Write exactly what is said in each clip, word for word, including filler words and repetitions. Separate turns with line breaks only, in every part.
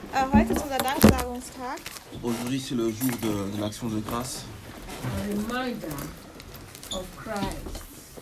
Äh, heute ist unser Danksagungstag.
Aujourd'hui, c'est le jour de, de l'action de grâce.
A reminder of Christ.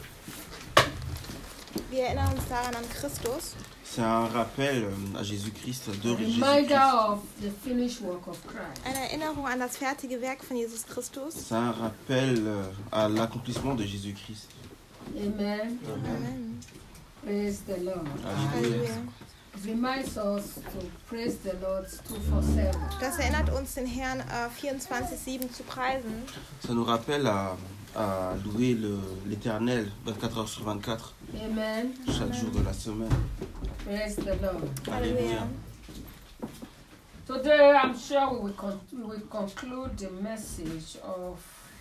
Wir erinnern uns daran an Christus.
C'est un rappel euh, à Jésus-Christ, de
A
Jésus-Christ.
reminder of the finished work of Christ.
Eine Erinnerung an das fertige Werk von Jesus Christus.
C'est un rappel euh, à l'accomplissement de Jésus-Christ.
Amen.
Amen.
Praise the Lord.
Alléluia.
Halleluja.
It reminds us to praise the Lord two forty-seven.
Das erinnert uns, den Herrn äh, vierundzwanzig sieben zu preisen.
Ça nous rappelle à, à louer le- l'Éternel vingt-quatre heures sur vingt-quatre,
Amen.
chaque jour de la semaine.
Praise the Lord.
Halleluja.
Today, I'm sure we will, con- we will conclude the message of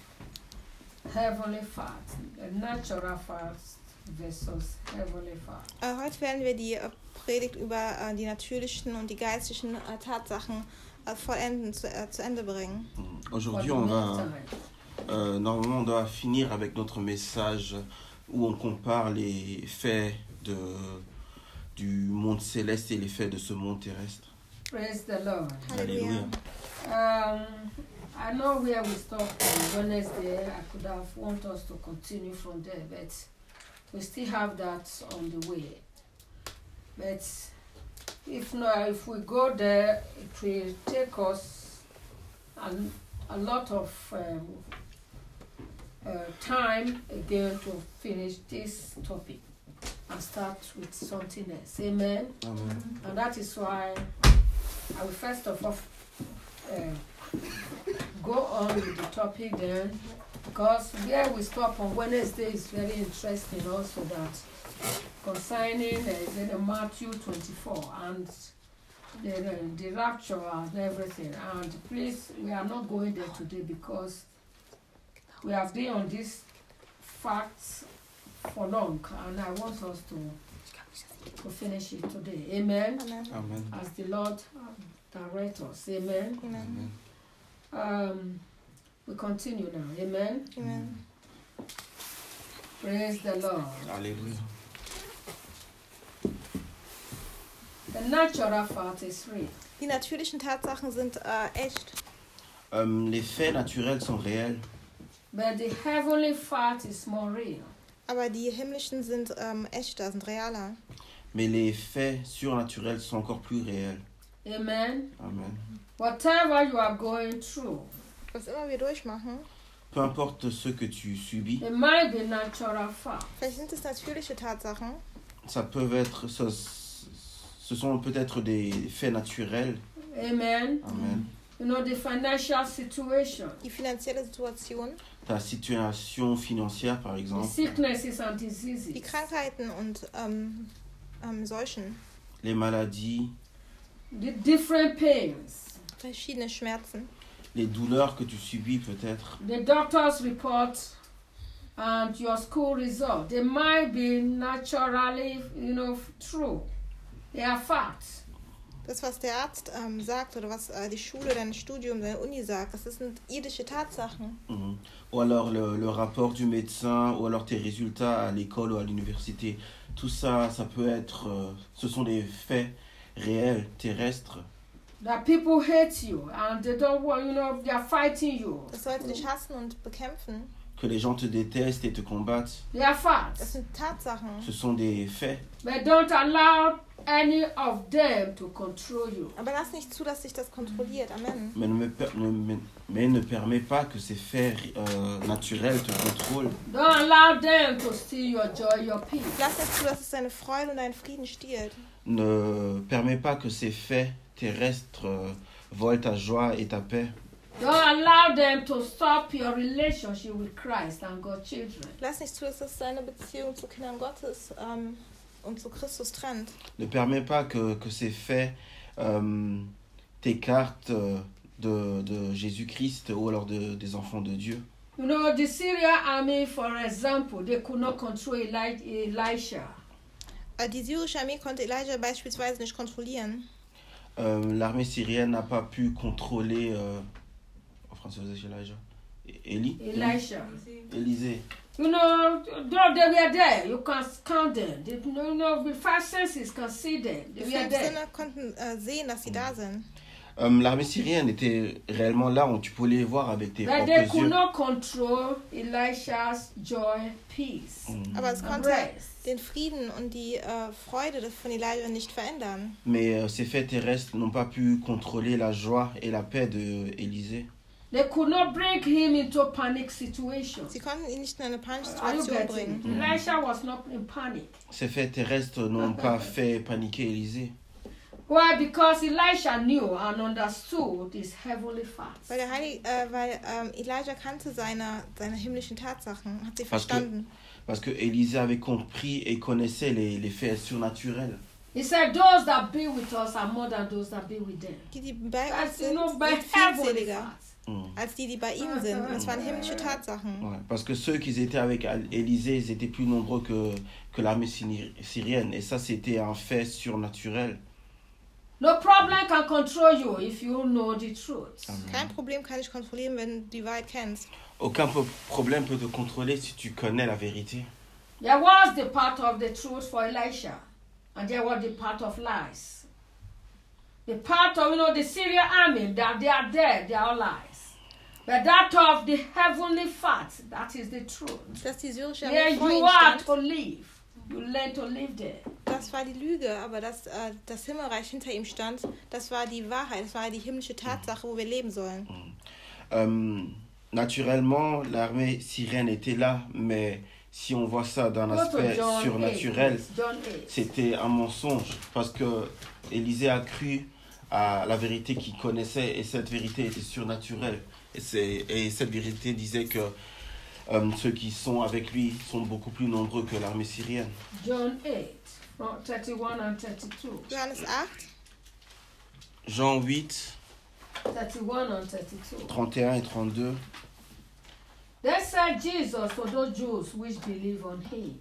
heavenly fast, the natural fast versus heavenly fast.
Äh, heute werden wir die äh, Predigt über äh, die natürlichen und die geistlichen äh, Tatsachen äh, vollenden, zu, äh, zu Ende bringen.
Aujourd'hui,
For the
on va,
meantime.
euh, normalement, on doit finir avec notre message où on compare les faits de, du monde céleste et les faits de ce monde terrestre.
Praise the Lord.
Halleluja.
Um, I know where we stopped on Wednesday. I could have want us to continue from there, but we still have that on the way. But if not, if we go there, it will take us a, a lot of um, uh, time again to finish this topic and start with something else. Amen.
Amen.
And that is why I will first of all uh, go on with the topic then, because where we stop on Wednesday is very interesting also, that concerning uh, the Matthew twenty-four and the, the, the rapture and everything. And please, we are not going there today because we have been on these facts for long, and I want us to to finish it today. Amen.
Amen.
Amen.
As the Lord direct us. Amen.
Amen.
Amen.
Um, we continue now. Amen.
Amen.
Praise the Lord.
Alléluia.
The natural fact is real.
Die natürlichen Tatsachen sind äh, echt,
Euh, les faits naturels sont réels,
But the heavenly fact is more real.
aber die himmlischen sind ähm, echter, sind realer.
mais les faits surnaturels sont encore plus réels.
Amen.
Amen.
Whatever you are going through,
Was immer wir durchmachen,
Peu importe ce que tu subis,
it might be natural fact.
vielleicht sind es natürliche Tatsachen,
ça peut être, ça- ce sont peut-être des faits naturels.
Amen.
Amen.
You know, the financial situation,
die finanzielle Situation,
Ta situation financière, par
the
exemple,
sicknesses and
die
diseases,
Krankheiten und ähm, ähm, Seuchen,
les maladies,
the different pains,
verschiedene Schmerzen,
les douleurs que tu subis peut-être,
the doctor's report, and your school result. They might be naturally, you know, true. They are facts.
das, was der Arzt ähm, sagt oder was äh, die Schule, dein Studium, deine Uni sagt, das sind irdische Tatsachen.
Mhm. Ou alors le, le rapport du médecin, ou alors tes résultats à l'école ou à l'université. Tout ça, ça peut être, euh, ce sont des faits réels, terrestres.
That people hate you and they don't want, you know, they are fighting you.
Dass Leute dich hassen und bekämpfen,
Que les gens te détestent et te combattent.
They are
das
facts.
sind Tatsachen.
Ce sont des faits.
But don't allow any of them to control you.
Aber lass nicht zu, dass sich das kontrolliert. Amen.
Mais ne, me per- ne, me- mais ne permet pas que ces faits euh, naturels te contrôlent.
Don't allow them to steal your joy, your peace.
Lass nicht zu, dass es deine Freude und deinen Frieden stiehlt.
Ne permet pas que ces faits terrestres euh, volent ta joie et ta paix.
Don't allow them to stop your relationship with Christ and God's children.
Lass nicht zu, dass es deine Beziehung zu Kindern Gottes ähm, und zu Christus trennt.
Ne permet pas que, que ces faits euh, t'écartent euh, de, de Jésus-Christ ou alors de, des enfants de Dieu.
You know, the Syrian army, for example, they could not control Eli- Elisha.
Äh, die syrische Armee konnte Elijah beispielsweise nicht kontrollieren.
Euh, L'armée syrienne n'a pas pu contrôler, euh, en français, Elijah, Élie,
Elisha.
Élisée.
You know, though they were there, you can count them. They, you know, with five senses can see them. They
Die
were
fünf
there.
Sinne konnten äh, sehen, dass sie da sind.
Euh, L'armée syrienne était réellement là, on- tu pouvais les voir avec tes
But they
propres
could
yeux.
not control Elisha's joy, peace,
Aber es
and
konnte
rest.
den Frieden und die äh, Freude des- von Elijah nicht verändern.
Mais euh, ces faits terrestres n'ont pas pu contrôler la joie et la paix de Élisée.
They could not bring him into a panic situation.
Sie konnten ihn nicht in eine panische
Are you
Situation
getting
bringen.
it? Elisha was not in panic.
Ces faits terrestres n'ont pas fait paniquer Élisée.
Why? Because Elisha knew and understood his heavenly facts.
Weil, der Heilige, äh, weil ähm, Elijah kannte seine, seine himmlischen Tatsachen, hat sie
Parce que-
verstanden.
Parce que Élisée avait compris et connaissait les, les faits surnaturels.
He said, those that be with us are more than those that be with them.
Die, die bei uns
That's, you
sind,
know, by
sind
heavenly
vielzähliger
facts.
Mm.
als die, die bei ihm sind. Und das waren himmlische Tatsachen.
Ouais, parce que ceux qui étaient avec Al- Élisée, ils étaient plus nombreux que, que l'armée syri- syrienne. Et ça, c'était un fait surnaturel.
No problem can control you if you know the truth.
Amen.
Kein Problem kann ich kontrollieren, wenn du die Wahrheit kennst.
Aucun po- problème peut te contrôler si tu connais la vérité.
There was the part of the truth for Elisha, and there was the part of lies. The part of, you know, the Syrian army, that they are there, they are all lies. But that of the heavenly facts, that is the truth.
Dass die syrische
Where
Armee vor
you
ihnen
are
stand,
to live, you learn to live there.
das war die Lüge, aber dass äh, das Himmelreich hinter ihm stand, das war die Wahrheit, das war die himmlische Tatsache, wo wir leben sollen.
Euh, naturellement, l'armée syrienne était là, mais si on voit ça d'un
Go to
aspect
John
surnaturel,
eight, please. John eight.
c'était un mensonge. Parce que Élisée a cru à la vérité qu'il connaissait et cette vérité était surnaturelle. Et, c'est- et cette vérité disait que euh, ceux qui sont avec lui sont beaucoup plus nombreux que l'armée syrienne.
John eight, from thirty-one and thirty-two.
Johannes acht,
Jean huit,
thirty-one and thirty-two.
trente et un et trente-deux.
Then said Jesus to those Jews which believe on him.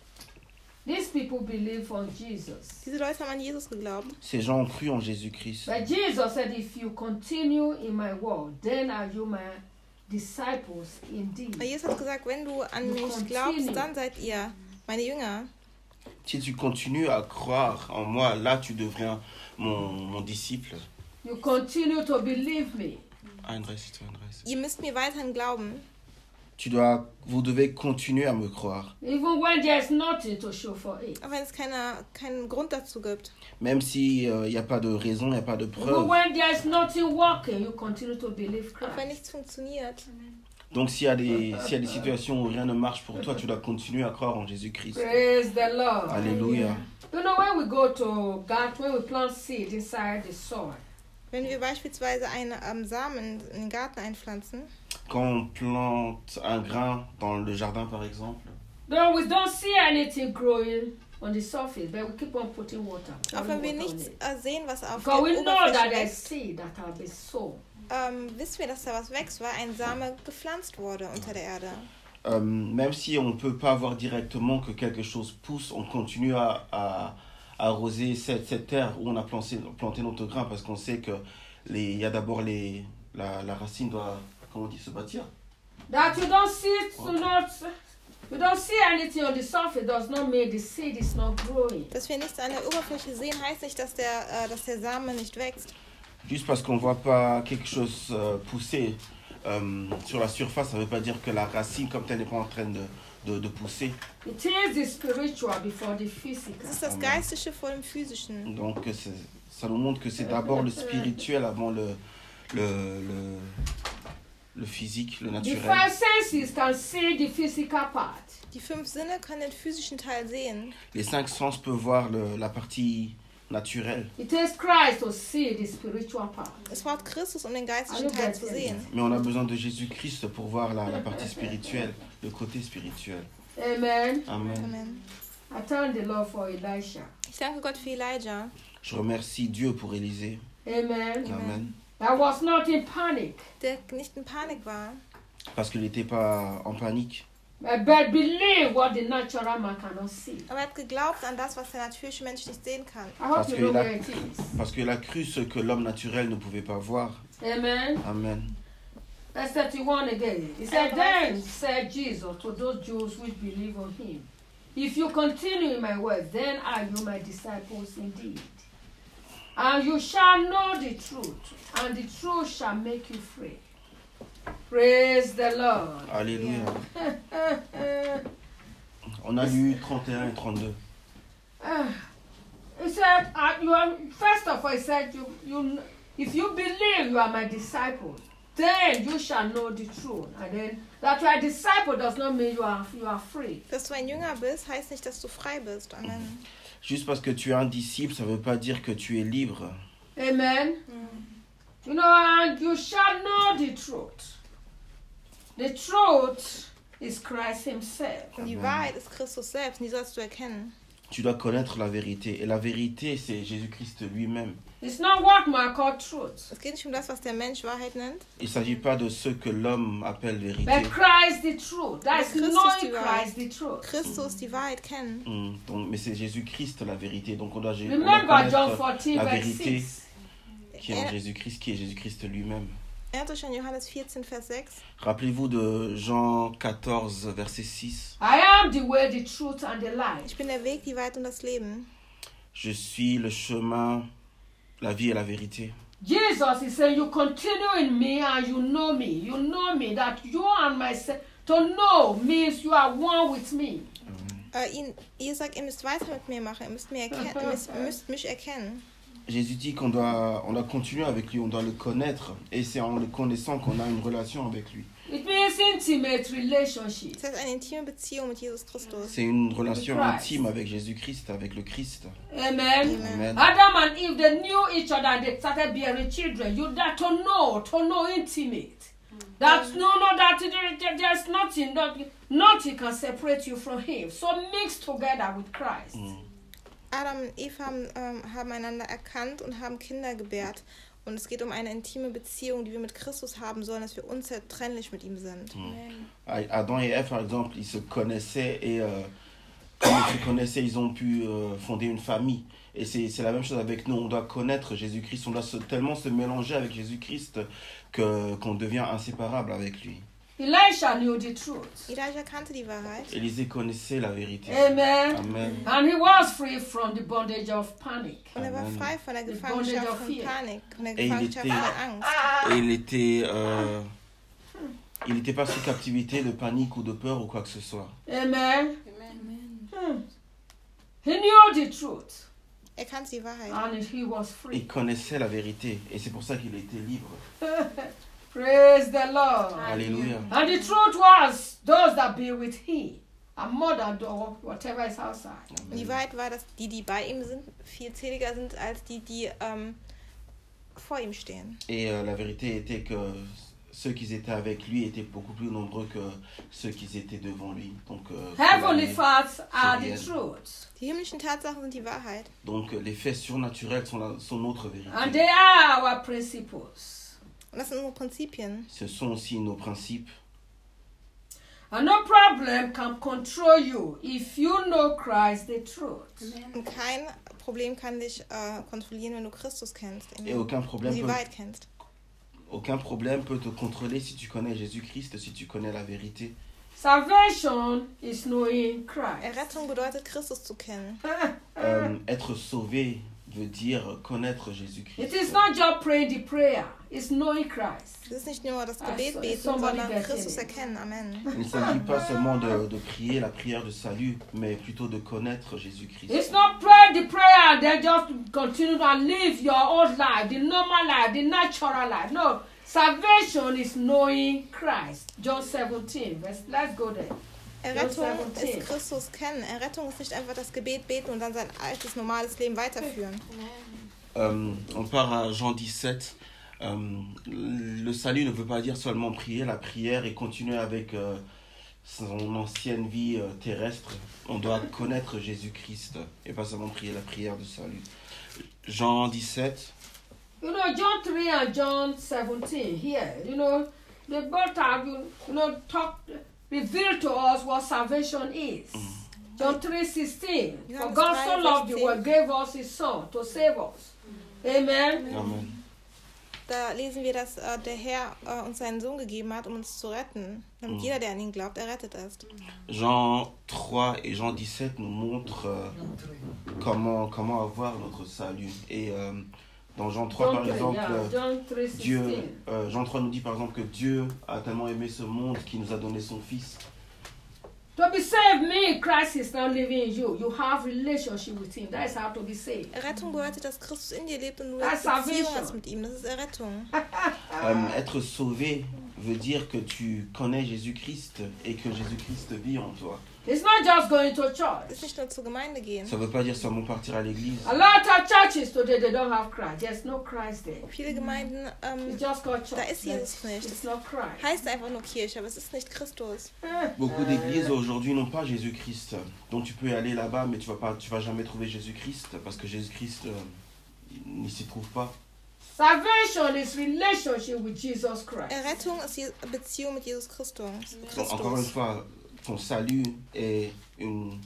These people believe on Jesus.
diese Leute haben an Jesus geglaubt.
Ces gens ont cru en Jésus-Christ.
But Jesus said, if you continue in my word, then are you my disciples indeed.
Weil Jesus hat gesagt, wenn du an
You
mich
continue.
glaubst, dann seid ihr meine Jünger.
Si tu continues à croire en moi, là tu deviens mon, mon disciple.
You continue to believe me.
einunddreißig, zweiunddreißig.
Ihr müsst mir weiterhin glauben.
Tu dois, vous devez continuer à me croire.
Even when there's nothing to show for it.
Auch wenn es keine, keinen Grund dazu gibt.
Même s'il n'y a pas de raison, il n'y a pas de
Even
preuve.
when there's nothing working, you continue to believe
Auch wenn
Christ.
nichts funktioniert.
Donc s'il y, a des- s'il y a des situations où rien ne marche pour toi, tu dois continuer à croire en Jésus-Christ.
Praise the Lord.
Alléluia.
You know, when we go to God, when we plant seed inside the soil,
Wenn wir beispielsweise einen ähm, Samen in den Garten einpflanzen,
Quand on plante un grain dans le jardin, par exemple,
though we don't see anything growing on the surface, but we keep on putting water.
auch wenn wir
pouring water on
nichts
it.
äh, sehen, was auf
Because we
der
know that
Oberfläche
there's
wächst,
seed that have been sown.
ähm, wissen wir, dass da was wächst, weil ein Same gepflanzt wurde unter der Erde.
euh, même si on ne peut pas voir directement que quelque chose pousse, on continue à, à- à arroser cette, cette terre où on a planté, planté notre grain parce qu'on sait que les- il y a d'abord les, la, la racine doit, comment on dit, se bâtir.
That you don't see, to not, you don't see anything on the surface does not mean the seed is not growing.
Dass wir nichts an der Oberfläche sehen, heißt nicht, dass der, äh, dass der Same nicht wächst.
Juste parce qu'on ne voit pas quelque chose euh, pousser euh, sur la surface, ça ne veut pas dire que la racine, comme telle, n'est pas en train de, de, de pousser.
It is the spiritual before the
Das
physical.
ist das
Amen.
Geistige vor dem Physischen.
Donc c'est- ça nous montre que c'est d'abord le spirituel avant le, le, le, le physique, le
The
naturel.
five senses can see the physical part.
Die fünf Sinne können den physischen Teil sehen.
Les cinq sens peuvent voir le, la partie naturelle.
It takes Christ to see the spiritual part.
Es braucht Christus, um den geistlichen Teil zu sehen.
Mais on a besoin de Jésus-Christ pour voir la, la partie spirituelle, le côté spirituel.
Amen.
Amen.
Amen.
I thank the Lord for Elisha.
Ich danke Gott für Elijah.
Je remercie Dieu pour Élisée.
Amen.
Amen.
I was not in panic,
Der nicht in Panik war.
Parce qu'il n'était pas en panique.
but believe what the natural man cannot see.
Aber er hat geglaubt an das, was der natürliche Mensch nicht sehen kann.
I hope
Parce
you
qu'il
know
a,
where it is.
parce qu'il a cru ce que l'homme naturel ne pouvait pas voir.
Amen.
Amen.
Verse thirty-one again. He said, then said Jesus to those Jews which believe on him, if you continue in my words, then are you my disciples indeed. And you shall know the truth, and the truth shall make you free. Praise the Lord.
Alléluia. On a lu trente et un et trente-deux.
Uh, he said, uh, you are, first of all, he said, you, you, if you believe you are my disciple, then you shall know the truth. And then that you are a disciple does not mean you are, you are free.
Dass du ein Jünger bist, heißt nicht, dass du frei bist. Amen.
Juste parce que tu es un disciple, ça ne veut pas dire que tu es libre.
Amen. Mm. You know, and you shall know the truth. The truth is Christ himself.
Und die Wahrheit ist Christus selbst, und die sollst du erkennen.
Tu dois connaître la vérité. Et la vérité, c'est Jésus-Christ lui-même.
It's not what man call truth.
Es geht nicht um das, was der Mensch Wahrheit nennt.
Il ne s'agit pas de ce que l'homme appelle vérité.
But Christ the truth. That's
Christus
knowing
die Wahrheit.
Christ the truth.
Christus die Wahrheit kennen.
Mm, donc, mais c'est Jésus-Christ la vérité. Donc on doit, on doit
Remember John
connaître
fourteen,
la
verse
vérité
six.
qui est en Jésus-Christ, qui est Jésus-Christ lui-même.
Erinnert euch an Johannes vierzehn, Vers sechs.
Rappelez-vous de Jean quatorze, verset six.
I am the way, the truth, and the life.
Ich bin der Weg, die Wahrheit und das Leben.
Je suis le chemin, la vie et la vérité.
Jesus is saying, you continue in me and you know me. You know me, that you and myself. To know means you are one with me.
Äh, ihn, ihr sagt, ihr müsst weiter mit mir machen. Ihr müsst, mir erkennen, ihr müsst, ihr müsst mich erkennen.
Jésus dit qu'on doit, on doit continuer avec lui, on doit le connaître. Et c'est en le connaissant qu'on a une relation avec lui.
It means intimate relationship.
Das heißt, eine intime Beziehung mit Jesus Christus.
C'est une relation
Christ.
intime avec Jésus-Christ, avec le Christ.
Amen.
Amen.
Adam and Eve, they knew each other and they started bearing children. You that to know, to know intimate. That no, no, that there, there's nothing, that nothing can separate you from him. So mix together with Christ.
Mm.
Adam und Eva haben, ähm, haben einander erkannt und haben Kinder gebärt. Und es geht um eine intime Beziehung, die wir mit Christus haben sollen, dass wir unzertrennlich mit ihm sind.
Mm. Adam et Ève, par exemple, ils se connaissaient et euh, comme ils se connaissaient, ils ont pu euh, fonder une famille. Et c'est, c'est la même chose avec nous. On doit connaître Jésus-Christ. On doit se, tellement se mélanger avec Jésus-Christ que, qu'on devient inséparable avec lui.
Elisha knew the truth.
Elijah kannte die Wahrheit.
Élisée connaissait la vérité.
Amen.
Amen.
And he was free from the bondage of panic.
Und er war
Amen.
frei von der
The
Gefangenschaft
bondage of
von
fear.
Panik, von der
Et il
Gefangenschaft
était-
von Angst.
Et il était, euh, il n'était pas sous captivité de panique ou de peur ou quoi que ce soit.
Amen. Hmm. He knew the truth
Er kannte die Wahrheit.
and he was free.
Il connaissait la vérité et c'est pour ça qu'il était libre.
Praise the Lord.
Alléluia.
And the truth was those that be with him are more than those, whatever is outside.
Und die Wahrheit war, dass die, die bei ihm sind, viel zähliger sind als die, die ähm, vor ihm stehen.
Et euh, la vérité était que ceux qui étaient avec lui étaient beaucoup plus nombreux que ceux qui étaient devant lui. Donc, euh,
Heavenly
cela-
facts are the
réel.
truth.
Die himmlischen Tatsachen sind die Wahrheit.
donc euh, les faits surnaturels sont, la- sont notre vérité.
And they are our principles.
Und das sind unsere Prinzipien.
Ce sont aussi nos principes.
And no problem can control you if you know Christ the truth.
Und kein Problem kann dich äh, kontrollieren, wenn du Christus kennst.
Et
Wenn
aucun
du
problème,
die
peut,
Wahrheit kennst.
aucun problème peut te contrôler si tu connais Jésus-Christ, si tu connais la vérité.
Salvation is knowing Christ.
Errettung bedeutet, Christus zu kennen.
Euh, être sauvé veut dire connaître
It
Jésus-Christ.
is not just praying the prayer, it's knowing Christ.
Es ist nicht nur das
Ah,
Gebet
so-
beten,
somebody
sondern
get
Christus
it.
erkennen. Amen.
Il ne s'agit pas seulement de, de prier la prière de salut, mais plutôt de connaître Jésus-Christ.
It's not pray the prayer and then just continue to live your old life, the normal life, the natural life. No, salvation is knowing Christ. John seventeen. Let's, let's go there.
Errettung
seventeen.
ist Christus kennen. Errettung ist nicht einfach das Gebet beten und dann sein altes, normales Leben weiterführen.
Euh, on part à Jean dix-sept. Euh, le salut ne veut pas dire seulement prier la prière et continuer avec euh, son ancienne vie euh, terrestre. On doit connaître Jésus-Christ et pas seulement prier la prière de salut. Jean dix-sept.
You know, John three and John seventeen here, you know, they both have, you, you know, talk, reveal to us what salvation is. John three sixteen. For
Johannes
God so
drei,
loved the
sechzehn.
world, gave us his son to save us. Amen.
Amen.
da lesen wir, dass äh, der Herr äh, uns seinen Sohn gegeben hat, um uns zu retten. Damit jeder, der an ihn glaubt, errettet ist.
Jean trois et Jean dix-sept nous montrent euh, comment, comment avoir notre salut. Et euh, dans Jean trois, par exemple, euh, Dieu, euh, Jean trois nous dit par exemple que Dieu a tellement aimé ce monde qu'il nous a donné son Fils.
To be saved means Christ is not living in you. You have relationship with him. That is how to be saved.
Errettung bedeutet, dass Christus in dir lebt und du
That's
eine Beziehung
salvation.
hast mit ihm. Das ist Errettung.
Euh, être sauvé veut dire que tu connais Jésus-Christ et que Jésus-Christ vit en toi.
It's not just going to
Es
church.
ist nicht nur zur Gemeinde gehen.
Ça veut pas dire seulement partir à l'église.
A lot of churches today, they don't have Christ. There's no Christ there.
Viele Gemeinden, ähm,
It's just called church.
Da ist Jesus nicht.
It's not Christ.
heißt einfach nur Kirche, aber es ist nicht Christus.
Beaucoup d'églises aujourd'hui n'ont pas Jésus-Christ. Donc tu peux aller là-bas, mais tu vas pas, tu vas jamais trouver Jésus-Christ parce que Jésus-Christ euh, n'y s'y trouve pas.
Salvation is relationship with Jesus Christ.
Errettung ist die Beziehung mit Jesus Christus.
Donc, encore une fois, ton salut est une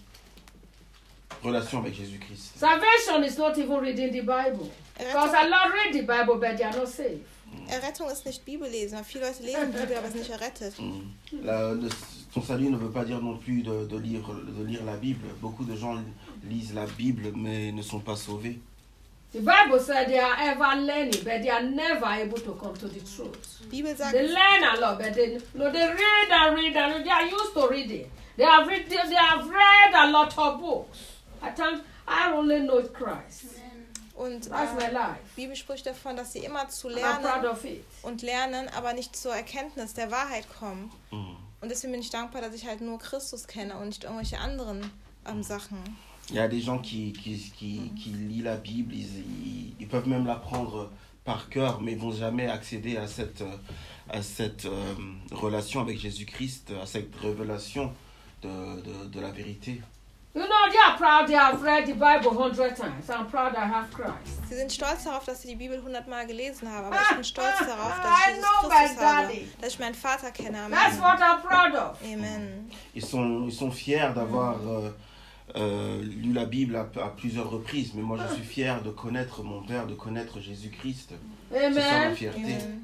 relation avec Jésus-Christ.
Salvation is not even reading the Bible. Because a lot read the Bible, but they are not saved.
Errettung ist nicht Bibellesen. Viele Leute lesen Bibel, aber sind nicht errettet.
La- le- ton salut ne veut pas dire non plus de, de lire, de lire la Bible. Beaucoup de gens lisent la Bible mais ne sont pas sauvés.
The Bible said they are ever learning, but they are never able to come to the truth.
Die Bibel sagt,
They learn a lot, but they, no, they read and read and they are used to reading. They have read, they, they have read a lot of books. At times, I only know Christ.
und
That's my
äh,
life.
die Bibel spricht davon, dass sie immer zu
And I'm proud
lernen
of it.
und lernen, aber nicht zur Erkenntnis der Wahrheit kommen.
Mhm.
Und deswegen bin ich dankbar, dass ich halt nur Christus kenne und nicht irgendwelche anderen ähm, Sachen.
Il y a des gens qui, qui, qui, qui lisent la Bible, ils, ils, ils peuvent même l'apprendre par cœur, mais ils vont jamais accéder à cette, à cette euh, relation avec Jésus-Christ, à cette révélation de, de, de la vérité.
You know, they are proud they have read the Bible a hundred times. I'm proud I have Christ.
Sie sind stolz darauf, dass sie die Bibel hundertmal gelesen haben, aber ich bin stolz darauf, dass
I
ich Jesus
know my
Christus habe,
daddy.
dass ich meinen Vater kenne. Amen.
That's what I'm proud of.
Amen.
Ils sont, ils sont fiers d'avoir euh, euh, lu la Bible à, à plusieurs reprises, mais moi je suis fier de connaître mon Père, de connaître Jésus-Christ. C'est ça ma
Amen.
fierté.
Amen.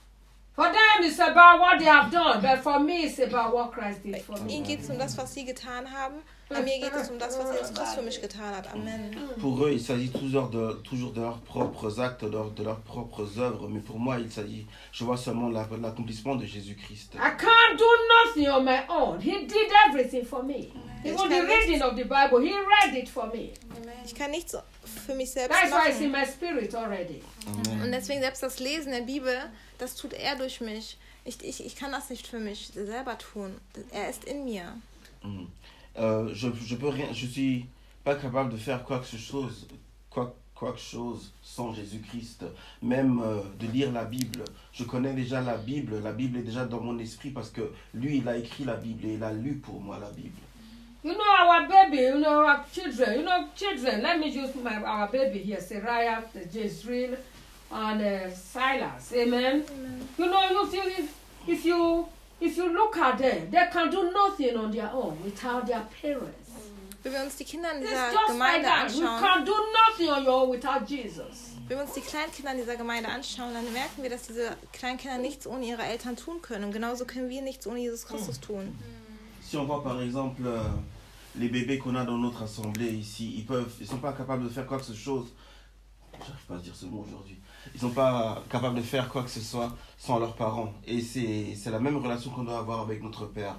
For them, it's about what they have done, but for me, it's about what Christ did for me.
Ihnen geht es um das, was sie getan haben. Bei mir geht es um das, was Jesus Christus für mich getan hat. Amen.
Pour eux, il s'agit toujours de, toujours de leurs propres actes, de, leur- de leurs propres œuvres, mais pour moi, il s'agit, je vois seulement la- l'accomplissement de Jésus-Christ.
I can't do nothing on my own. He did everything for me. Even the reading of the Bible, he read it for me.
Ich kann nichts für mich selbst
That's why it's in
machen.
my spirit already.
Amen.
Und deswegen selbst das Lesen der Bibel, das tut er durch mich. Ich, ich, ich kann das nicht für mich selber tun. Er ist in mir.
Mhm. Euh, je, je peux rien, je suis pas capable de faire quoi que ce chose, quoi, quoi que chose sans Jésus-Christ. Même euh, de lire la Bible. Je connais déjà la Bible. La Bible est déjà dans mon esprit parce que lui, il a écrit la Bible et il a lu pour moi la Bible.
You know our baby, you know our children, you know children. Let me use my our baby here, Sariah, Jezreel, and uh, Silas. Amen. You know, if you if, if you if you look at them, they can do nothing on their own without their parents.
Wenn wir uns die Kinder in
It's
dieser
just like
Gemeinde
that. You
anschauen,
can't do nothing on your own without Jesus.
wenn wir uns die Kleinkinder in dieser Gemeinde anschauen, dann merken wir, dass diese Kleinkinder nichts ohne ihre Eltern tun können. Und genauso können wir nichts ohne Jesus Christus tun.
Si on voit par exemple euh, les bébés qu'on a dans notre assemblée ici, ils peuvent, ils sont pas capables de faire quoi que ce soit. J'arrive pas à dire ce mot aujourd'hui. Ils sont pas capables de faire quoi que ce soit sans leurs parents. Et c'est, c'est la même relation qu'on doit avoir avec notre père.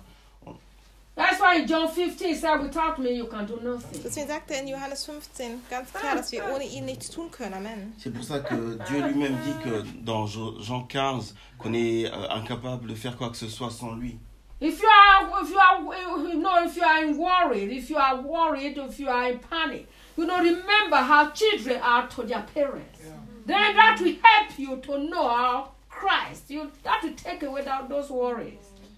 That's why in John fifteen it said, without me you can do nothing.
Deswegen sagt er in Johannes fünfzehn ganz klar, dass wir ohne ihn nichts tun können. Amen.
C'est pour ça que Dieu lui-même dit que dans Jean quinze, qu'on est euh, incapable de faire quoi que ce soit sans lui.
If you are, if you are, you know, if you are in worried, if you are worried, if you are in panic, you know, remember how children are to their parents. Then that will help you to know how Christ. You that will take away that, those worries.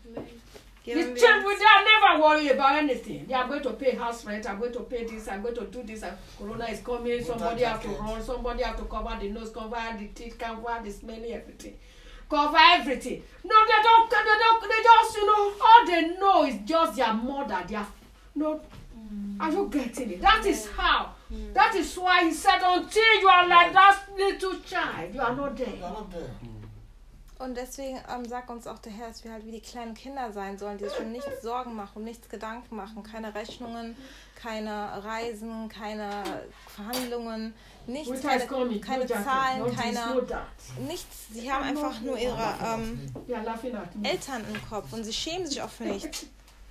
Ja,
The
wenn wir
children
uns-
they are never worried about anything. They are going to pay house rent. I'm going to pay this. I'm going to do this. And Corona is coming. Somebody have to run. Somebody have to cover the nose, cover the teeth, cover the smelling, everything. Cover everything. No, they don't. They don't. They just, you know, all they know is just their mother. Their no. Are you getting it? That is how Mm. That is why he said, until you are like that little child, you are not there. You are not there.
Und deswegen ähm, sagt uns auch der Herr, dass wir halt wie die kleinen Kinder sein sollen, die sich um nichts Sorgen machen, um nichts Gedanken machen, keine Rechnungen, keine Reisen, keine Verhandlungen, nichts, keine, keine Zahlen, keine, nichts. Sie haben einfach nur ihre ähm, Eltern im Kopf und sie schämen sich auch für nichts.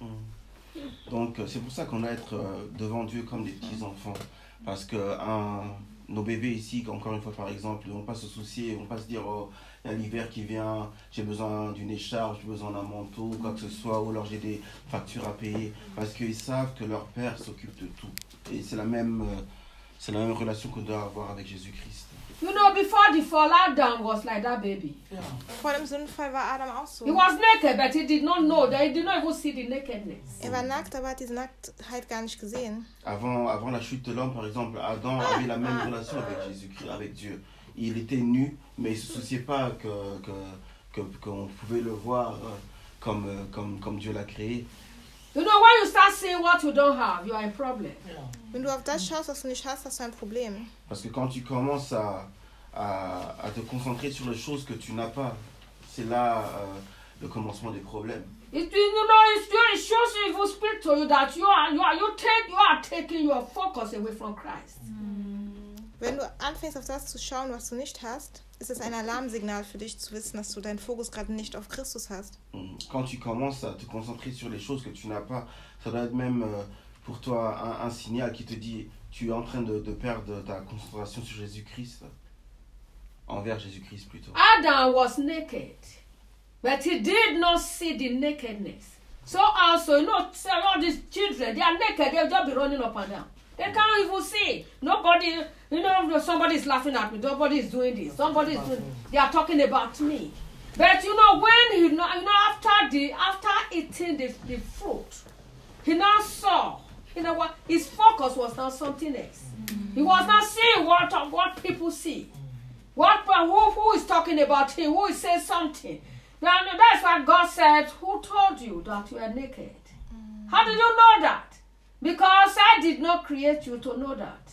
Donc c'est pour ça qu'on doit être devant Dieu comme des petits enfants, parce que un, nos bébés ici, encore une fois par exemple, ils vont pas se soucier, ils vont pas se dire oh, il y a l'hiver qui vient, j'ai besoin d'une écharpe, j'ai besoin d'un manteau, ou quoi que ce soit, ou alors j'ai des factures à payer, parce qu'ils savent que leur Père s'occupe de tout. Et c'est la même, c'est la même relation qu'on doit avoir avec Jésus-Christ.
You know, before the fall, Adam was like that baby.
Yeah. Vor dem Sündenfall war Adam auch so.
He was naked, but he did not know that he did not even see the nakedness.
Er war nackt, aber hat diese Nacktheit gar nicht gesehen.
Avant, avant la chute de l'homme, par exemple, Adam avait la même relation avec Jésus-Christ, avec Dieu. Il était nu, mais il ne se souciait pas que, que, que, qu'on pouvait le voir comme, comme, comme Dieu l'a créé.
You know, when you start seeing what you don't have, you are in problem.
Yeah. Wenn du auf das schaust, was du nicht hast, hast du ein Problem.
Parce que quand tu commences à, à, à te concentrer sur les choses que tu n'as pas, c'est là euh, le commencement des problèmes.
It, you know, it shows you, if you speak to you, that you are, you are, you take, you are taking your focus away from Christ.
Mm. Wenn du anfängst, auf das zu schauen, was du nicht hast, ist es ein Alarmsignal für dich zu wissen, dass du deinen Fokus gerade nicht auf Christus hast.
Quand tu commences à te concentrer sur les choses que tu n'as pas, ça doit être même euh, pour toi un, un signal qui te dit tu es en train de, de perdre ta concentration sur Jésus-Christ, envers Jésus-Christ plutôt.
Adam was naked, but he did not see the nakedness. So also, you know, all these children, they are naked, they'll just be running up and down. They can't even see. Nobody, you know, somebody is laughing at me. Nobody is doing this. Somebody is doing. They are talking about me. But you know, when you know, you know, after the after eating the, the fruit, he now saw. You know what? His focus was on something else. Mm-hmm. He was not seeing what what people see. What who who is talking about him? Who is saying something? Now that's why God said, "Who told you that you are naked? Mm-hmm. How did you know that? Because I did not create you to know that."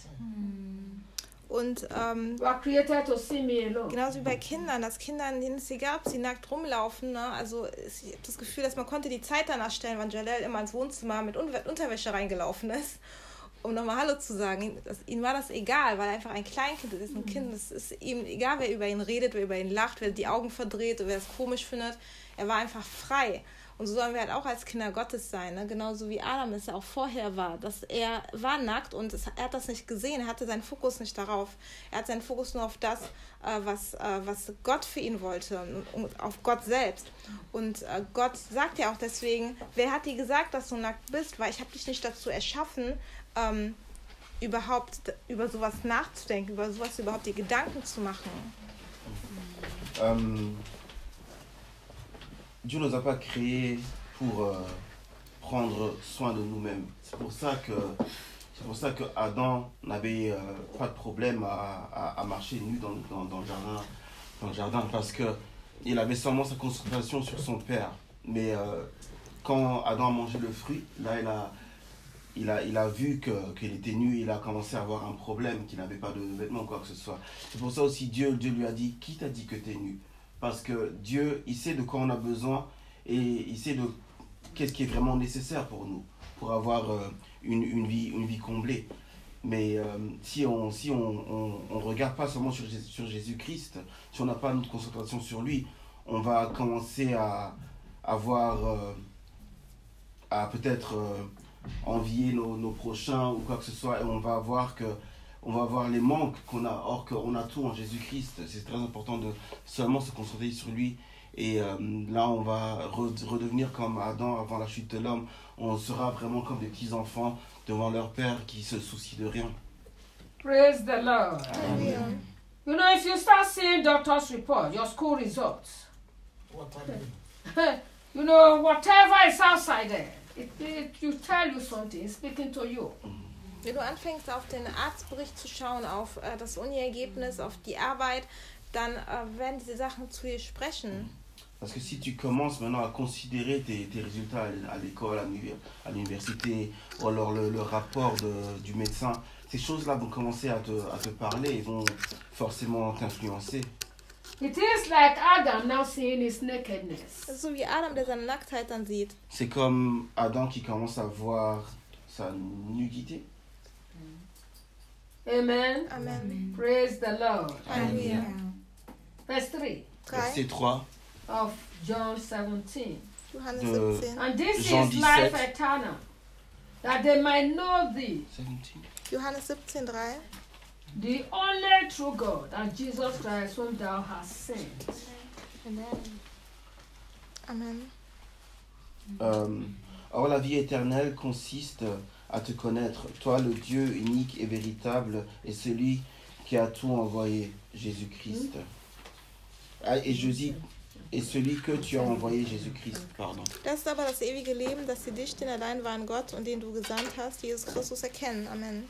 Und ähm,
you are created to see me alone.
Genauso wie bei Kindern, dass Kindern, denen es egal, ob sie nackt rumlaufen, ne? Also ich habe das Gefühl, dass man konnte die Zeit danach stellen, wann Jalel immer ins Wohnzimmer mit Unterwäsche reingelaufen ist, um nochmal Hallo zu sagen. Das, ihm war das egal, weil er einfach ein Kleinkind ist, ein Kind. Es ist ihm egal, wer über ihn redet, wer über ihn lacht, wer die Augen verdreht oder wer es komisch findet. Er war einfach frei. Und so sollen wir halt auch als Kinder Gottes sein, ne? Genauso wie Adam es auch vorher war. Dass er war nackt und es, er hat das nicht gesehen, er hatte seinen Fokus nicht darauf. Er hat seinen Fokus nur auf das, äh, was, äh, was Gott für ihn wollte, und auf Gott selbst. Und äh, Gott sagt ja auch deswegen, wer hat dir gesagt, dass du nackt bist? Weil ich habe dich nicht dazu erschaffen, ähm, überhaupt über sowas nachzudenken, über sowas überhaupt die Gedanken zu machen.
Ähm... Dieu ne nous a pas créés pour euh, prendre soin de nous-mêmes. C'est pour ça que, c'est pour ça que Adam n'avait euh, pas de problème à, à, à marcher nu dans, dans, dans, le jardin, dans le jardin, parce qu'il avait seulement sa concentration sur son père. Mais euh, quand Adam a mangé le fruit, là il a, il a, il a vu que, qu'il était nu, il a commencé à avoir un problème, qu'il n'avait pas de vêtements ou quoi que ce soit. C'est pour ça aussi Dieu, Dieu lui a dit, qui t'a dit que tu es nu? Parce que Dieu, il sait de quoi on a besoin et il sait de qu'est-ce qui est vraiment nécessaire pour nous, pour avoir euh, une, une, vie, une vie comblée. Mais euh, si on si on, on, on regarde pas seulement sur, sur Jésus-Christ, si on n'a pas notre concentration sur lui, on va commencer à avoir, euh, à peut-être euh, envier nos, nos prochains ou quoi que ce soit, et on va voir que on va voir les manques qu'on a, or qu'on a tout en Jésus-Christ. C'est très important de seulement se concentrer sur lui. Et euh, là, on va redevenir comme Adam avant la chute de l'homme. On sera vraiment comme des petits-enfants devant leur père qui se soucie de rien.
Praise the Lord. Amen. You know, if you start seeing doctor's report, your school results, what you know, whatever is outside there, it, it, you tell you something, it's speaking to you. Mm-hmm.
Wenn du anfängst, auf den Arztbericht zu schauen, auf äh, das Uni-Ergebnis, auf die Arbeit, dann äh, werden diese Sachen zu dir sprechen.
Parce que si tu commences maintenant à considérer tes, tes résultats à l'école, à l'université, ou alors le, le rapport de, du médecin, ces choses-là vont commencer à te, à te parler et vont forcément t'influencer.
It is like Adam now seeing his nakedness.
Das ist so wie Adam, der seine Nacktheit dann sieht.
C'est comme Adam qui commence à voir sa nudité.
Amen.
Amen.
Praise the Lord.
Halleluja.
Verse three
Verset
drei,
trois
of John seventeen.
Johannes
de
siebzehn.
And this
Jean
is life
dix-sept.
eternal, that they might know thee,
seventeen.
Johannes siebzehn, drei.
the only true God, and Jesus Christ whom thou hast sent.
Amen.
Euh, or la vie éternelle consiste à te connaître, toi le Dieu unique et véritable, et celui qui a tout envoyé, Jésus-Christ. Ah, et je dis, et celui que tu as envoyé, Jésus-Christ, pardon.
Das ist aber das ewige Leben, dass sie dich, den allein wahren Gott und den du gesandt hast, Jesus Christus, erkennen. Amen.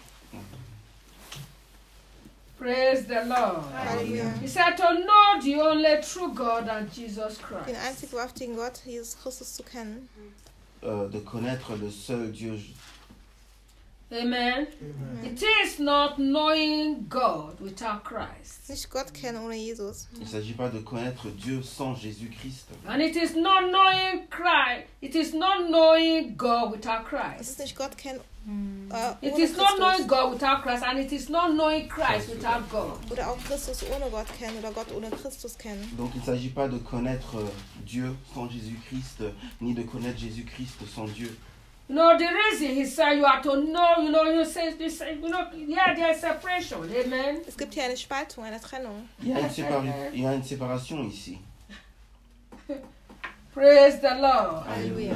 Praise the Lord.
Halleluja.
He said to know the only true God and Jesus
Den
Christ.
einzig wahrhaftigen Gott, Jesus Christus, zu kennen.
Euh, de connaître le seul Dieu.
Amen. It is not knowing God without Christ.
Nicht Gott kennen ohne Jesus.
Il ne s'agit pas de connaître Dieu sans Jésus-Christ.
And it is not knowing Christ. It is not knowing God without
Es
Christ.
ist nicht Gott kennen äh,
It
ohne
is not knowing
Christus.
God without Christ, and it is not knowing Christ without God.
Oder auch Christus ohne Gott kennen oder Gott ohne Christus kennen.
Donc il ne s'agit pas de connaître euh, Dieu sans Jésus-Christ, ni de connaître Jésus-Christ sans Dieu.
You know the reason he said you have to know. You know you say, you say you know yeah there is separation. Amen.
Es gibt hier eine Spaltung, eine Trennung.
Il y a une, sépara- il y a une séparation ici.
Praise the Lord.
Halleluja.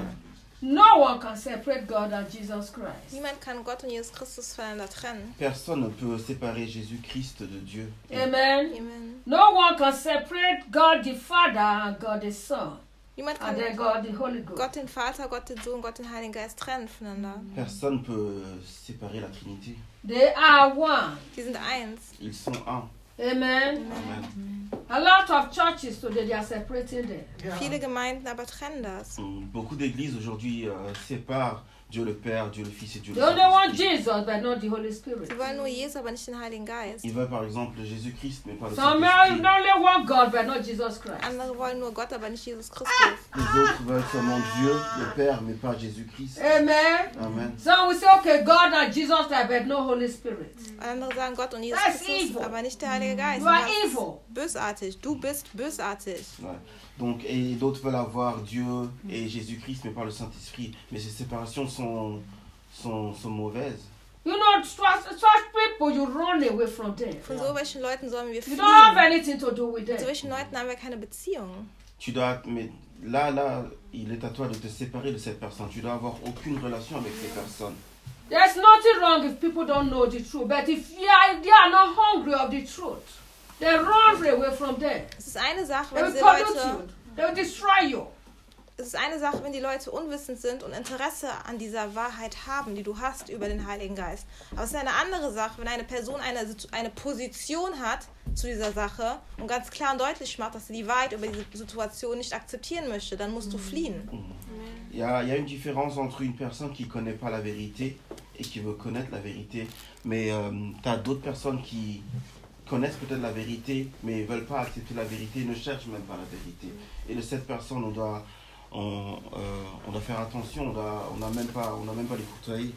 No one can separate God and Jesus Christ.
Niemand kann Gott und Jesus Christus voneinander trennen.
Personne ne peut séparer Jésus-Christ de Dieu.
Amen.
Amen.
No one can separate God the Father and God the Son
Niemand
and then
kann
God the Holy Ghost.
Gott den Vater, Gott den Sohn, Gott den Heiligen Geist trennen voneinander.
Personne ne peut séparer la Trinité.
They are one.
Die sind eins.
Ils sont un.
Amen.
Amen.
A lot of churches today they are separating them.
Viele Gemeinden aber trennen das.
Beaucoup d'églises aujourd'hui euh, séparent Dieu le Père, Dieu le Fils et Dieu le
They only want
Saint-Esprit.
Jesus but not the Holy Spirit.
Sie wollen nur Jesus, aber nicht den Heiligen Geist.
Ils veulent par exemple Jésus-Christ, mais pas le
Some
Saint-Esprit.
they only want God but not Jesus Christ.
Andere wollen nur Gott, aber nicht Jesus Christus.
Les autres veulent seulement Dieu, le Père, mais pas Jésus-Christ.
Amen.
Amen.
Some will say, okay, God and Jesus Christ but no Holy Spirit.
Andere sagen Gott und Jesus
That's
Christus,
evil.
aber nicht der Heilige Geist.
You are
Und das ist
evil.
bösartig. Du bist bösartig.
Ouais. Donc, et d'autres veulent avoir Dieu et Jésus-Christ, mais pas le Saint-Esprit. Mais ces séparations sont, sont, sont mauvaises.
You know, such, such people, you run away from them.
Von so welchen Leuten sollen wir
You don't have
fliehen.
anything to do with
Zu
them.
welchen Leuten haben wir keine Beziehung.
Tu dois, mais là, là, il est à toi de te séparer de cette personne. Tu dois avoir aucune relation avec ces personnes.
There's nothing wrong if people don't know the truth, but if you are, they are not hungry of the truth, they run away from them.
Es ist eine Sache,
They
wenn
will
diese
pollute
Leute,
you. They will destroy you.
es ist eine Sache, wenn die Leute unwissend sind und Interesse an dieser Wahrheit haben, die du hast über den Heiligen Geist. Aber es ist eine andere Sache, wenn eine Person eine, eine Position hat zu dieser Sache und ganz klar und deutlich macht, dass sie die Wahrheit über diese Situation nicht akzeptieren möchte, dann musst du fliehen.
Il y a, il y a une différence entre une personne qui ne connaît pas la vérité et qui veut connaître la vérité. Mais euh, tu as d'autres personnes qui connaissent peut-être la vérité, mais ne veulent pas accepter la vérité, ne cherchent même pas la vérité. Et de cette personne, on doit, on, euh, on doit faire attention, on doit- on n'a même pas, on n'a même pas les courtoyer.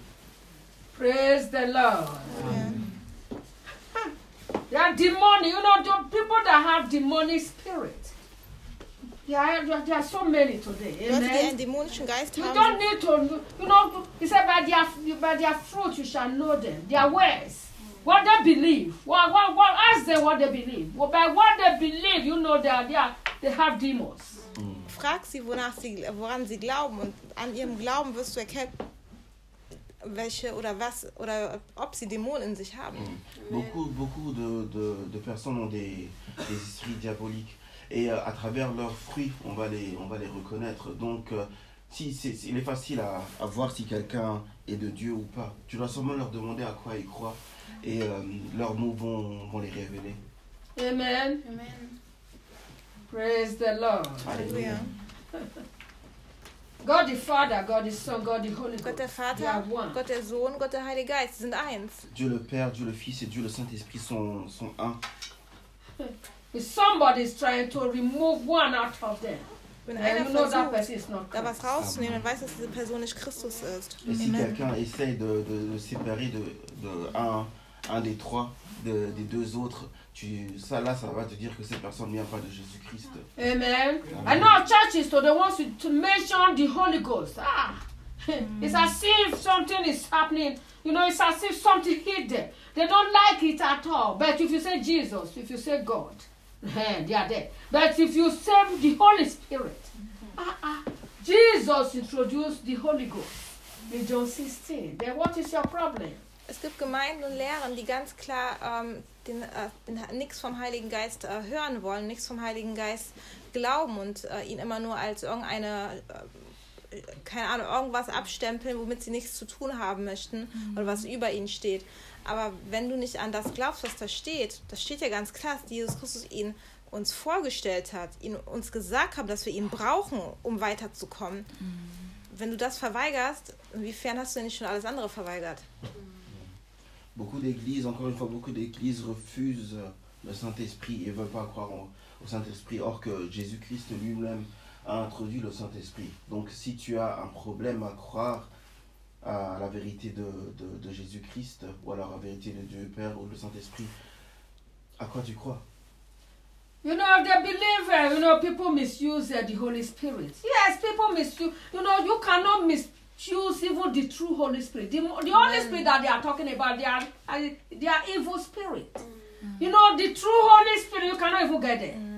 Praise the Lord.
Amen.
They are demonic. You know, the people that have demonic spirit. There are, there are so many today.
Leute, die einen
Amen.
dämonischen Geist
You
haben,
don't need to, you know, he said, by their, by their fruit you shall know them, their ways, what they believe. What, what, what, ask them what they believe. Well, by what they believe, you know they, are, they, are, they have demons.
frag sie, wonach sie, woran sie glauben, und an ihrem Glauben wirst du erkennen, welche oder was oder ob sie Dämonen in sich haben.
Beaucoup, beaucoup de, de, de personnes ont des, des esprits diaboliques. Et euh, à travers leurs fruits, on va les, on va les reconnaître. Donc, euh, si, c'est, c'est- il est facile à, à voir si quelqu'un est de Dieu ou pas. Tu dois seulement leur demander à quoi ils croient. Et euh, leurs mots vont, vont les révéler.
Amen. Praise the Lord.
Halleluja.
God the Father, God the Son, God the Holy
Gott der
Ghost. They are
Vater,
one.
Gott der Sohn, Gott der Heilige Geist, sie sind eins.
Dieu le Père, Dieu le Fils et Dieu le Saint-Esprit sont, sont un.
If somebody is trying to remove one out of them,
Wenn
then
einer
you know that
versucht,
person is not
da
Christ.
was rauszunehmen, dann weiß, dass diese Person nicht Christus ist.
Et si
Amen.
quelqu'un essaye de, de, de séparer de, de un, un des trois, de, des deux autres, tu, ça là, ça va te dire que cette personne ne vient pas de Jésus-Christ.
Amen. I know churches, so they want to, to mention the Holy Ghost. Ah, it's as if something is happening. You know, it's as if something hit them. They don't like it at all. But if you say Jesus, if you say God, they are there. But if you say the Holy Spirit, ah, ah, Jesus introduced the Holy Ghost in John sixteen. Then what is your problem?
Es gibt Gemeinden und Lehren, die ganz klar ähm, den, äh, den, nichts vom Heiligen Geist äh, hören wollen, nichts vom Heiligen Geist glauben und äh, ihn immer nur als irgendeine, äh, keine Ahnung, irgendwas abstempeln, womit sie nichts zu tun haben möchten mhm. oder was über ihnen steht. Aber wenn du nicht an das glaubst, was da steht, das steht ja ganz klar, dass Jesus Christus ihn uns vorgestellt hat, ihn uns gesagt hat, dass wir ihn brauchen, um weiterzukommen. Mhm. Wenn du das verweigerst, inwiefern hast du denn nicht schon alles andere verweigert?
Beaucoup d'églises, encore une fois, beaucoup d'églises refusent le Saint-Esprit et ne veulent pas croire au, au Saint-Esprit, or que Jésus-Christ lui-même a introduit le Saint-Esprit. Donc si tu as un problème à croire à la vérité de, de, de Jésus-Christ, ou alors à la vérité de Dieu Père ou le Saint-Esprit, à quoi tu crois?
You know, they believe, uh, you know, people misuse uh, the Holy Spirit. Yes, people misuse, you know, you cannot misuse even the true Holy Spirit. The, the Holy Spirit that they are talking about, they are, uh, they are evil spirits. Mm. You know, the true Holy Spirit, you cannot even get there.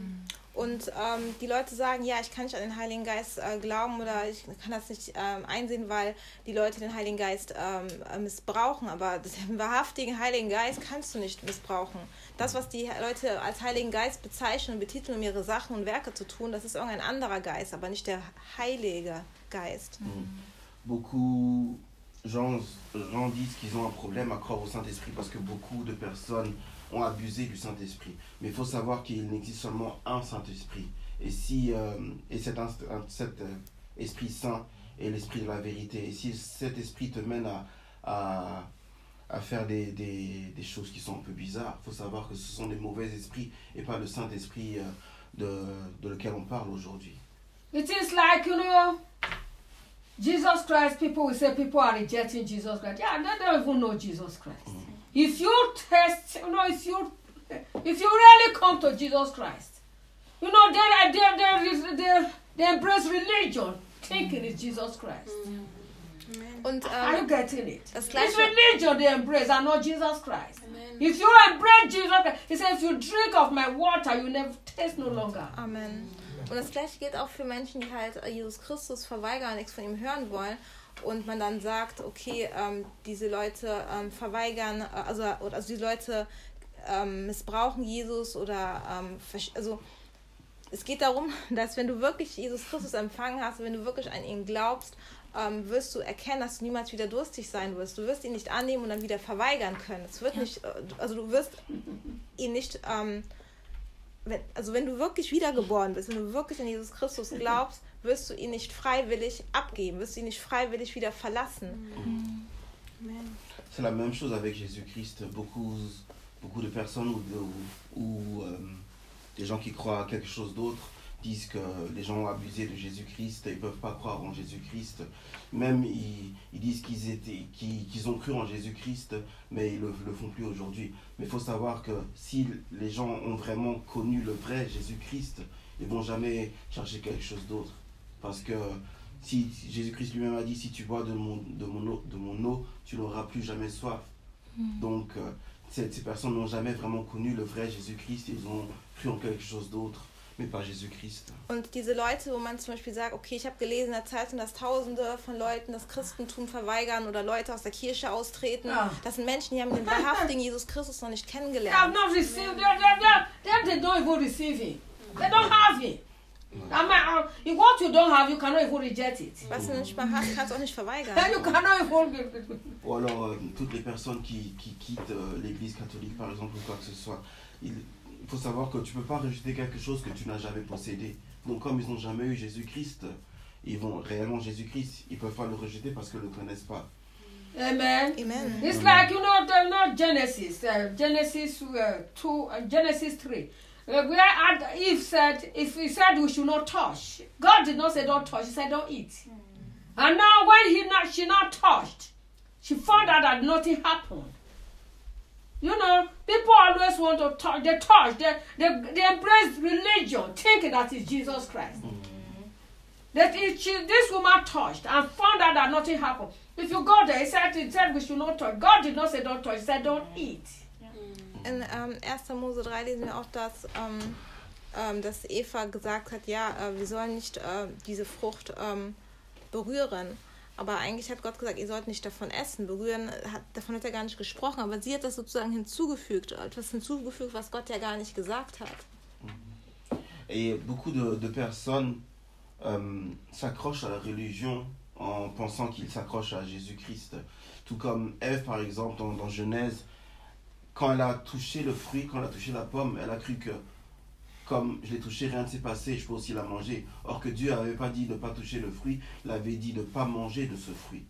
Und ähm, die Leute sagen, ja, ich kann nicht an den Heiligen Geist äh, glauben oder ich kann das nicht ähm, einsehen, weil die Leute den Heiligen Geist ähm, missbrauchen. Aber den wahrhaftigen Heiligen Geist kannst du nicht missbrauchen. Das, was die Leute als Heiligen Geist bezeichnen und betiteln, um ihre Sachen und Werke zu tun, das ist irgendein anderer Geist, aber nicht der Heilige Geist.
Mhm. Beaucoup gens, gens disent qu'ils ont un problème à croire au Saint-Esprit parce que beaucoup de personnes ont abusé du Saint-Esprit. Mais il faut savoir qu'il n'existe seulement un Saint-Esprit. Et si euh, et cet, cet euh, Esprit Saint est l'Esprit de la vérité. Et si cet Esprit te mène à, à, à faire des, des, des choses qui sont un peu bizarres, il faut savoir que ce sont des mauvais esprits et pas le Saint-Esprit euh, de, de lequel on parle aujourd'hui.
It is like, you know, Jesus Christ, people will say people are rejecting Jesus Christ. Yeah, they don't even know Jesus Christ. Mm. If you test, you know, if you, if you really come to Jesus Christ, you know, they, they, they, they, they embrace religion, thinking it's Jesus Christ.
Mm. Und, ähm,
are you getting it?
Das
It's
Gleiche.
religion they embrace and not Jesus Christ.
Amen.
If you embrace Jesus Christ, he said, if you drink of my water, you never taste no longer.
Amen. Und das Gleiche gilt auch für Menschen, die halt Jesus Christus verweigern, nichts von ihm hören wollen. Und man dann sagt, okay, ähm, diese Leute ähm, verweigern, äh, also, also die Leute ähm, missbrauchen Jesus oder, ähm, also es geht darum, dass wenn du wirklich Jesus Christus empfangen hast, wenn du wirklich an ihn glaubst, ähm, wirst du erkennen, dass du niemals wieder durstig sein wirst. Du wirst ihn nicht annehmen und dann wieder verweigern können. Es wird ja. nicht, also du wirst ihn nicht, ähm, wenn, also wenn du wirklich wiedergeboren bist, wenn du wirklich an Jesus Christus glaubst, wirst du ihn nicht freiwillig abgeben, wirst du ihn nicht freiwillig wieder verlassen.
Amen. C'est la même chose avec Jésus-Christ. Beaucoup, beaucoup de personnes ou, ou, ou euh, des gens qui croient à quelque chose d'autre disent que les gens ont abusé de Jésus-Christ, ils ne peuvent pas croire en Jésus-Christ. Même ils, ils disent qu'ils, étaient, qu'ils, qu'ils ont cru en Jésus-Christ, mais ils ne le, le font plus aujourd'hui. Mais il faut savoir que si les gens ont vraiment connu le vrai Jésus-Christ, ils ne vont jamais chercher quelque chose d'autre. Parce que si Jésus-Christ lui-même a dit, si tu bois de mon, de mon, eau, de mon eau, tu n'auras plus jamais soif. Mm. Donc euh, ces, ces personnes n'ont jamais vraiment connu le vrai Jésus-Christ, ils ont cru en quelque chose d'autre, mais pas Jésus-Christ.
Und diese Leute, wo man zum Beispiel sagt, okay, ich habe gelesen in der Zeitung, dass Tausende von Leuten das Christentum verweigern oder Leute aus der Kirche austreten, ja. Das sind Menschen, die haben den wahrhaftigen Jesus Christus noch nicht kennengelernt.
They have not received, they, they, they, they don't even receive him. They don't have him. I mean, uh, what you don't have, you cannot even reject it.
Was du nicht mal hast, kannst du auch nicht verweigern.
You cannot even...
Ou alors, euh, toutes les personnes qui, qui quittent euh, l'église catholique, par exemple, ou quoi que ce soit, il, il faut savoir que tu ne peux pas rejeter quelque chose que tu n'as jamais possédé. Donc, comme ils n'ont jamais eu Jésus-Christ, ils vont réellement Jésus-Christ, ils ne peuvent pas le rejeter parce qu'ils ne le connaissent pas.
Amen.
Amen.
It's like, you know, the not Genesis, uh, Genesis uh, two, uh, Genesis three. Uh, where Ad, Eve said, if he said we should not touch, God did not say don't touch. He said don't eat. Mm. And now when he not, she not touched, she found out that nothing happened. You know, people always want to touch. They touch. They they, they embrace religion, thinking that it's Jesus Christ. Mm. That it, she, this woman touched and found out that nothing happened. If you go there, he said, he said we should not touch. God did not say don't touch. He said don't eat.
In ähm, erster Mose drei lesen wir auch, dass, ähm, ähm, dass Eva gesagt hat, ja, äh, wir sollen nicht äh, diese Frucht ähm, berühren. Aber eigentlich hat Gott gesagt, ihr sollt nicht davon essen. Berühren, hat, davon hat er gar nicht gesprochen. Aber sie hat das sozusagen hinzugefügt. Etwas hinzugefügt, was Gott ja gar nicht gesagt hat.
Et beaucoup de, de personnes euh, s'accrochent à la religion en pensant qu'ils s'accrochent à Jésus-Christ. Tout comme Ève, par exemple, dans, dans Genèse, quand elle a touché le fruit, quand elle a touché la pomme, elle a cru que, comme je l'ai touché, rien ne s'est passé, je peux aussi la manger. Or que Dieu n'avait pas dit de ne pas toucher le fruit, il avait dit de ne pas manger de ce fruit.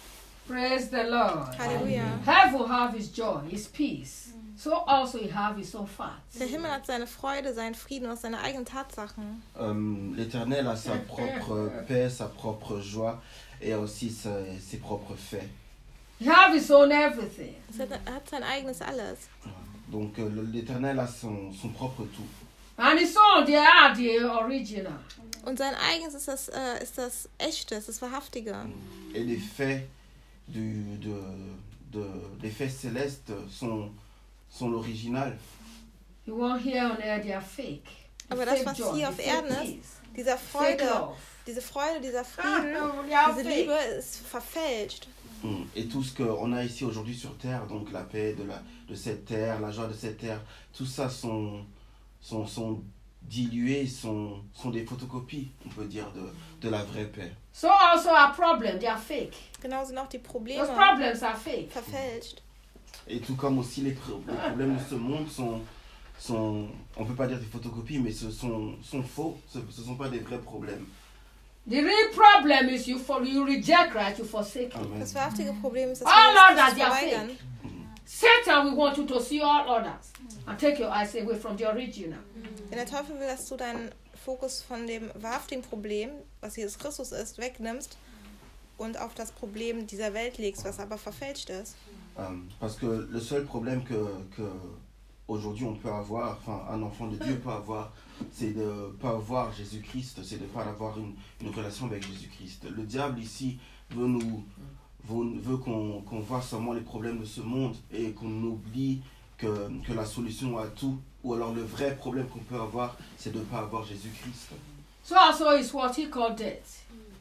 Praise the Lord.
Halleluja.
Heaven will have his joy, his peace. So also he have his own facts.
Der Himmel hat seine Freude, seinen Frieden und seine eigenen Tatsachen.
Euh, L'Éternel a sa propre paix, sa propre joie et aussi sa, ses propres faits.
He have his own everything.
Er hat sein eigenes alles.
Donc euh, l'Éternel a son, son propre tout.
And his own, they are the original.
Und sein eigenes ist das, äh, ist das Echte, ist das Wahrhaftige.
Et les faits, du, de, de, les faits célestes sont, sont l'original.
You won't hear on air they are fake.
Aber das, was hier auf Erden ist, dieser Freude, diese Freude, dieser Frieden, diese Liebe ist verfälscht.
Et tout ce qu'on a ici aujourd'hui sur terre, donc la paix de, la, de cette terre, la joie de cette terre, tout ça sont, sont, sont dilués, sont, sont des photocopies, on peut dire, de, de la vraie paix.
So also our problem, they are fake.
Genau sind auch die Probleme
Those problems are fake.
verfälscht.
Et tout comme aussi les, les problèmes de ce monde sont, sont, on ne peut pas dire des photocopies, mais ce sont, sont faux, ce ne sont pas des vrais problèmes.
The real problem is you for you reject Christ, you forsake him.
Das wahrhaftige Problem ist, dass
All
wir
others
das
they are
verweigern.
fake. Satan will want you to see all others and take your eyes away from the original.
Denn der Teufel will, dass du deinen Fokus von dem wahrhaftigen Problem, was Jesus Christus ist, wegnimmst und auf das Problem dieser Welt legst, was aber verfälscht ist.
Um, parce que le seul problème que, que aujourd'hui on peut avoir, enfin un enfant de Dieu peut avoir, c'est de ne pas voir Jésus-Christ, c'est de ne pas avoir une, une relation avec Jésus-Christ. Le diable ici veut, nous, veut, veut qu'on qu'on voit seulement les problèmes de ce monde et qu'on oublie que, que la solution à tout, ou alors le vrai problème qu'on peut avoir, c'est de ne pas avoir Jésus-Christ.
So also is what he called death.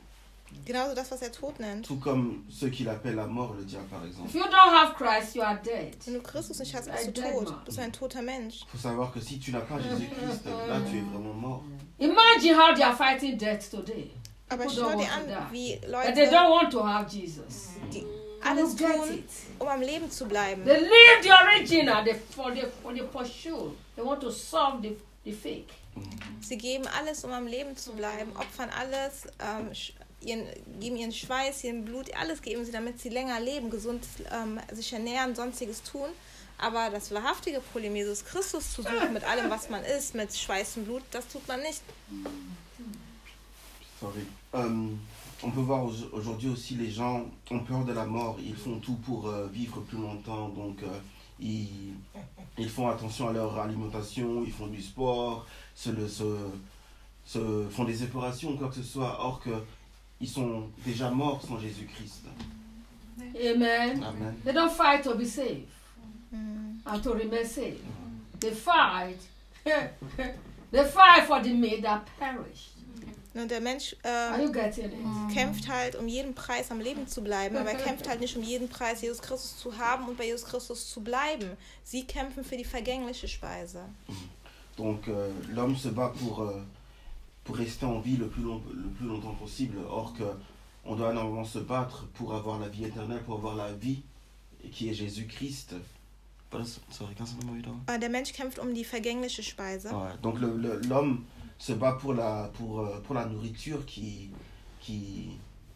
Genauso das, was er Tod nennt.
Tout comme ceux qui l'appellent la mort, le diable par exemple.
If you don't have Christ, you are dead.
Wenn du Christus nicht hast, bist du tot. Du bist ein toter Mensch.
Il faut savoir que si tu n'as pas Jésus-Christ, là tu es vraiment mort.
Imagine how they are fighting death today.
Aber
People
schau
don't
dir
want to
an,
die.
wie
But they
Leute,
don't want to have Jesus.
die
They
alles
don't get
tun,
it.
um am Leben zu bleiben.
They leave the original they, for, the, for the pursuit. They want to solve the, the fake.
Sie geben alles, um am Leben zu bleiben, opfern alles, ähm, ihren, geben ihren Schweiß, ihren Blut, alles geben sie, damit sie länger leben, gesund ähm, sich ernähren, sonstiges tun. Aber das wahrhaftige Problem, Jesus Christus zu suchen mit allem, was man ist, mit Schweiß und Blut, das tut man nicht.
Sorry. Euh, on peut voir aujourd'hui aussi les gens ont peur de la mort, ils font tout pour euh, vivre plus longtemps, donc euh, ils, ils font attention à leur alimentation, ils font du sport, se, se, se font des opérations, quoi que ce soit, or que ils sont déjà morts sans Jésus-Christ.
Amen.
Amen.
They don't fight to be saved
Mhm.
and to remain saved. They fight. They fight for the meat that perished.
Und der Mensch
Are
ähm,
you getting it?
kämpft halt um jeden Preis am Leben zu bleiben, aber er kämpft halt nicht um jeden Preis Jesus Christus zu haben und bei Jesus Christus zu bleiben. Sie kämpfen für die vergängliche Speise.
Donc euh, l'homme se bat pour, euh, pour rester en vie le plus, long, le plus longtemps possible, or que on doit normalement se battre pour avoir la vie éternelle, pour avoir la vie qui est Jésus-Christ. Sorry, kannst du nochmal wieder?
Äh, Der Mensch kämpft um die vergängliche Speise.
Ouais, donc le, le, l'homme se bat pour la, pour, euh, pour la nourriture qui, qui,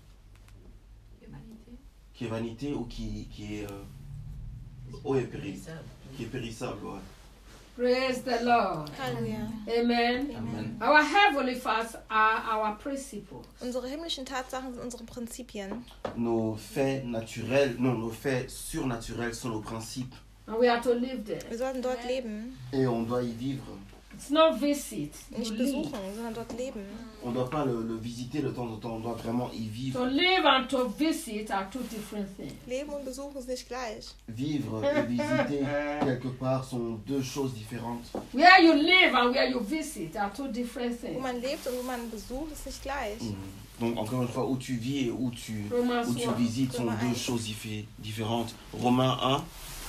qui est vanité ou qui, qui est, euh, oh, est péri- qui est périssable. Ouais.
Praise the Lord.
Halleluja.
Amen.
Amen.
Our heavenly facts are our principles.
Unsere himmlischen Tatsachen sind unsere Prinzipien.
Nos faits naturels, non, nos faits surnaturels sont nos principes.
And we are to live there.
Wir sollten dort leben.
Et on doit y vivre.
It's not visit, you
Nicht
live.
besuchen, sondern dort leben.
On ne doit pas le, le visiter de temps en temps, on doit vraiment y vivre.
To live and to visit are two different things.
Leben und besuchen ist nicht gleich.
Vivre et visiter quelque part sont deux choses différentes.
Where you live and where you visit are two different
Wo
things.
man lebt und wo man besucht, ist nicht gleich.
Mm. Donc encore une fois, où tu vis et où tu,
Romains
où tu
one.
visites sont
Romains
deux
un.
choses diffé- différentes. Romains un.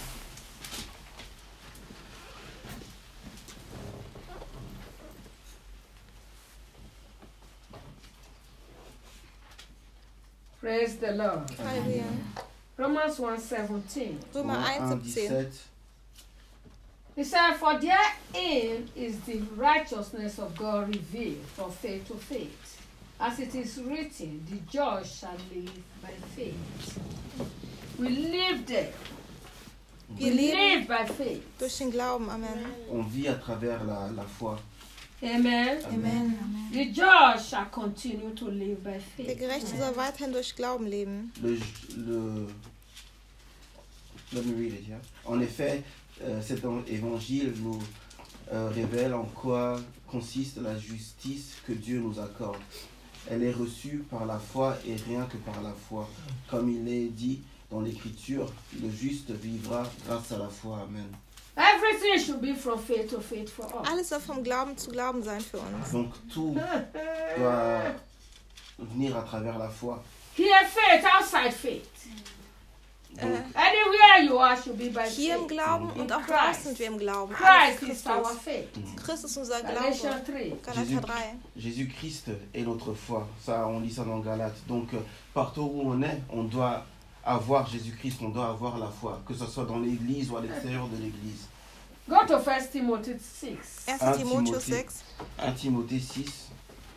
Praise the Lord.
Halleluja.
Romans one seventeen.
Römer
Romains
eins,
un,
siebzehn.
dix-sept.
He said, for therein is the righteousness of God revealed from faith to faith. As it is written, the just shall live by faith. We live there. We
Wir leben
live by faith.
durch den Glauben. Amen.
On vit à travers la, la foi.
Amen.
Amen.
The just shall continue to live by
Der
faith.
Gerechte soll weiterhin durch Glauben leben.
Le, le, let me read it, yeah. En effet, euh, cet évangile nous euh, révèle en quoi consiste la justice que Dieu nous accorde. Elle est reçue par la foi et rien que par la foi. Comme il est dit dans l'Écriture, le juste vivra grâce à la foi. Amen.
Everything should be from faith to faith for us.
Alles soll vom Glauben zu Glauben sein für uns.
Donc tout doit venir à travers la foi.
Here, faith, outside faith.
Äh,
Anywhere you are should be by
hier im
faith.
Glauben und auch
Christ.
draußen sind wir im Glauben. Alles
Christ
ist
is our
Christus.
faith.
Christus ist unser
Galatians
Glaube.
three.
Galater drei.
Jésus-Christ est notre foi. Ça, on lit ça dans Galates. Donc, euh, partout où on est, on doit avoir Jésus-Christ, on doit avoir la foi, que ce soit dans l'église ou à l'extérieur de l'église.
Go to First Timothy six.
erster
un
Timotheus
Timothée.
sechs.
un Timothée six.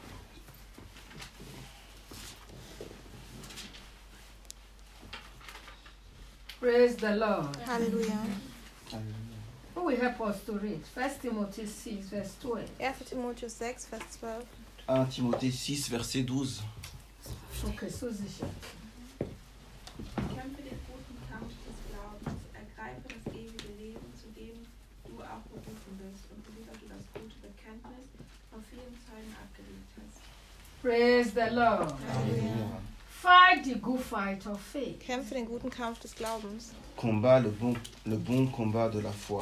Praise the Lord.
Halleluja.
Who will help us to read? First Timothy six, verse twelve.
erster Timotheus sechs, Vers zwölf.
un Timothée six, verset douze.
Okay, Susie.
Kämpfe den guten Kampf des Glaubens, ergreife das ewige Leben, zu dem du auch berufen bist und worüber du das gute Bekenntnis von vielen Zeugen abgelegt hast.
Praise the Lord.
Alléluia.
Fight the good fight of faith.
Kämpfe den guten Kampf des Glaubens.
Combat le bon, le bon combat de la foi.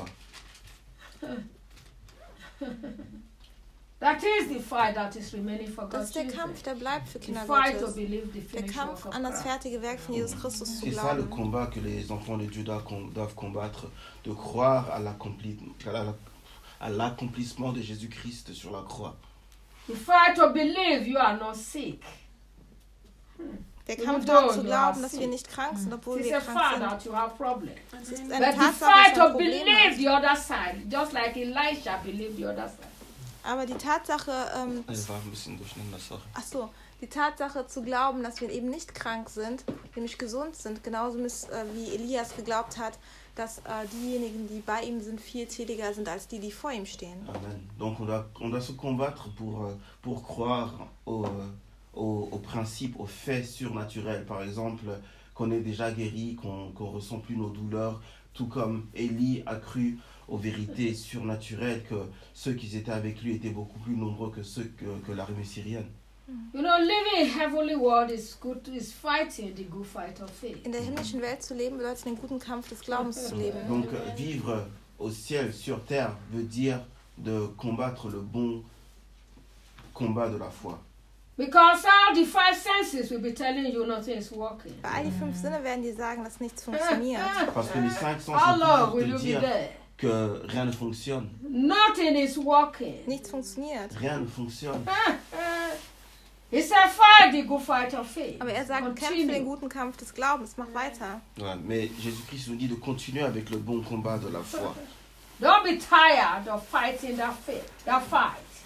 That is the fight that is remaining for
Das
God's
ist der
children.
Kampf, der bleibt für
The
Kinder
fight to
Gottes.
believe the
Der
finished
Kampf
work of
an das
Christ.
fertige Werk von Jesus Christus zu
C'est ça le
glauben.
combat que les enfants de Dieu doivent com- doivent combattre, de croire à l'accompli- à la- à l'accomplissement de Jésus-Christ sur la croix.
The fight to believe you are not sick.
Der
Even
Kampf
though
daran zu
you
glauben,
are
dass wir
sick.
nicht krank sind, obwohl
It's
wir
a
krank
fact
sind.
that you have problem.
Es ist
But
eine
the
Tatsache,
fight
dass du ein
to
Problem
believe
hast.
the other side, just like Elisha believed the other side.
Aber die Tatsache, ähm,
Das war ein bisschen durcheinander, sorry.
ach so, die Tatsache zu glauben, dass wir eben nicht krank sind, nämlich gesund sind, genauso miss, äh, wie Elias geglaubt hat, dass äh, diejenigen, die bei ihm sind, viel tätiger sind als die, die vor ihm stehen.
Amen. Donc on doit, on doit se combattre pour, euh, pour croire aux, aux, aux principes, aux faits surnaturels. Par exemple, qu'on est déjà guéri, qu'on qu'on ressent plus nos douleurs, tout comme Élie a cru aux vérités surnaturelles, que ceux qui étaient avec lui étaient beaucoup plus nombreux que ceux que, que l'armée syrienne.
You know, living in heavenly world is good, is fighting the good fight of faith.
In der himmlischen Welt zu leben, bedeutet den guten Kampf des Glaubens zu leben.
Donc euh, vivre au ciel, sur terre, veut dire de combattre le bon combat de la foi.
Because all the five senses will be telling you nothing is working.
Bei all die fünf Sinne werden dir sagen, dass nichts funktioniert.
Parce que les cinq sens
How
vont
long
toujours
will
te
you be
dire
there?
que rien ne fonctionne.
Nothing is working.
Nichts funktioniert.
Rien ne fonctionne.
He said, fight the good fight of faith.
Aber er sagt, kämpfe den
Continue.
guten Kampf des Glaubens, mach weiter.
Ouais, mais Jésus-Christ nous dit de continuer avec le bon combat de la foi.
Don't be tired of fighting that faith, that fight.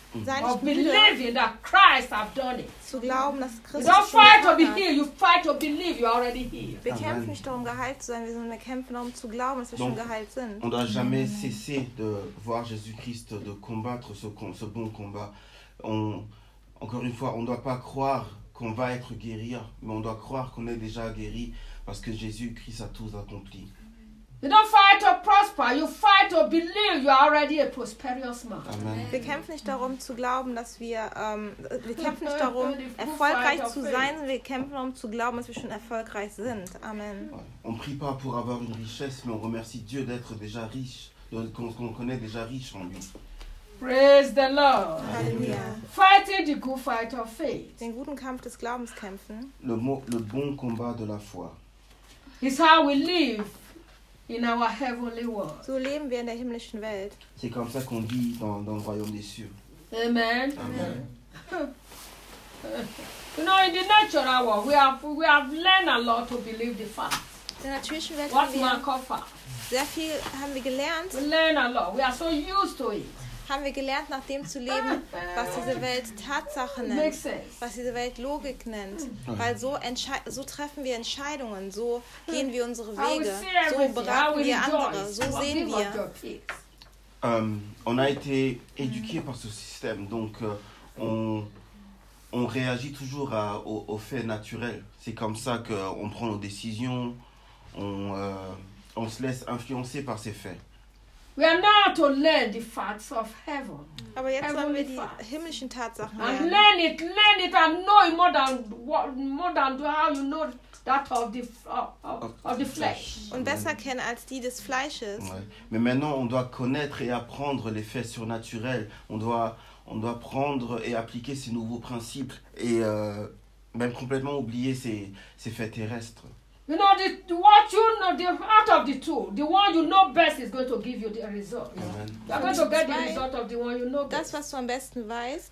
Sei
of
nicht müde
believing that Christ have done it.
zu glauben, dass
You
Christus
don't
schon
fight to be
getan hat.
healed, you fight to believe you're already healed.
Wir
Amen.
kämpfen nicht darum, geheilt zu sein, wir sondern wir kämpfen darum zu glauben, dass wir schon
Donc,
geheilt sind.
On ne doit jamais cesser de voir Jésus-Christ, de combattre ce, com- ce bon combat. On, encore une fois, on ne doit pas croire qu'on va être guéri, mais on doit croire qu'on est déjà guéri parce que Jésus-Christ a tout accompli.
You don't fight to prosper, you fight to believe you're already a prosperous man.
Amen.
Wir kämpfen nicht darum zu glauben, dass wir, ähm, wir kämpfen nicht darum, erfolgreich zu sein, wir kämpfen darum zu glauben, dass wir schon erfolgreich sind. Amen.
Ouais. On ne prie pas pour avoir une richesse, mais on remercie Dieu d'être déjà riche, de- qu'on qu'on connaît déjà riche en lui.
Praise the Lord.
Halleluja.
Fighting the good fight of faith
Den guten Kampf des Glaubens kämpfen
Le, mot, le bon combat de la foi.
is how we live in our heavenly world.
So leben wir in der himmlischen Welt.
C'est comme ça qu'on vit dans, dans le royaume des cieux.
Amen.
Amen.
You know, in the natural world, we have we have learned a lot to believe the facts.
In der natürlichen Welt
What
haben
man
wir
call facts.
sehr viel haben wir gelernt,
We learn a lot. We are so used to it.
haben wir gelernt, nach dem zu leben, was diese Welt Tatsache
It
nennt,
makes sense.
was diese Welt Logik nennt. Weil so, entschei- so treffen wir Entscheidungen, so gehen wir unsere
How we
Wege,
see
so
everything, how
beraten
we
wir andere,
rejoice.
so
What
sehen
give us
wir.
your peace.
Euh, on a été éduqué par ce système, donc euh, on, on réagit toujours à- aux, aux faits naturels. C'est comme ça qu'on prend nos décisions, on, euh, on se laisse influencer par ces faits.
We are now to learn the facts of heaven.
Aber jetzt sollen wir
Heavenly
die
Father.
himmlischen Tatsachen
And
lernen.
learn it, learn it, and know it more than what, more than how you know that of the of, of, of the flesh.
Und besser kennen als die des Fleisches.
Ouais. Mais maintenant, on doit connaître et apprendre les faits surnaturels. On doit, on doit prendre et appliquer ces nouveaux principes et euh, même complètement oublier ces, ces faits terrestres.
You know, the, what you know, the out of the two, the one you know best is going to give you the result.
Amen.
You are going to get the
Zwei.
result of the one you know
Das,
best.
was du am besten weißt,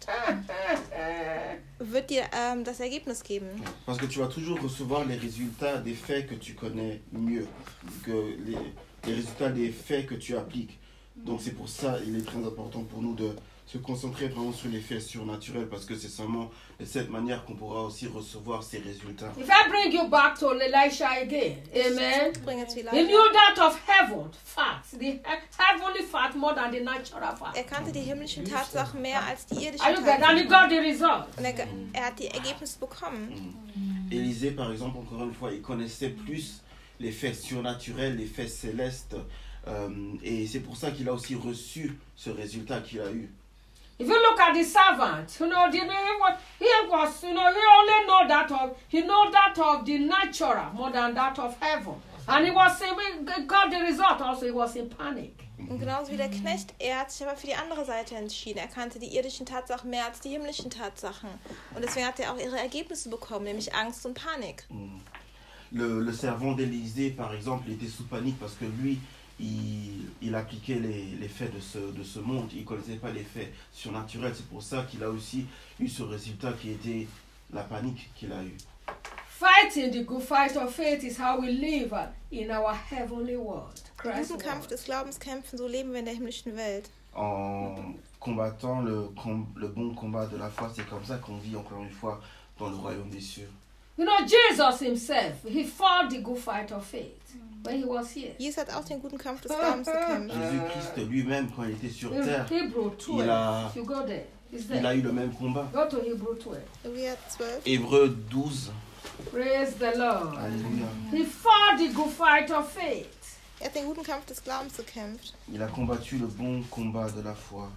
wird dir ähm, das Ergebnis geben.
Parce que tu vas toujours recevoir les résultats des faits que tu connais mieux que les, les résultats des faits que tu appliques. Donc c'est pour ça il est très important pour nous de se concentrer vraiment sur les faits surnaturels parce que c'est seulement de cette manière qu'on pourra aussi recevoir ces résultats.
If I bring you back to Elisha again, amen.
Ich bringe jetzt
He
vielleicht.
knew that of heaven facts, the he- heavenly fact more than the natural fact.
Er kannte die himmlischen Tatsachen mehr als die irdischen
Are you get? And he
Tatsachen.
got the result.
Und er, ge- er hat die Ergebnisse bekommen.
Élisée par exemple, encore une fois, il connaissait plus les faits surnaturels, les faits célestes euh, et c'est pour ça qu'il a aussi reçu ce résultat qu'il a eu.
If you look at the servant, you know, the, he was, he was, you know, he only know that of, he know that of the natural more than that of heaven. And he was, he got the result also, he was in panic.
Und genauso wie der Knecht, er hat sich aber für die andere Seite entschieden. Er kannte die irdischen Tatsachen mehr als die himmlischen Tatsachen. Und deswegen hat er auch ihre Ergebnisse bekommen, nämlich Angst und Panik.
Le, le servant d'Élisée, par exemple, il était sous panique parce que lui, il, il appliquait les, les faits de ce, de ce monde. Il ne connaissait pas les faits surnaturels. C'est pour ça qu'il a aussi eu ce résultat qui était la panique qu'il a eu.
Fighting the good fight of faith is how we live in our heavenly world.
Im
Christ's
guten Kampf
world.
des Glaubens kämpfen, so leben wir in der himmlischen Welt.
En combattant le, com- le bon combat de la foi, c'est comme ça qu'on vit encore une fois dans le royaume des cieux.
You know, Jesus himself, he fought the good fight of faith when he was here.
Jesus hat auch den guten Kampf des Glaubens gekämpft.
Jésus-Christ lui-même, quand il était sur
In
terre,
Hebrew twelve,
il a,
if you go there, it's
il a
there.
eu le même combat.
Go to Hebrew twelve.
Hebräer zwölf.
Hébreux douze.
Praise the Lord.
Alléluia.
He fought the good fight of faith.
Er hat den guten Kampf des Glaubens gekämpft.
Il a combattu le bon combat de la foi.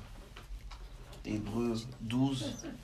Hébreux douze.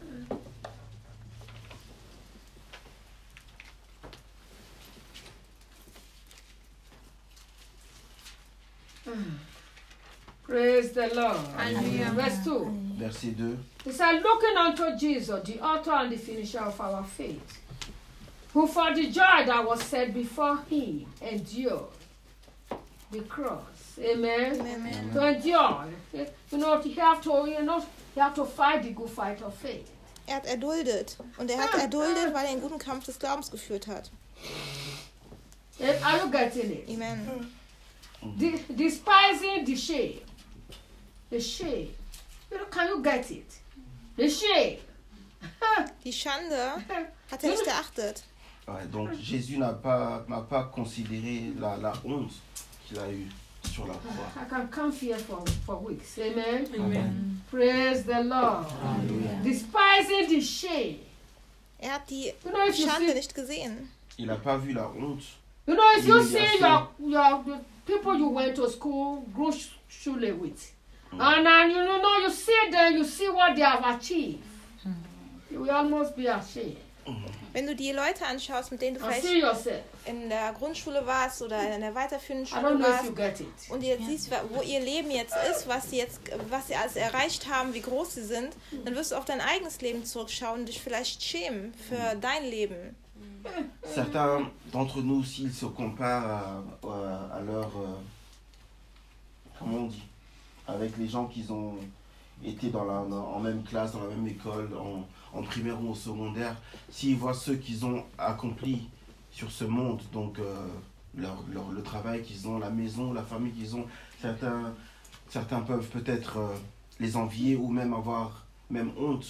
Praise the Lord.
Hallelujah.
Verse two.
Verset deux.
He said, looking unto Jesus, the author and the finisher of our faith, who for the joy that was set before him endured the cross. Amen.
Amen.
To endure. You know, you have to, you know, you have to fight the good fight of faith.
Er hat erduldet. Und er hat erduldet, weil er einen guten Kampf des Glaubens geführt hat.
Eh, Are you getting it?
Amen.
De- despising the shame. The shame. You know, can you get it? The shame.
Die Schande hat er nicht erachtet.
Ouais, donc Jésus n'a pas, n'a pas considéré la, la honte qu'il a eue sur la croix.
I can come here for, for weeks. Amen.
Amen.
Praise the Lord.
Hallelujah.
Despising the shame.
Er hat die
You know, if you
Schande
see,
nicht gesehen.
Il n'a pas vu la honte.
you know, if you see your,
Humiliation.
your the people you went to school, grew shule with, and then you know, you see them, you see what they have achieved, you will almost be ashamed.
Wenn du die Leute anschaust, mit denen du
And see
vielleicht
yourself.
in der Grundschule warst oder in der weiterführenden
I
Schule
don't know if
warst
you get it.
und du jetzt siehst, wo ihr Leben jetzt ist, was sie jetzt, was sie alles erreicht haben, wie groß sie sind, dann wirst du auf dein eigenes Leben zurückschauen und dich vielleicht schämen für dein Leben.
Certains d'entre nous, s'ils se comparent à, à, à leur... euh, comment on dit? Avec les gens qui ont été dans la, dans- en même classe, dans la même école, en, en primaire ou au secondaire, s'ils voient ceux qu'ils ont accompli sur ce monde, donc euh, leur, leur- le travail qu'ils ont, la maison, la famille qu'ils ont, certains, certains peuvent peut-être euh, les envier ou même avoir même honte.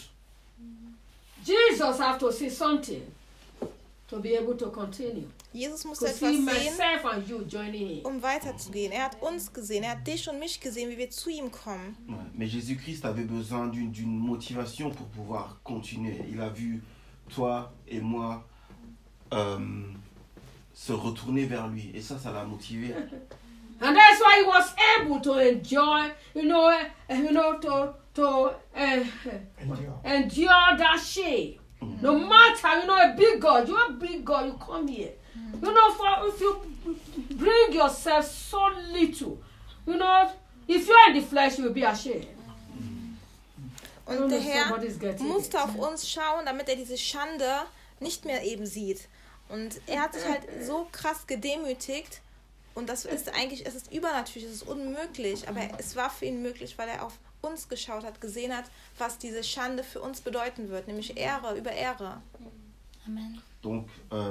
Jesus have to see something to be able to continue.
Jesus musste
To
etwas
see
sehen,
myself and you joining in.
um weiterzugehen. Er hat uns gesehen, er hat dich und mich gesehen, wie wir zu ihm kommen.
Ouais, mais Jésus-Christ avait besoin d'une d'une motivation pour pouvoir continuer. Il a vu toi et moi euh, se retourner vers lui. Et ça, ça l'a motivé.
And that's why he was able to enjoy, you know, uh, you know, to to uh,
Endure.
endure that shame. No matter, you know, a big God, you're a big God, you come here. You know, for if you bring yourself so little, you know, if you're in the flesh, you'll be ashamed. I don't
Und
know
der
if
Herr
somebody's getting
musste
it.
auf uns schauen, damit er diese Schande nicht mehr eben sieht. Und er hat sich halt so krass gedemütigt. Und das ist eigentlich, es ist übernatürlich, es ist unmöglich. Aber es war für ihn möglich, weil er auf uns geschaut hat, gesehen hat, was diese Schande für uns bedeuten wird. Nämlich Ehre über Ehre.
Amen.
Donc, euh,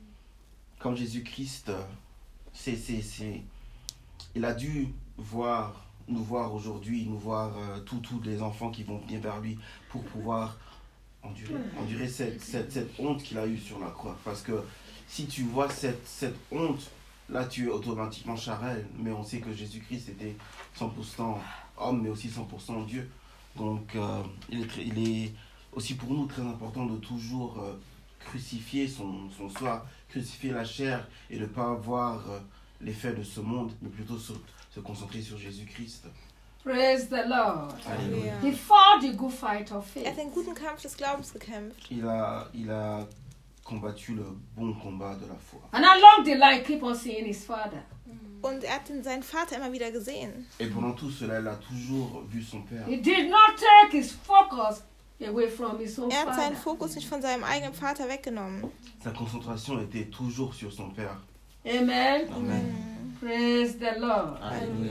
comme Jésus-Christ, euh, c'est, c'est, c'est, il a dû voir, nous voir aujourd'hui, nous voir euh, tous tous les enfants qui vont venir vers lui pour pouvoir endurer, endurer cette, cette, cette honte qu'il a eue sur la croix. Parce que si tu vois cette, cette honte, là tu es automatiquement charnel, mais on sait que Jésus-Christ était cent pour cent homme, mais aussi cent pour cent Dieu. Donc euh, il, est, très- il est aussi pour nous très important de toujours euh, crucifier son, son soi, crucifier la chair et de ne pas voir euh, les faits de ce monde, mais plutôt se, se concentrer sur Jésus-Christ.
Praise the Lord.
Alléluia.
He fought the good fight of
Er hat
faith.
den guten Kampf des Glaubens gekämpft.
Il a, il a combattu le bon combat de la foi.
And along the line, keep on seeing his father.
Und er hat den, seinen Vater immer wieder gesehen.
Et pendant tout cela, il a toujours vu son Père.
He did not take his focus away from his own
Er hat seinen
father.
Fokus nicht von seinem eigenen Vater weggenommen.
Sa concentration était toujours sur son Père.
Amen.
Amen.
Praise the Lord.
Alléluia.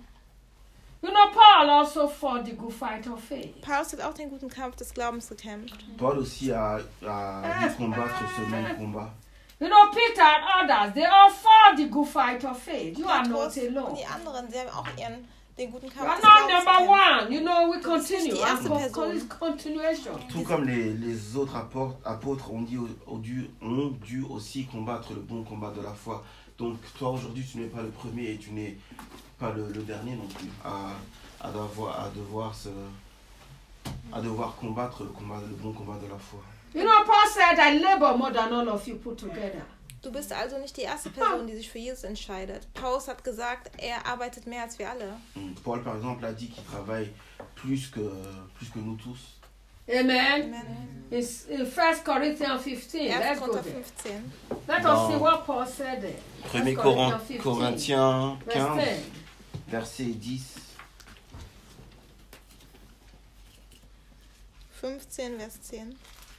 You know, Paul also fought the good fight of faith.
Paulus hat auch den guten Kampf des Glaubens gekämpft.
Paul aussi a, a dû combattre ce même combat.
You know, Peter and others, they all fought the good fight of faith. You are not
Petrus und
alone.
die anderen, sie haben auch ihren, den guten
You
Kampf
are
des
not
Glaubens
number
gekämpft.
one. You know, we
Das ist nicht
continue.
die erste
And
Person.
con- con- continuation.
Tout comme les, les autres apôtres, apôtres ont, dit, ont, dû, ont dû aussi combattre le bon combat de la foi. Donc toi aujourd'hui tu n'es pas le premier et tu n'es pas le, le dernier non plus à, à, devoir, à, devoir se, à devoir combattre le, combat, le bon combat de la foi.
You know, Paul said, I labor more than all of you put together.
Du bist also nicht die erste Person, die sich für Jesus entscheidet. Paulus hat gesagt, er arbeitet mehr als wir alle.
Paul par exemple a dit qu'il travaille plus que, plus que nous tous.
Amen.
Amen.
It's in First Corinthians fifteen. Let's
erster
go
Korinther
there.
fünfzehn.
Let us
Dans
see what Paul said there.
premier
First
Corinthiens Corinthiens
Verse
quinze,
ten.
verset dix.
fünfzehn, Vers zehn.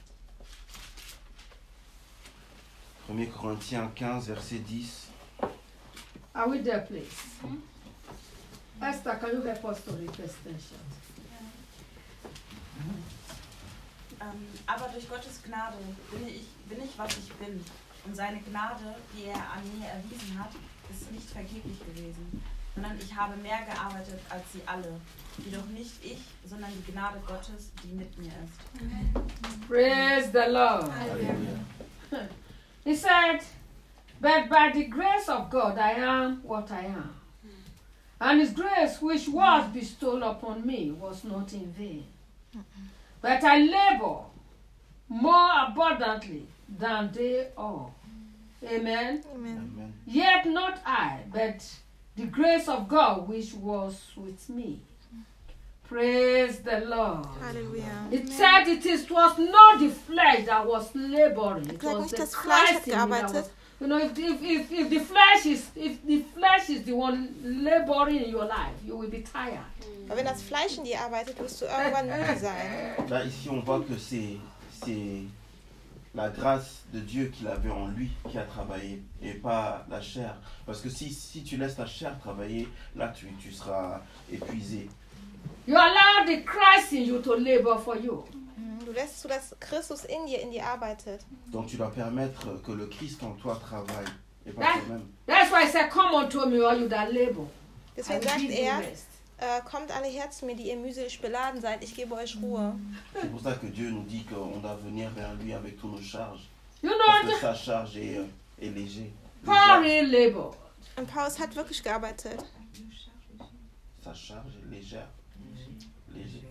premier Corinthiens quinze, verset dix.
Are we there, please? Esther, can you help us to read the extension?
Ähm, aber durch Gottes Gnade bin ich, bin ich, was ich bin. Und seine Gnade, die er an mir erwiesen hat, ist nicht vergeblich gewesen. sondern ich habe mehr gearbeitet als sie alle. Jedoch nicht ich, sondern die Gnade Gottes, die mit mir ist.
Praise the Lord.
Alléluia.
He said, but by the grace of God I am what I am. And his grace which was bestowed upon me was not in vain. But I labor more abundantly than they all. Amen.
Amen.
Amen.
Yet not I, but the grace of God which was with me. Praise the Lord.
Halleluja.
It said it is, was not the flesh that was laboring. It
Sag
was
nicht,
the
das Fleisch hat
Christ in me that was.
gearbeitet.
You know, if, if, if, if the flesh is if the flesh is the one laboring in your life, you will be tired.
Aber wenn das Fleisch in dir arbeitet, wirst du irgendwann müde sein.
Là, ici, on voit que c'est, c'est la grâce de Dieu qu'il avait en lui qui a travaillé et pas la chair. Parce que si, si tu laisses la chair travailler, là, tu, tu seras épuisé.
You allow the Christ in you to labor for you.
Du lässt zu, dass Christus in dir, in dir arbeitet.
Donc tu dois permettre que le Christ en toi travaille et pas
That-
toi-même.
That's why I said, come unto me, all you that labor. I
Deswegen
will
sagt
give you
er,
rest.
äh, kommt alle her zu mir, die ihr mühselig beladen seid, ich gebe euch Ruhe.
C'est pour ça que Dieu nous dit qu'on doit venir vers lui avec tous nos charges.
You
Parce
know,
que sa charge est, euh, est léger.
Paul
Légère.
really labored.
Und Paulus hat wirklich gearbeitet.
Sa charge est légère. Léger.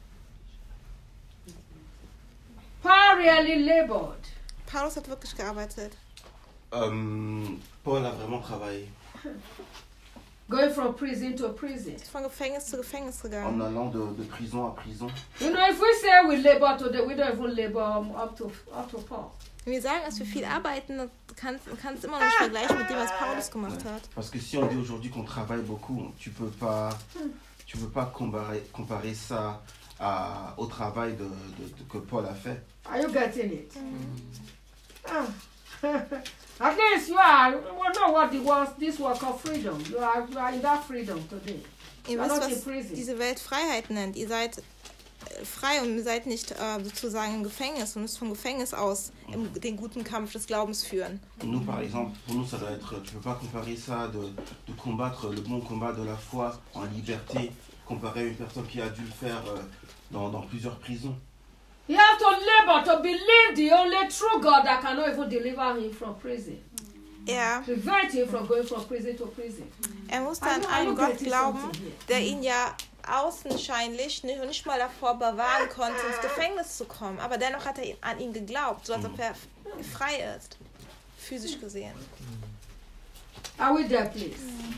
Paul really labored.
Paulus hat wirklich gearbeitet.
Euh, Paul a vraiment travaillé
Going from prison to prison.
Ist von Gefängnis zu Gefängnis
en
gegangen.
allant de, de prison à prison.
You know, if we say we labor today, we don't even labor um, up to up to Paul.
Wenn wir sagen, dass wir viel arbeiten, dann kannst du kannst immer noch nicht vergleichen mit dem, was Paulus gemacht hat.
Parce que si on dit aujourd'hui qu'on travaille beaucoup, tu peux pas, tu peux pas comparer, comparer ça à, au travail de, de- de- que Paul a fait.
Are you getting it? Ah. At least you are. You know what the was this work of freedom. You are, you are in that freedom today.
Ihr
You are
wisst,
not in
was
prison.
diese Welt Freiheit nennt. Ihr seid äh, frei und ihr seid nicht äh, sozusagen im Gefängnis und müsst vom Gefängnis aus im, den guten Kampf des Glaubens führen.
Nous, par exemple, pour nous, ça doit être, tu peux pas comparer ça de, de combattre le bon combat de la foi en liberté, comparé à une personne qui a dû le faire euh, dans, dans plusieurs prisons.
You have to labor to believe the only true God that cannot even deliver him from prison.
Er,
Prevent him from going from prison to prison.
er musste
Are
an
you- are you
einen Gott
getting
glauben,
something here?
der ihn ja außenscheinlich nicht, nicht mal davor bewahren konnte, ins Gefängnis zu kommen. Aber dennoch hat er an ihn geglaubt, so als ob er frei ist, physisch gesehen.
Are we there, please?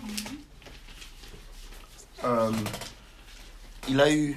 Euh, il a eu.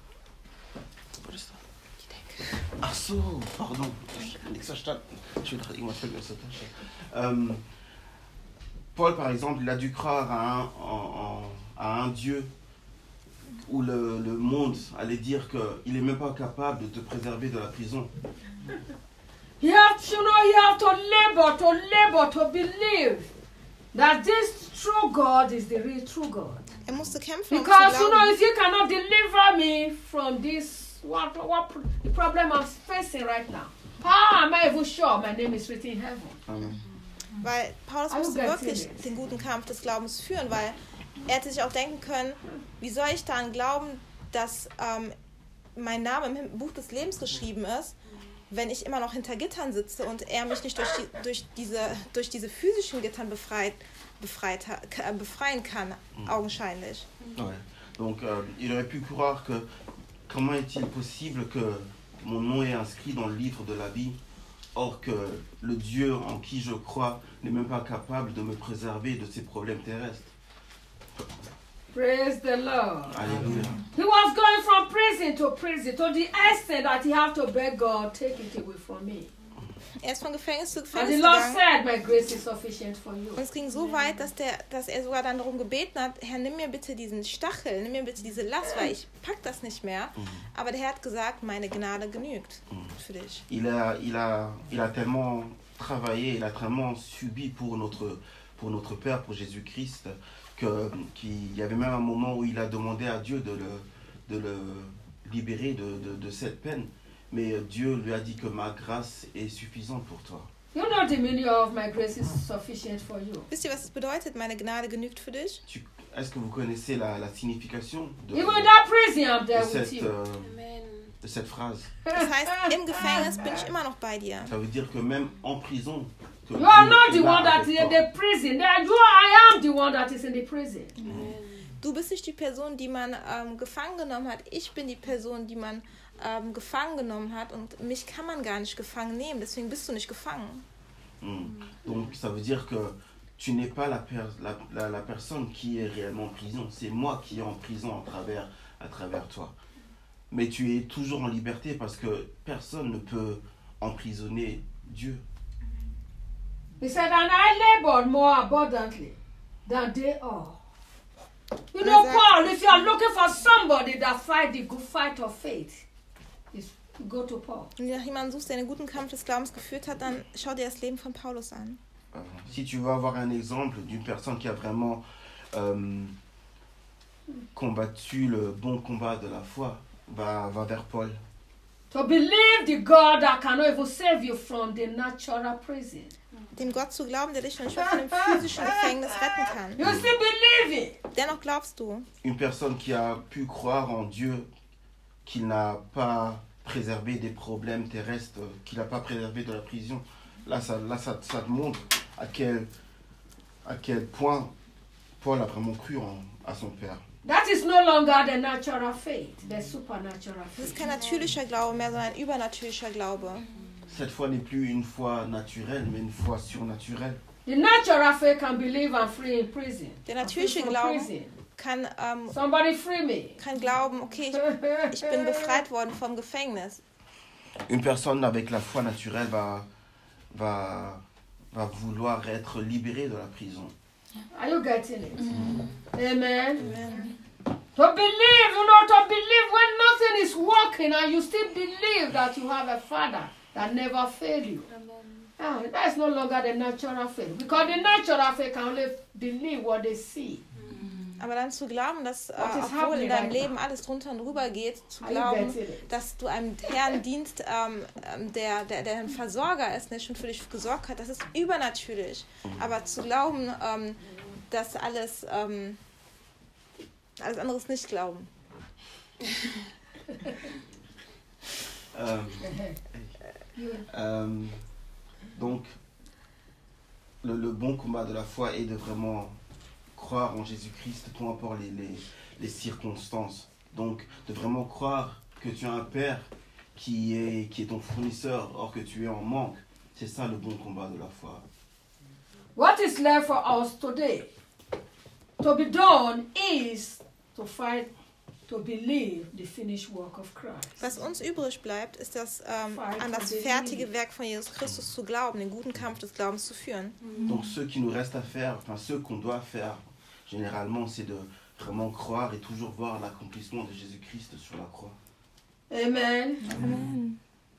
Ach so, pardon. Nichts verstanden. Ich will irgendwas vergessen. Euh, Paul, par exemple, il a dû croire à un, en- en- à un Dieu où le, le monde allait dire qu'il n'est même pas capable de te préserver de la prison.
You have to, you know, you have to labor, to labor, to believe that this true God is the real true God.
Er musste kämpfen, um zu
Because you know,
glauben.
if you cannot deliver me from this, what, what pr- the problem I'm facing right now, how am I even sure my name is written in heaven?
Amen.
Weil Paulus
Are you
musste
getting
wirklich
it?
den guten Kampf des Glaubens führen, weil er hätte sich auch denken können, wie soll ich daran glauben, dass ähm, mein Name im Him- Buch des Lebens geschrieben ist, wenn ich immer noch hinter Gittern sitze und er mich nicht durch, die, durch, diese, durch diese physischen Gittern befreit, befreit, ha- k- äh, befreien kann, augenscheinlich.
Ouais. Donc, euh, il aurait pu croire que comment est-il possible que mon nom est inscrit dans le livre de la vie, or que le Dieu en qui je crois n'est même pas capable de me préserver de ces problèmes terrestres.
Praise the Lord.
Alléluia.
He was going from prison to prison to the extent that he had to beg God, take it away from me.
Er ist von Gefängnis zu
And the
Gefängnis
Lord
gegangen.
said, my grace is sufficient for you.
Und es ging so weit, dass, der, dass er sogar dann darum gebeten hat, Herr, nimm mir bitte diesen Stachel, nimm mir bitte diese Last, weil ich pack das nicht mehr. Aber der Herr hat gesagt, meine Gnade genügt für dich.
Il a, il, a, il a tellement travaillé, il a tellement subi pour notre, pour notre Père, pour Jésus-Christ, que, qu'il y avait même un moment où il a demandé à Dieu de le, de le libérer de, de, de cette peine. Mais Dieu lui a dit que ma grâce est suffisante pour toi.
You know the meaning of my grace is sufficient for you.
Wisst ihr, was es bedeutet? Meine Gnade genügt für dich.
Tu, est-ce que vous connaissez la, la signification de,
Even in that prison, I'm
de
there with
cette,
you.
euh,
Amen.
de cette phrase?
Das heißt, im Gefängnis bin ich immer noch bei dir.
Ça veut dire que même en prison, que
You are
Dieu
not
est
the
là
one that
avec
is
toi.
in the prison. That you are, I am the one that is in the prison.
Du bist nicht die Person, die man ähm, gefangen genommen hat. Ich bin die Person, die man ähm, gefangen genommen hat. Und mich kann man gar nicht gefangen nehmen. Deswegen bist du nicht gefangen.
Mm. Donc ça veut dire que tu n'es pas la, per- la, la, la personne qui est réellement en prison. C'est moi qui est en prison à travers, à travers toi. Mais tu es toujours en liberté parce que personne ne peut emprisonner Dieu.
He said, and I labored more abundantly than they all. You know,
Exactly.
Paul, if you are looking for somebody that fight the good fight of faith, is go to Paul.
Wenn du nach jemandem suchst, der einen guten Kampf des Glaubens geführt hat, dann schau dir das Leben von Paulus an.
Euh, si tu veux avoir un exemple d'une personne qui a vraiment euh, combattu le bon combat de la foi, va, va vers Paul.
To believe the God that cannot even save you from the natural prison.
Dem Gott zu glauben, der dich noch nicht mal von dem physischen Gefängnis retten kann.
You still believe it.
Dennoch glaubst du.
Une personne qui a pu croire en Dieu, qu'il n'a pas préservé des problèmes terrestres, qu'il n'a pas préservé de la prison. Là, ça, là, ça, ça te montre à quel, à quel point Paul a vraiment cru en, à son Père.
That is no longer the natural faith, the supernatural
Das ist
faith.
kein natürlicher Glaube mehr, sondern ein übernatürlicher Glaube.
Cette foi n'est plus une foi naturelle, mais une foi surnaturelle.
The natural faith can believe I'm free in prison.
Der
I'm free
natürliche
from
Glaube
prison.
kann, ähm,
Somebody free me.
kann glauben, okay, ich, ich bin befreit worden vom Gefängnis.
Une personne avec la foi naturelle va, va, va vouloir être libérée de la prison.
Are you getting it? Amen.
Amen.
To believe, you know, to believe when nothing is working and you still believe that you have a father that never failed you. Ah, that's no longer the natural faith. Because the natural faith can only believe what they see.
Aber dann zu glauben, dass, äh,
What is
obwohl
happening
in deinem
right
Leben
now?
alles drunter und drüber geht, zu
Are you
glauben,
getting it?
dass du einem Herrn dienst, ähm, ähm, der, der, der ein Versorger ist, der schon für dich gesorgt hat, das ist übernatürlich. Aber zu glauben, ähm, dass alles, ähm, alles andere ist nicht glauben.
Euh, euh, donc, le, le bon combat de la foi est de vraiment croire en Jésus-Christ, peu importe les, les, les circonstances. Donc, de vraiment croire que tu as un Père qui est, qui est ton fournisseur, or que tu es en manque. C'est ça le bon combat de la foi.
What is left for us today to be done is to fight, to believe the finished work of Christ.
Was uns übrig bleibt, ist das, ähm, an das fertige Werk von Jesus Christus zu glauben, den guten Kampf des Glaubens zu führen.
Donc, ce qui nous reste à faire, enfin, ce qu'on doit faire, généralement, c'est de vraiment croire et toujours voir l'accomplissement de Jésus-Christ sur la croix.
Amen.
Amen.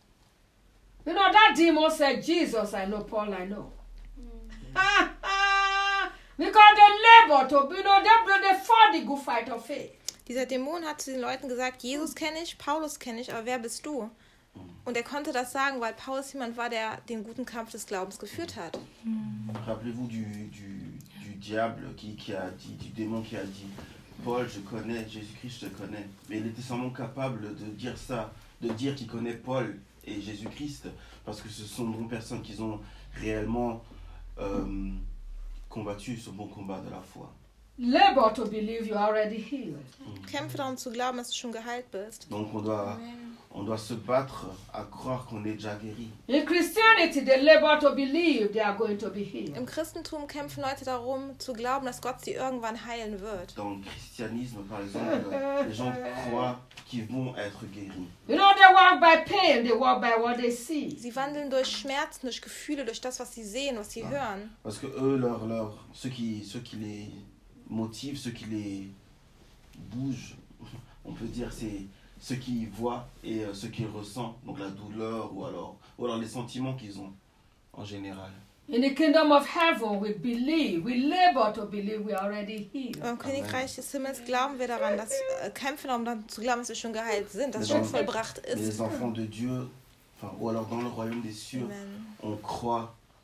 You know, that demon said, Jesus, I know, Paul, I know. Ah, ah, because they labor to, you know, they, they fought the good fight of faith.
Dieser Dämon hat zu den Leuten gesagt, Jesus kenne ich, Paulus kenne ich, aber wer bist du? Und er konnte das sagen, weil Paulus jemand war, der den guten Kampf des Glaubens geführt hat.
Rappelez-vous du, du, du diable qui, qui a dit, du démon qui a dit, Paul, je connais, Jésus-Christ, je te connais. Mais il était seulement capable de dire ça, de dire qu'il connaît Paul et Jésus-Christ, parce que ce sont deux personnes qui ont réellement euh, combattu ce bon combat de la foi.
Labor to believe you are already healed.
Kämpfe darum zu glauben, dass du schon geheilt bist.
Donc on doit, on doit se battre à croire qu'on est déjà guéri.
In Christianity, they labor to believe they are going to be healed.
Im Christentum kämpfen Leute darum, zu glauben, dass Gott sie irgendwann heilen wird.
Dans le christianisme, par exemple, les gens croient qu'ils vont être guéris.
You know, they walk by pain, they walk by what they see.
Sie wandeln durch Schmerzen, durch Gefühle, durch das, was sie sehen, was sie hören.
Parce que eux, leur, leur, ceux, qui, ceux qui les motivent, ceux qui les bougent, on peut dire, c'est ceux qui voient et euh, ceux qui ressentent, donc la douleur ou alors, ou alors les sentiments qu'ils ont en général.
In the kingdom of heaven, we believe, we labor to believe we are already healed.
Im Königreich des Himmels glauben wir daran, dass äh, kämpfen darum dann zu glauben, dass wir schon geheilt sind, dass es schon vollbracht
Mais
ist.
les enfants de Dieu, enfin, ou alors dans le royaume des cieux,
Amen.
on croit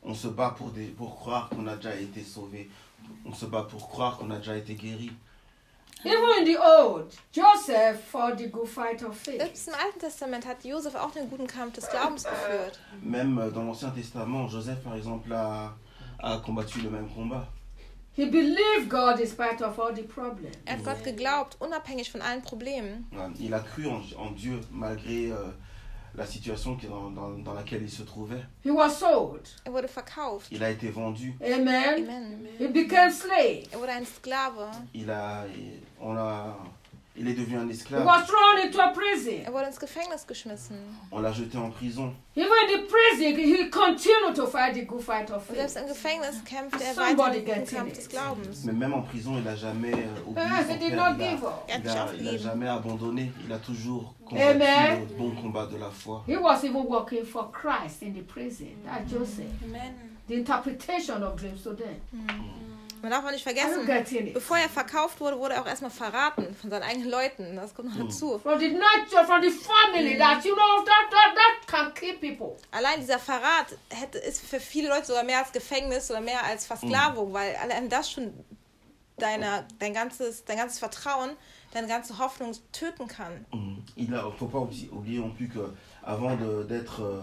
On se bat pour, des, pour croire qu'on a déjà été sauvé. On se bat pour croire qu'on a déjà été guéri.
Even in the old, Joseph fought the good fight of faith.
Selbst im Alten Testament hat Josef auch den guten Kampf des Glaubens geführt.
Même dans l'Ancien Testament, Joseph, par exemple, a, a combattu le même combat.
He believed God in spite of all the problems.
Er hat Gott geglaubt, unabhängig von allen Problemen.
Il a cru en, en Dieu malgré euh, la situation qui, dans, dans, dans laquelle il se trouvait.
He was sold.
Er wurde verkauft.
Il a été vendu.
Amen.
Amen.
He became slave.
Er wurde ein Sklave.
Il, a, on a, il est devenu un
He
esclave.
was thrown into a prison.
Er wurde ins Gefängnis geschmissen.
On l'a jeté en prison.
Even in the prison, he continued to fight the good fight of
Und
faith.
selbst im Gefängnis kämpfte er
Somebody
weiter den guten
gets in
Kampf
it.
des Glaubens.
Mais même en prison, il n'a jamais euh, oublié
Ah,
son
he did
père.
not
Il a-
give up.
Er hat
Il
nicht
a, il a
aufgegeben.
jamais abandonné, il a toujours combattu
Amen.
le bon combat de la foi.
He was even working for Christ in the prison. That's Joseph.
Amen.
The interpretation of dreams to them.
Man darf auch nicht
Are you
vergessen,
getting it?
bevor er verkauft wurde, wurde er auch erstmal verraten von seinen eigenen Leuten. Das kommt noch dazu.
From the nature, from the family, that you know, that, that, that can kill people.
Allein dieser Verrat hätte, ist für viele Leute sogar mehr als Gefängnis oder mehr als Versklavung, weil allein das schon deine, dein, ganzes, dein ganzes Vertrauen, deine ganze Hoffnung töten kann.
Mm. Il ne faut pas aussi oublier non plus qu'avant d'être euh,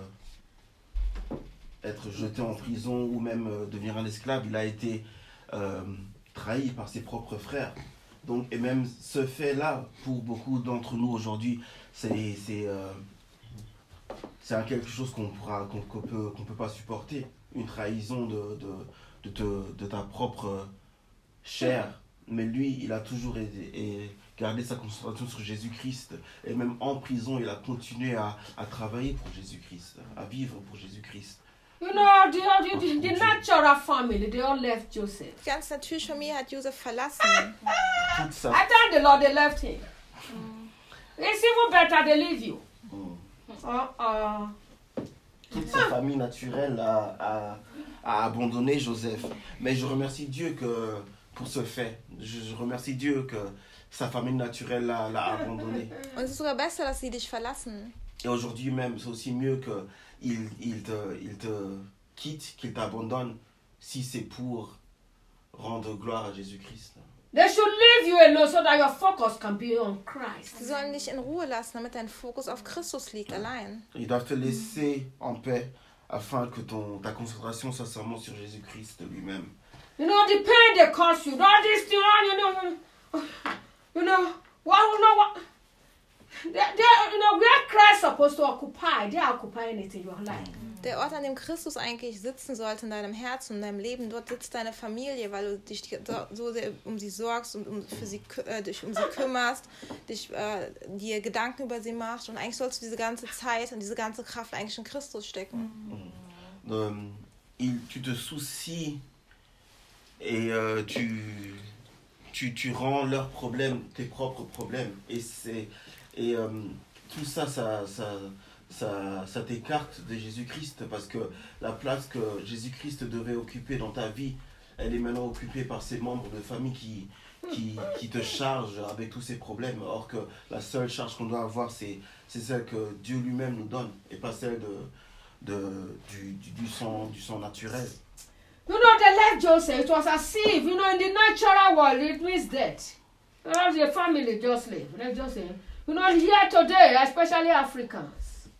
être jeté en prison ou même euh, devenir un esclave, il a été euh, trahi par ses propres frères. Donc, et même ce fait-là, pour beaucoup d'entre nous aujourd'hui, c'est c'est euh, c'est un quelque chose qu'on pourra qu'on qu'on peut qu'on peut pas supporter, une trahison de de de, te- de ta propre chair. Mais lui, il a toujours aidé, et gardé sa concentration sur Jésus-Christ. Et même en prison, il a continué à, à travailler pour Jésus-Christ, à vivre pour Jésus-Christ.
You know, the, the, the, the natural family, they all left Joseph.
Die ganze natürliche Familie hat Josef verlassen.
Toute sa,
I thank the Lord they left him. It's even better they leave you. Uh-uh.
toute sa famille naturelle a, a, a abandonné Joseph. Mais je remercie Dieu que, pour ce fait. Je, je remercie Dieu que sa famille naturelle l'a l'a abandonné.
Und es ist sogar besser, dass sie dich verlassen.
Et aujourd'hui même, c'est aussi mieux qu'il il te, il te quitte, qu'il t'abandonne, si c'est pour rendre gloire à Jésus-Christ.
They should leave you alone so that your focus can be on Christ.
Sie sollen dich in Ruhe lassen, damit dein Fokus auf Christus liegt, allein.
Ils doivent te laisser en paix afin que ton, ta concentration soit seulement sur Jésus-Christ lui-même.
You know, the pain they cause you, all this thing, you know, you know, what, you know what? They, they, you know, where Christ is supposed to occupy, they are occupying it in your life.
Der Ort, an dem Christus eigentlich sitzen sollte in deinem Herzen, in deinem Leben, dort sitzt deine Familie, weil du dich so sehr um sie sorgst und um, für sie, äh, dich um sie kümmerst, dich, äh, dir Gedanken über sie machst, und eigentlich sollst du diese ganze Zeit und diese ganze Kraft eigentlich in Christus stecken.
Euh, il, tu te soucies et euh, tu, tu, tu rends leurs problèmes tes propres problèmes. Et, c'est, et euh, tout ça, ça, ça, ça, ça t'écarte de Jésus-Christ, parce que la place que Jésus-Christ devait occuper dans ta vie, elle est maintenant occupée par ses membres de famille qui, qui, qui te chargent avec tous ces problèmes. Or que la seule charge qu'on doit avoir, c'est, c'est celle que Dieu lui-même nous donne, et pas celle de, de, du, du, du, sang, du sang naturel.
You know, they left Joseph. It was as if, you know, in the natural world, it means death. You know, the family just left. They just left. You know, here today, especially Africans.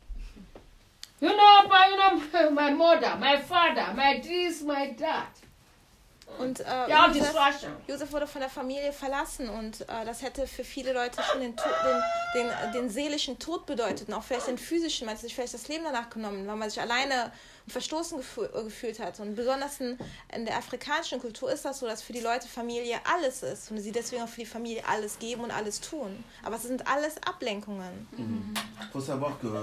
You know, my, you know, my mother, my father, my this, my that.
Und äh,
They are
Josef,
distraction.
Josef wurde von der Familie verlassen, und äh, das hätte für viele Leute schon den, To- den, den, den seelischen Tod bedeutet, und auch vielleicht den physischen. Man hat sich vielleicht das Leben danach genommen, weil man sich alleine und verstoßen gefühl, äh, gefühlt hat. Und besonders in, in der afrikanischen Kultur ist das so, dass für die Leute Familie alles ist und sie deswegen auch für die Familie alles geben und alles tun. Aber es sind alles Ablenkungen.
Il faut savoir que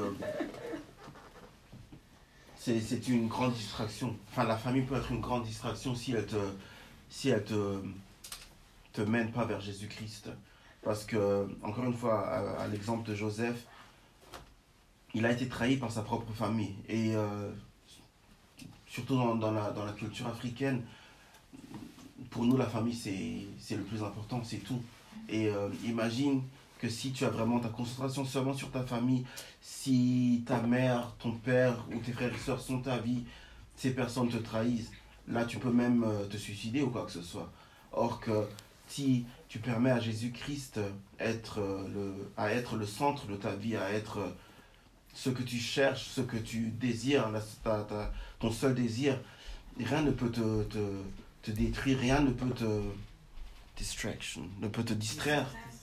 c'est, c'est une grande distraction. Enfin, la famille peut être une grande distraction si elle te, si elle te, te mène pas vers Jésus-Christ. Parce que, encore une fois, à, à l'exemple de Joseph, il a été trahi par sa propre famille. Et euh, surtout dans, dans, la, dans la culture africaine, pour nous, la famille, c'est, c'est le plus important, c'est tout. Et euh, imagine que si tu as vraiment ta concentration seulement sur ta famille, si ta mère, ton père ou tes frères et sœurs sont ta vie, ces personnes te trahissent, là tu peux même euh, te suicider ou quoi que ce soit. Or que si tu permets à Jésus-Christ être, euh, le, à être le centre de ta vie, à être euh, ce que tu cherches, ce que tu désires, la, ta, ta, ton seul désir, rien ne peut te, te, te détruire, rien ne peut te... Distraction, ne peut te distraire.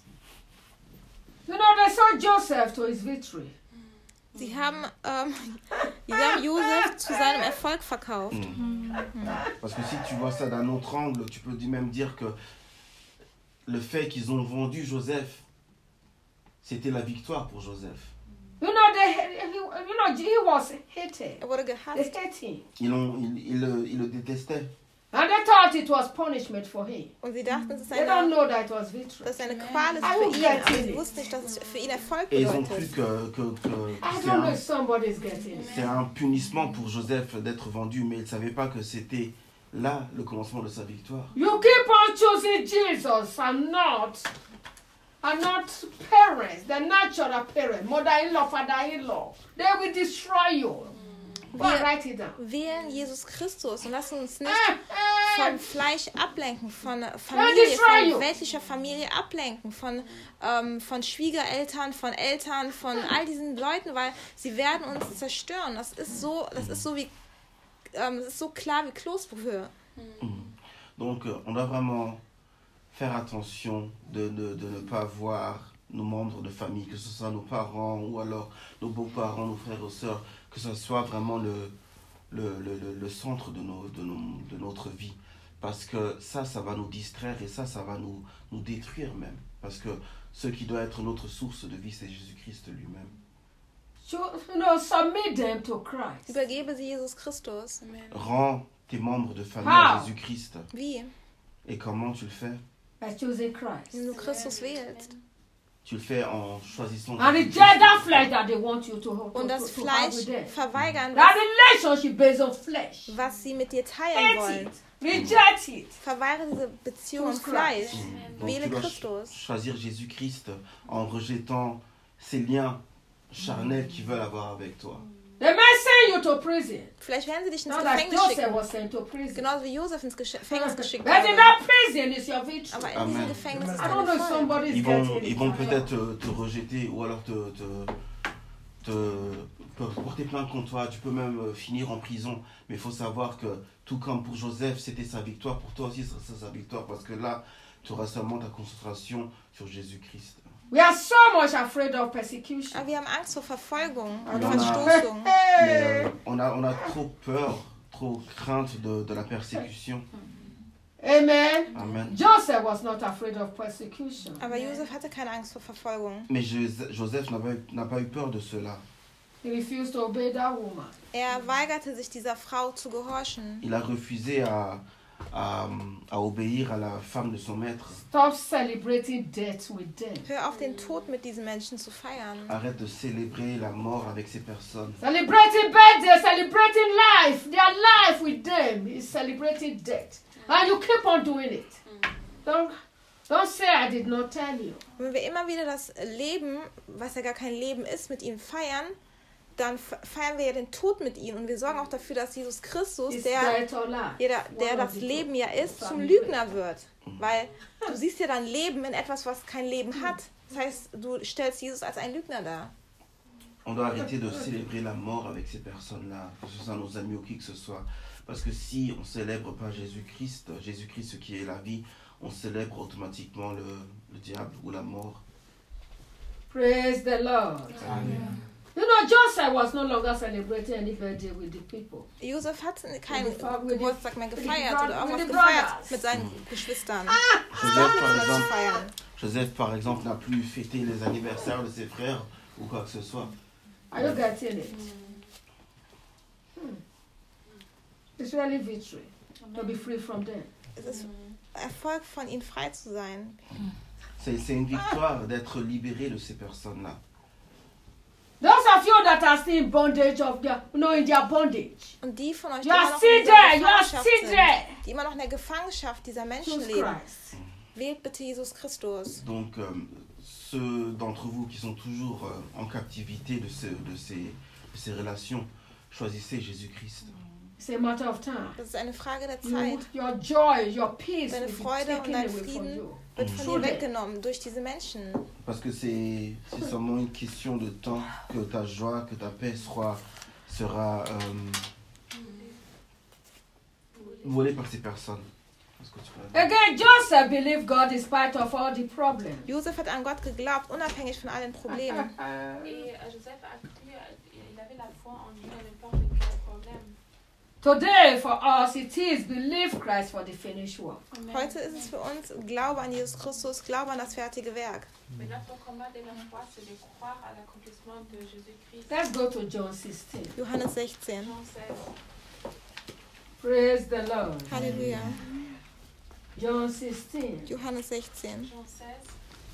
You know, they saw Joseph to his victory.
Sie haben, ähm, sie haben Josef zu seinem Erfolg verkauft.
Mm. Mm. Parce que si tu vois ça d'un autre angle, tu peux même dire que le fait qu'ils ont vendu Joseph, c'était la victoire pour Joseph.
You know, they, he, you know, he was hated.
Er wurde
They
gehasst.
hated him.
Ils, l'ont, ils, ils, le, ils le détestaient.
And they thought it was punishment for him.
Und sie dachten, es ist
They don't
eine,
know that it was victory.
dass es eine Qual ist
I
für
will
ihn,
get
aber
in
sie
it.
wussten nicht, dass es für ihn Erfolg
Et ils ont cru
bedeutet.
que, que, que
I
c'est,
don't know
un,
if somebody's getting it.
c'est un punissement pour Joseph d'être vendu, mais ils ne savaient pas que c'était là le commencement de sa victoire.
You keep on choosing Jesus and not, and not parents, the natural parents, mother-in-law, father-in-law. They will destroy you. Go and
Wir
write it down.
wählen Jesus Christus und lassen uns nicht
Eh, eh,
vom Fleisch ablenken, von Familie,
destroy you.
von weltlicher Familie ablenken, von, ähm, von Schwiegereltern, von Eltern, von all diesen Leuten, weil sie werden uns zerstören. Das ist so, das ist so wie, ähm, das ist so klar wie Kloßbrühe.
Donc euh, on doit vraiment faire attention de, de, de ne pas voir nos membres de famille, que ce soit nos parents ou alors nos beaux-parents, nos frères ou sœurs, que ce soit vraiment le, le, le, le, le centre de, nos, de, nos, de notre vie. Parce que ça, ça va nous distraire et ça, ça va nous, nous détruire même. Parce que ce qui doit être notre source de vie, c'est Jésus-Christ lui-même.
you know, submit them to Christ.
Übergebe sie Jesus Christus.
Rends tes membres de famille
How?
à Jésus-Christ.
Wie?
Et comment tu le fais?
By choosing Christ.
Wenn du Christus wählst.
Tu le fais en choisissant
And reject that flesh that they want you to, to,
Und
to,
das
to have with
Fleisch
them.
verweigern,
That
was,
relationship based on flesh.
was sie mit dir teilen
Hate
wollen.
it. Reject it.
Verweigere diese Beziehung im
Choose
Fleisch.
Christ.
Donc
Wähle
tu dois
Christus.
choisir Jésus-Christ en rejetant ces liens charnels qu'ils veulent avoir avec toi.
They may send you to prison.
Vielleicht werden sie dich ins
Not like
Gefängnis
Joseph
schicken.
was sent to prison.
Genauso wie Josef ins Gesch- Gefängnis geschickt
But in
wurde.
that prison is your victory.
Aber in
Amen.
diesem Gefängnis ist
I don't know
dein
if
Erfolg.
somebody's
Ils vont,
getting
ils
it.
vont peut-être te, te rejeter ou alors te, te, te, te porter plainte contre toi. Tu peux même euh, finir en prison. Mais il faut savoir que tout comme pour Joseph, c'était sa victoire. Pour toi aussi, c'est sa victoire. Parce que là, tu auras seulement ta concentration sur Jésus-Christ.
We are so much afraid of persecution.
Aber wir haben Angst vor Verfolgung und
Ja.
Verstoßung.
Mais euh, on, a, on a trop peur, trop crainte de, de la persécution.
Amen.
Amen.
Joseph was not afraid of persecution.
Aber Josef hatte keine Angst vor Verfolgung.
Mais Jos- Joseph n'a pas, eu- n'a pas eu peur de cela.
He refused to obey that woman.
Er weigerte sich, dieser Frau zu gehorchen.
Il a refusé à, à, à obéir à la femme de son maître.
Stop celebrating death with them.
Hör auf, den Tod mit diesen Menschen zu feiern.
Arrête de célébrer la mort avec ces personnes.
Celebrating birthday, celebrating life. Their life with them is celebrating death. And you keep on doing it. Don't, don't say I did not tell you.
Wenn wir immer wieder das Leben, was ja gar kein Leben ist, mit ihnen feiern, dann fe- feiern wir ja den Tod mit ihnen. Und wir sorgen auch dafür, dass Jesus Christus,
It's
der,
death or life.
jeder, der
One of
das
the
Leben ja ist, zum
Family.
Lügner wird. Weil du siehst ja dann Leben in etwas, was kein Leben hat. Das heißt, du stellst Jesus als einen Lügner dar.
On doit arrêter de célébrer la mort avec ces personnes-là, que ce soit nos amis ou qui que ce soit. Parce que si on ne célèbre pas Jésus-Christ, Jésus-Christ ce qui est la vie, on célèbre automatiquement le, le diable ou la mort.
Praise the Lord.
Amen.
You know, Joseph was no longer celebrating any birthday with the people.
Josef hat keinen
With the fa- with the-
Geburtstag mehr
with the
gefeiert
bro-
oder auch
with
was
the
gefeiert
brothers.
mit seinen Geschwistern.
Joseph, par
Was zu
exemple,
feiern.
Joseph, par exemple, n'a plus fêté les anniversaires de ses frères ou quoi que ce soit.
Are you getting it? Hmm. It's really victory to be free from them.
Es ist Erfolg von ihnen frei zu sein.
C'est c'est une victoire d'être libéré de ces personnes-là.
Those of you that are still in bondage of their, you know, in their bondage.
Und die von euch, die
You
immer
are
noch
still
in dieser
there. You are
Gefangenschaft
still
sind,
there.
die immer noch in der Gefangenschaft dieser Menschen
Choose
leben,
Christ.
wählt bitte Jesus Christus.
Donc, euh, ceux d'entre vous qui sont toujours euh, en captivité de, ce- de, ces, de ces relations, choisissez Jésus-Christ.
It's a matter of time.
Das ist eine Frage der
You,
Zeit.
your joy, your peace
Deine
will be
Freude und
taken
dein
away from
Frieden
you.
wird von
Through
dir
them.
weggenommen durch diese Menschen.
Parce que c'est c'est seulement une question de temps que ta joie, que ta paix sera, sera euh, volée par ces personnes. Est-ce que tu peux-
Again, Joseph believed God in spite of all the problems.
Josef hat an Gott geglaubt, unabhängig von allen Problemen.
Et euh, Joseph a cru, euh, il avait la foi en Dieu, n'importe quel problème.
Today, for us, it is believe Christ for the finished work.
Heute ist es für uns Glaube an Jesus Christus, Glaube an das fertige Werk.
Mais notre combat de la foi, c'est de croire à l'accomplissement de Jésus-Christ.
Let's go to John sixteen.
Johannes sechzehn.
Jean seize.
Praise the Lord.
Halleluja.
John sixteen.
Johannes sechzehn.
Jean seize.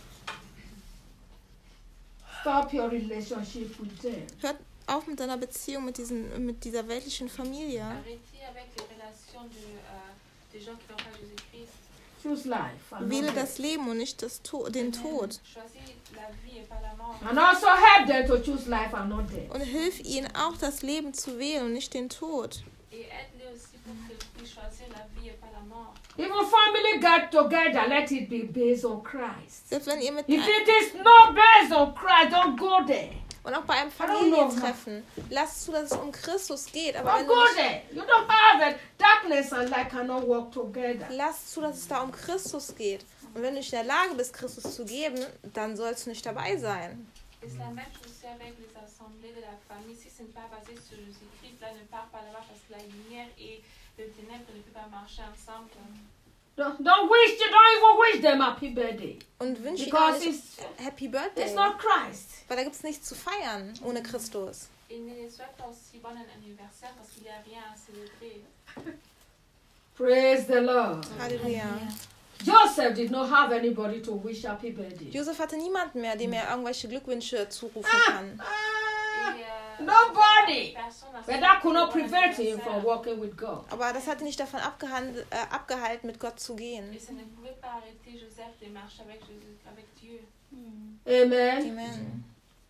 Stop your relationship with them.
Hört auf mit deiner Beziehung mit, diesen, mit dieser weltlichen Familie.
Arrêtez avec les relations de, euh, des gens qui n'ont pas Jésus-Christ.
Choose life. and
Wähle
not
das
death.
Leben und nicht das to den Tod.
Choisis la vie et pas la mort.
And also help them to choose life and not death.
Und hilf ihnen auch das Leben zu wählen und nicht den Tod.
Et aide-les aussi pour qu'ils puissent choisir la vie et pas la mort.
Even family get together, let it be based on Christ.
Selbst wenn ihr mit
If it is not based on Christ, don't go there.
und auch bei einem
I don't know.
Familientreffen, lasst zu, dass es um Christus geht, aber
Don't
wenn du
go
nicht,
there. You don't have it. Darkness and light cannot work together.
lasst zu, dass es da um Christus geht. Und wenn du nicht in der Lage bist, Christus zu geben, dann sollst du nicht dabei sein.
Et c'est la même chose aussi avec les assemblées de la famille. Si ce n'est pas basé sur Jésus-Christ, là ne part pas là-bas parce que la lumière et le ténèbre ne peuvent pas marcher ensemble.
Don't, don't wish. Don't even wish them happy birthday
Und wünsche ihnen auch
because
nicht
it's
Happy
it's
Birthday,
not Christ.
weil da gibt es nichts zu feiern ohne Christus.
Et ne les souhaite pas aussi bon anniversaire parce qu'il n'y a rien à célébrer.
Praise the Lord.
Halleluja.
Joseph did not have anybody to wish happy birthday.
Josef hatte niemanden mehr, dem er irgendwelche Glückwünsche zurufen kann.
Ah,
Et, euh,
nobody.
personne n'a
But that could not
célébré bon
prevent him from
anniversaire.
walking with God.
Aber das hat ihn nicht davon abgehandelt, äh, abgehalten, mit Gott zu gehen.
Et ça ne pouvait pas arrêter Joseph de marcher avec, Jésus, avec Dieu.
Amen.
Amen.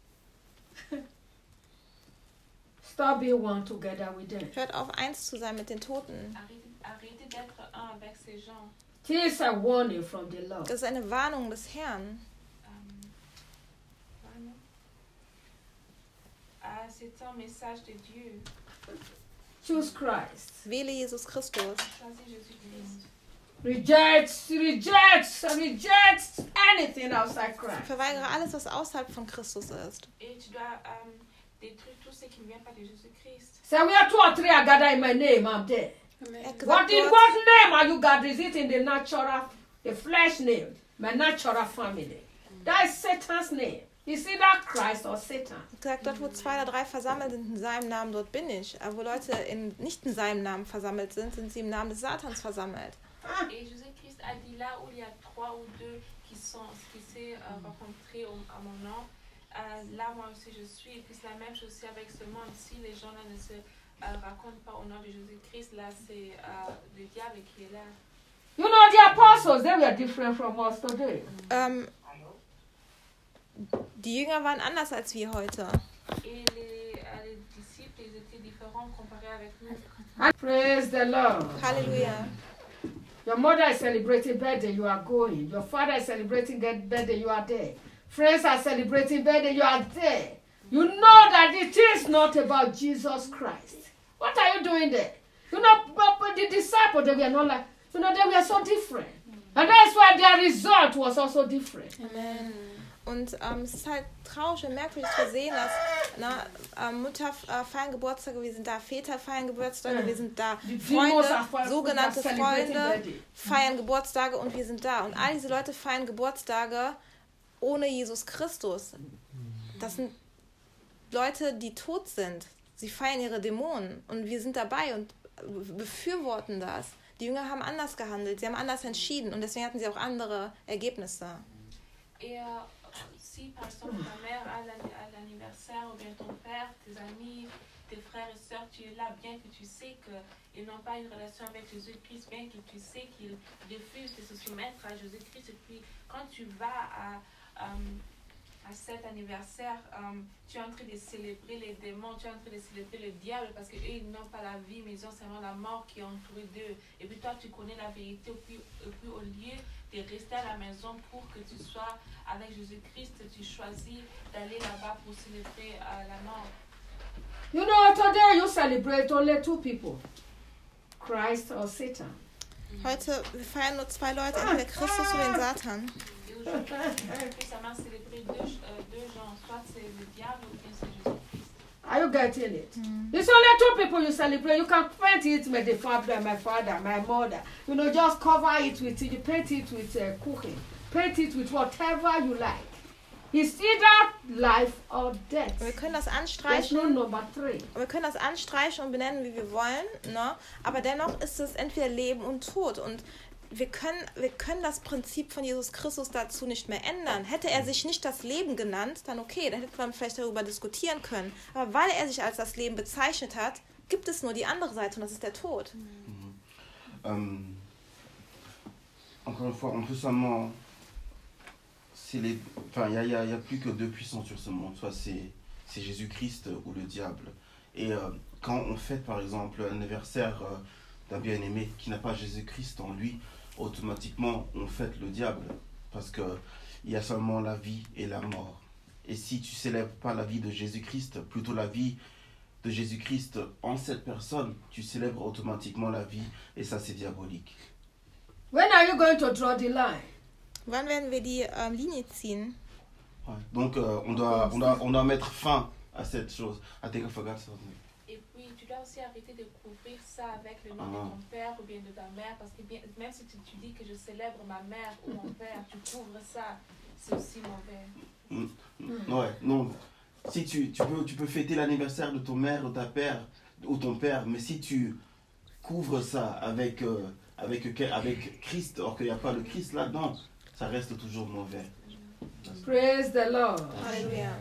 Stop being one together with them.
Hört auf, eins zu sein mit den Toten.
Arrêtez, arrêtez d'être un avec ces gens.
This is a warning from the Lord.
Das ist eine Warnung des Herrn.
Euh, vraiment. Ah, c'est un message de Dieu.
Choose Christ.
Wähle Jesus Christus.
Choisis Jésus-Christ.
Reject, reject, reject anything outside Christ.
Verweigere alles, was außerhalb von Christus ist.
Et tu dois euh, détruire tout ce qui ne vient pas de Jésus-Christ.
Say, where two or three are gathered in my name, I'm there.
Er hat
What
gesagt,
in
dort,
what name are you gathered? Is it in the natural, the flesh name, my natural family? That is Satan's name. Is it that Christ or Satan?
er hat gesagt, dort, wo zwei oder drei versammelt sind in seinem Namen, dort bin ich. Aber wo Leute in, nicht in seinem Namen versammelt sind, sind sie im Namen des Satans versammelt.
Et Jésus-Christ a dit là où il y a trois ou deux qui sont qui s'est euh, rencontrés au- à mon nom, euh, là moi aussi je suis. Et puis c'est la même chose aussi avec ce monde. Si les gens là ne se euh, racontent pas au nom de Jésus-Christ, là c'est euh, le diable qui est là.
You know, the apostles, they were different from us today.
Ähm, die Jünger waren anders als wir heute.
Et les, euh, les disciples, ils étaient différents comparés avec nous.
Praise the Lord.
Halleluja.
Your mother is celebrating birthday, you are going. Your father is celebrating get- birthday, you are there. Friends are celebrating birthday, you are there. You know that it is not about Jesus Christ. What are you doing there? You know, but, but the disciples, they were not like, you know, they were so different. And that's why their result was also different.
Amen. Und ähm, es ist halt traurig und merkwürdig zu sehen, dass na, ähm, Mutter äh, feiern Geburtstage, wir sind da, Väter feiern Geburtstage, wir sind da,
The
Freunde,
demons are fi-
sogenannte
are celebrating
Freunde
birthday.
feiern Geburtstage und wir sind da. Und all diese Leute feiern Geburtstage ohne Jesus Christus. Das sind Leute, die tot sind. Sie feiern ihre Dämonen und wir sind dabei und befürworten das. Die Jünger haben anders gehandelt, sie haben anders entschieden und deswegen hatten sie auch andere Ergebnisse.
Et euh, si par exemple ta mère a l'anni- a l'anniversaire ou bien ton père, tes amis, tes frères et sœurs, tu es là bien que tu sais qu'ils n'ont pas une relation avec Jésus-Christ, bien que tu sais qu'ils refusent de se soumettre à Jésus-Christ. Et puis quand tu vas à, euh, à cet anniversaire, um, tu es en train de célébrer les démons, tu es en train de célébrer le diable parce qu'eux, ils n'ont pas la vie, mais ils ont seulement la mort qui est entourée d'eux. Et puis toi, tu connais la vérité. Et puis, et puis au lieu de rester à la maison pour que tu sois avec Jésus-Christ, tu choisis d'aller là-bas pour célébrer uh, la mort.
You know, today you celebrate only two people, Christ or Satan.
Heute, wir feiern nur zwei Leute, entweder Christus oder den Satan.
Et aujourd'hui, ça m'a célébré deux, euh, deux gens, soit c'est le diable ou bien c'est Jésus-Christ.
Are you getting it? Mm. It's only two people you celebrate. You can paint it with the father, my father, my mother. You know, just cover it with, you paint it with uh, cooking. Paint it with whatever you like. It's either life or death.
Wir können das
There's
anstreichen.
no number three.
Wir können das anstreichen und benennen, wie wir wollen, ne? Aber dennoch ist es entweder Leben und Tod. Und wir können, wir können das Prinzip von Jesus Christus dazu nicht mehr ändern. Hätte er sich nicht das Leben genannt, dann okay, dann hätte man vielleicht darüber diskutieren können. Aber weil er sich als das Leben bezeichnet hat, gibt es nur die andere Seite und das ist der Tod.
Mhm. Ähm, encore une fois, on peut seulement... Les, enfin, il n'y a, a, a plus que deux puissances sur ce monde, soit c'est Jésus-Christ ou le diable. Et euh, quand on fête par exemple l'anniversaire euh, d'un bien-aimé qui n'a pas Jésus-Christ en lui, automatiquement on fête le diable, parce qu'il y a seulement la vie et la mort. Et si tu ne célèbres pas la vie de Jésus-Christ, plutôt la vie de Jésus-Christ en cette personne, tu célèbres automatiquement la vie, et ça c'est diabolique.
When are you going to draw the line?
Wann werden wir die ähm, Linie ziehen?
Ouais. Donc euh, on, doit, on, doit, on doit mettre fin à cette chose. I think I forgot something.
Et puis tu dois aussi arrêter de couvrir ça avec le nom
Ah.
de ton père ou bien de ta mère, parce que bien, même si tu, tu dis que je célèbre ma mère ou mon père, tu couvres ça, c'est aussi mauvais.
Mm. Mm. Ouais, non. Si tu, tu, peux, tu peux fêter l'anniversaire de ton mère ou ta père ou ton père, mais si tu couvres ça avec, euh, avec, avec Christ, or qu'il n'y a pas le Christ là-dedans, ça reste toujours mauvais.
Praise the Lord.
Halleluja.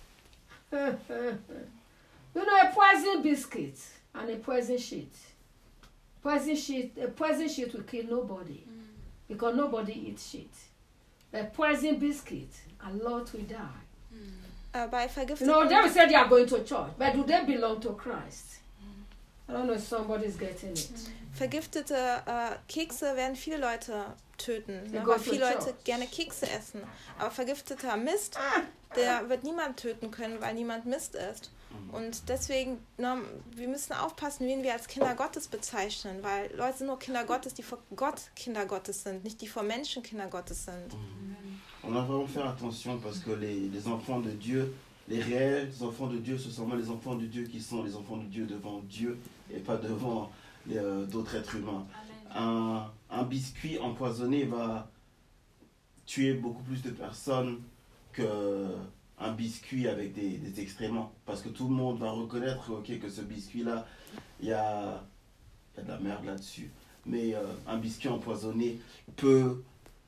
You know, a poison biscuit and a poison sheet. Poison sheet, a poison sheet will kill nobody mm. because nobody eats shit. A poison biscuit, a lot will die.
Mm. Äh, bei
You
vergifteten...
know, they will say they are going to church, but do they belong to Christ? I don't know if somebody's getting it.
Vergiftete äh, Kekse werden viele Leute töten,
They
ne,
go
weil
to
viele Leute
church.
gerne Kekse essen. Aber vergifteter Mist, der wird niemand töten können, weil niemand Mist isst. Und deswegen, ne, wir müssen aufpassen, wen wir als Kinder Gottes bezeichnen, weil Leute sind nur Kinder Gottes, die vor Gott Kinder Gottes sind, nicht die vor Menschen Kinder Gottes sind.
On doit vraiment faire attention parce que les, les enfants de Dieu, les réels enfants de Dieu, ce sont vraiment les enfants de Dieu qui sont les enfants de Dieu devant Dieu et pas devant euh, d'autres êtres humains. Un, un biscuit empoisonné va tuer beaucoup plus de personnes qu'un biscuit avec des, des excréments. Parce que tout le monde va reconnaître okay, que ce biscuit-là, il y a, y a de la merde là-dessus. Mais euh, un biscuit empoisonné peut...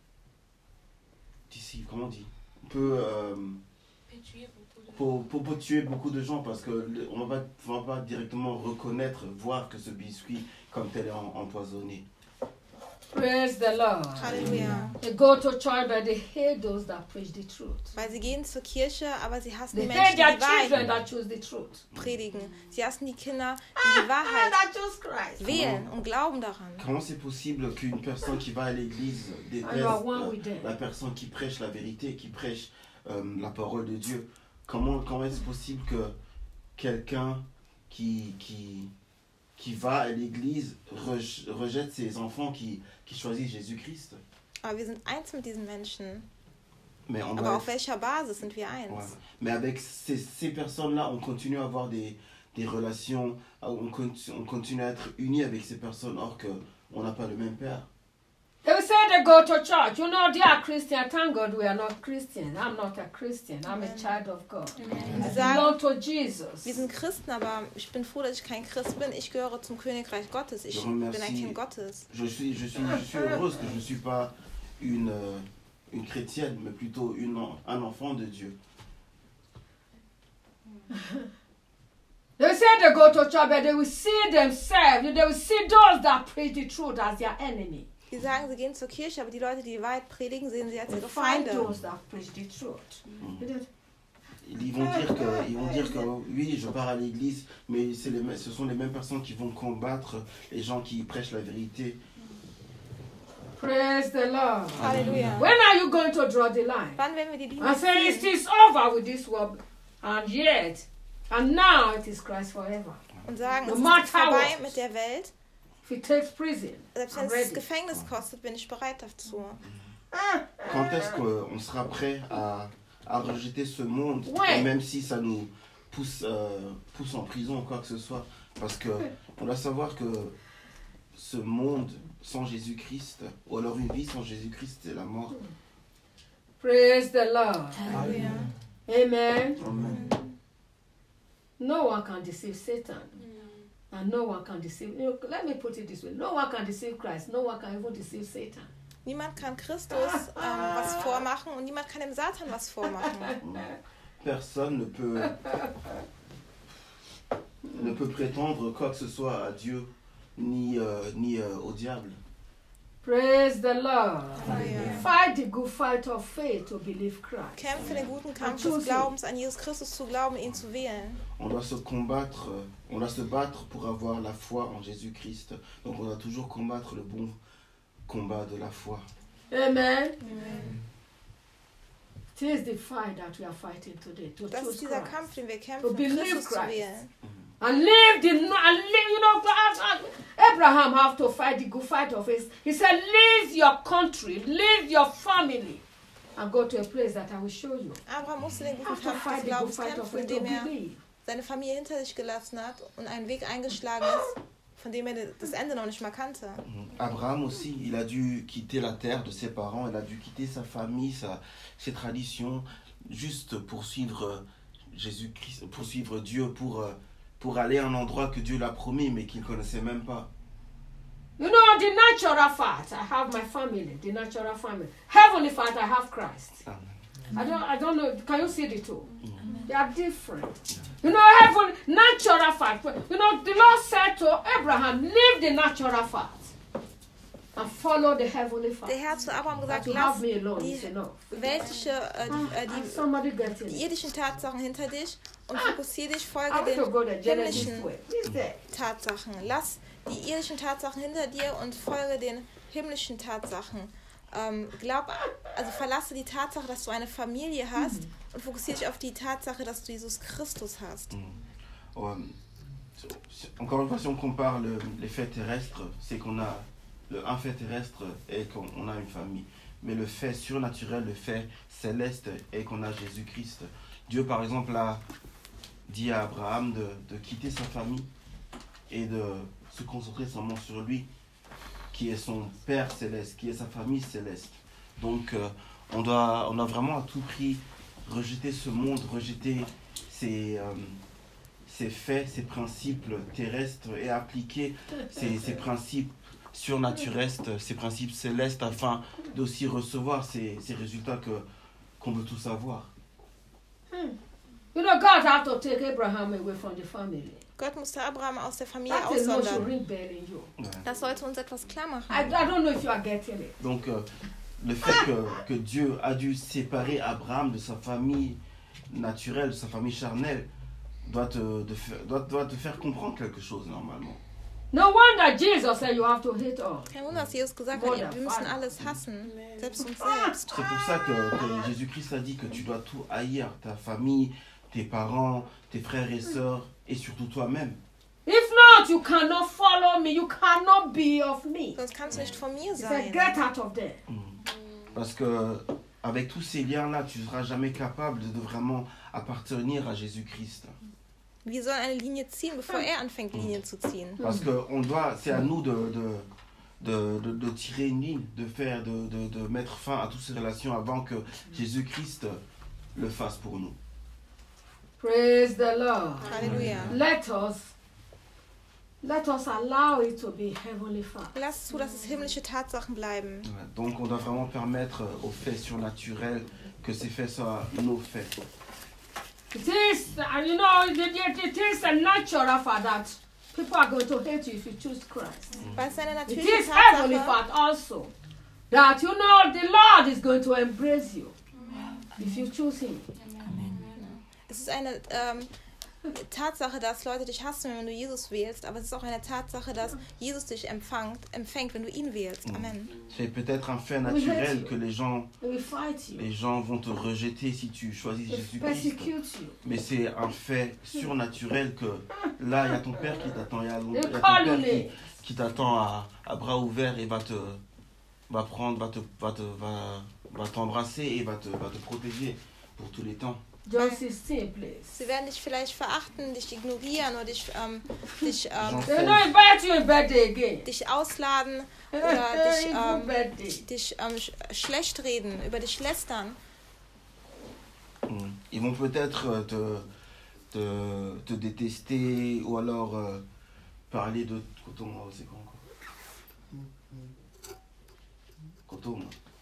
Ici, comment on dit peut, euh, peut, peut, peut tuer beaucoup de gens parce qu'on ne va, va pas directement reconnaître, voir que ce biscuit comme tel est empoisonné.
Praise the Lord.
Halleluja.
They go to church, but they hate those that preach the truth.
Weil sie gehen zur Kirche, aber sie hassen
They
die
hate
Menschen, die
their
die
children
Wahrheit
that choose the truth.
predigen. Sie hassen die Kinder, die die Wahrheit
that choose Christ.
wählen und glauben daran.
Comment c'est possible qu'une personne qui va à l'église déteste euh, la personne qui prêche la vérité, qui prêche euh, la parole de Dieu? Comment, comment est-ce possible que quelqu'un qui, qui, qui va à l'église rejette ses enfants qui, qui choisissent Jésus-Christ?
Aber wir sind eins mit diesen Menschen.
Mais on
Aber
doit
auf welcher Basis sind wir eins?
Ouais. Mais avec ces, ces personnes-là, on continue à avoir des, des relations, on continue, on continue à être unis avec ces personnes, or qu'on n'a pas le même père.
They will say they go to church. You know, they are Christian. Thank God we are not Christian. I'm not a Christian. I'm a child of God.
Sie
I
sagen,
belong to Jesus.
wir sind Christen, aber ich bin froh, dass ich kein Christ bin. Ich gehöre zum Königreich Gottes. Ich bin ein Kind Gottes.
Je suis, je suis, je suis heureuse que je ne suis pas une, une chrétienne, mais plutôt une, un enfant de Dieu.
They say they go to church, but they will see themselves. They will see those that preach the truth as their enemy.
Die sagen, sie gehen zur Kirche, aber die Leute, die die Wahrheit predigen, sehen sie als
We
ihre
find
Feinde.
those that preach the truth.
Ils vont dire que, ils vont dire que oui, je pars à l'église, mais c'est les, mêmes- ce sont les mêmes personnes qui vont combattre les gens qui prêchent la vérité.
Praise the Lord.
Halleluja.
When are you going to draw the line?
Wann werden wir die Linie
And say it
ziehen
is over with this world, and yet, and now it is Christ forever.
und sagen,
No
es ist
matter
vorbei
what.
mit der Welt?
If it takes prison,
Selbst wenn
I'm
es
ready.
Gefängnis kostet, bin ich bereit dazu.
Quand est-ce qu'on sera prêt à, à rejeter ce monde,
Ouais.
et même si ça nous pousse, euh, pousse en prison ou quoi que ce soit? Parce que on doit savoir que ce monde sans Jésus-Christ, ou alors une vie sans Jésus-Christ, c'est la mort.
Praise the Lord.
Halleluja.
Amen.
Amen.
No one can deceive Satan. And no one can deceive, you know, let me put it this way, no one can deceive Christ, no one can even deceive Satan.
Niemand kann Christus ähm, was vormachen und niemand kann dem Satan was vormachen.
Personne ne peut, ne peut prétendre quoi que ce soit à Dieu ni, euh, ni euh, au diable.
Praise the Lord.
Halleluja.
Fight the good fight of faith to believe Christ.
Kämpfe den guten Kampf des Glaubens, an Jesus Christus zu glauben, ihn zu wählen.
On doit se combattre, euh, on doit se battre pour avoir la foi en Jésus-Christ. Donc on doit toujours combattre le bon combat de la foi.
Amen. It is the fight that we are fighting today, to
Das
choose
ist dieser
Christ.
Kampf, den wir
To
kämpfen,
believe
Christus zu
Christ.
wählen.
And live the, and live, you know, Abraham have to fight the good fight of his. He said, leave your country, leave your family, and go to a place that I will show you.
Abraham musste den guten
Have to
Kampf des
fight the good
Glaubens
fight of
kämpfen,
faith to
indem er
believe.
seine Familie hinter sich gelassen hat und einen Weg eingeschlagen ist, von dem er das Ende noch nicht mal kannte.
Abraham aussi, il a dû quitter la terre de ses parents, il a dû quitter sa famille, sa, ses traditions, juste pour suivre Jésus-Christ, pour suivre Dieu, pour, euh, pour aller à un endroit que Dieu l'a promis mais qu'il ne connaissait même pas.
You know, the natural fact, I have my family, the natural family. Heavenly fact, I have Christ. I don't, I don't know, can you see the two? They are different. You know, heaven, natural fact. You know, the Lord said to Abraham, leave the natural fact and follow the heavenly fact.
Der Herr zu Abraham
That
gesagt,
you
lass
have me alone
die
is enough.
weltliche, äh, die, äh,
And
die,
somebody get
die
it.
irdischen Tatsachen hinter dich und fokussiere dich,
I
folge
want to go the
den
Genesis
himmlischen
way. He's there.
Tatsachen. Lass die irdischen Tatsachen hinter dir und folge den himmlischen Tatsachen. Ähm, glaub, also verlasse die Tatsache, dass du eine Familie hast und fokussiere dich auf die Tatsache, dass du Jesus Christus hast.
Euh, encore une fois, si on compare le, les faits terrestres, c'est qu'on a le, un fait terrestre et qu'on on a une famille. Mais le fait surnaturel, le fait céleste est qu'on a Jésus-Christ. Dieu, par exemple, a dit à Abraham de, de quitter sa famille et de se concentrer seulement sur lui, qui est son Père céleste, qui est sa famille céleste. Donc, euh, on, doit, on doit vraiment à tout prix rejeter ce monde, rejeter ces, euh, ces faits, ces principes terrestres et appliquer ces, ces principes surnaturels, ces principes célestes, afin d'aussi recevoir ces, ces résultats que, qu'on veut tous avoir.
You know, God had to take Abraham away from the family.
Gott musste Abraham aus der Familie
That is what should
aussondern.
ring bell in you.
Das sollte uns etwas klar machen.
I, I don't know if you are getting it.
Donc, euh, le fait que, que Dieu a dû séparer Abraham de sa famille naturelle, de sa famille charnelle, doit te, de fa- doit, doit te faire comprendre quelque chose normalement.
No wonder Jesus said you have to hate all.
Kein Wunder, dass Jesus gesagt hat, wir müssen alles hassen, selbst uns selbst.
C'est pour ça que, que Jésus-Christ a dit que tu dois tout haïr, ta famille, tes parents, tes frères et sœurs, et surtout toi-même.
If not, you cannot follow me. You cannot be of me.
Sonst kannst du nicht von mir
He said,
sein.
get out of there.
Parce que avec tous ces liens-là, tu ne seras jamais capable de vraiment appartenir à Jésus-Christ.
Wir sollen eine Linie ziehen, bevor er anfängt, Linien zu ziehen.
Parce que on doit, c'est à nous de, de, de, de, de tirer une ligne, de faire, de, de, de mettre fin à toutes ces relations avant que Jésus-Christ le fasse pour nous.
Praise the Lord.
Halleluja.
Let us, let us allow it to be heavenly fact.
Lass zu, dass es himmlische Tatsachen bleiben.
Donc on doit vraiment permettre aux faits surnaturels que ces faits soient nos faits.
It is, uh, you know, it, it, it is a natural fact that People are going to hate you if you choose Christ.
Weil es eine
It
natürliche
is heavenly
Tatsache,
fact also that you know the Lord is going to embrace you if you choose Him.
es ist eine ähm, Tatsache, dass Leute dich hassen, wenn du Jesus wählst, aber es ist auch eine Tatsache, dass Jesus dich empfängt, empfängt wenn du ihn wählst. Amen.
C'est peut-être un fait naturel que les gens,
They will fight you.
les gens vont te rejeter si tu choisis
They
Jésus-Christ.
persecute you.
Mais c'est un fait surnaturel que là, il y a ton père qui t'attend, il y a, il y a
They
ton
call you
père qui,
names.
qui t'attend à, à bras ouverts et va te va prendre, va te va te va, va t'embrasser et va te va te protéger pour tous les temps.
John sixteen, please.
Sie werden dich vielleicht verachten, dich ignorieren oder dich, ähm, dich, ähm,
They will not invite you a birthday again.
dich ausladen oder dich,
Evil
ähm,
birthday.
dich ähm, sch schlecht reden, über dich lästern.
Mm. Ils vont peut-être euh, te, te te détester ou alors euh, parler de coton, c'est quoi encore? Coton.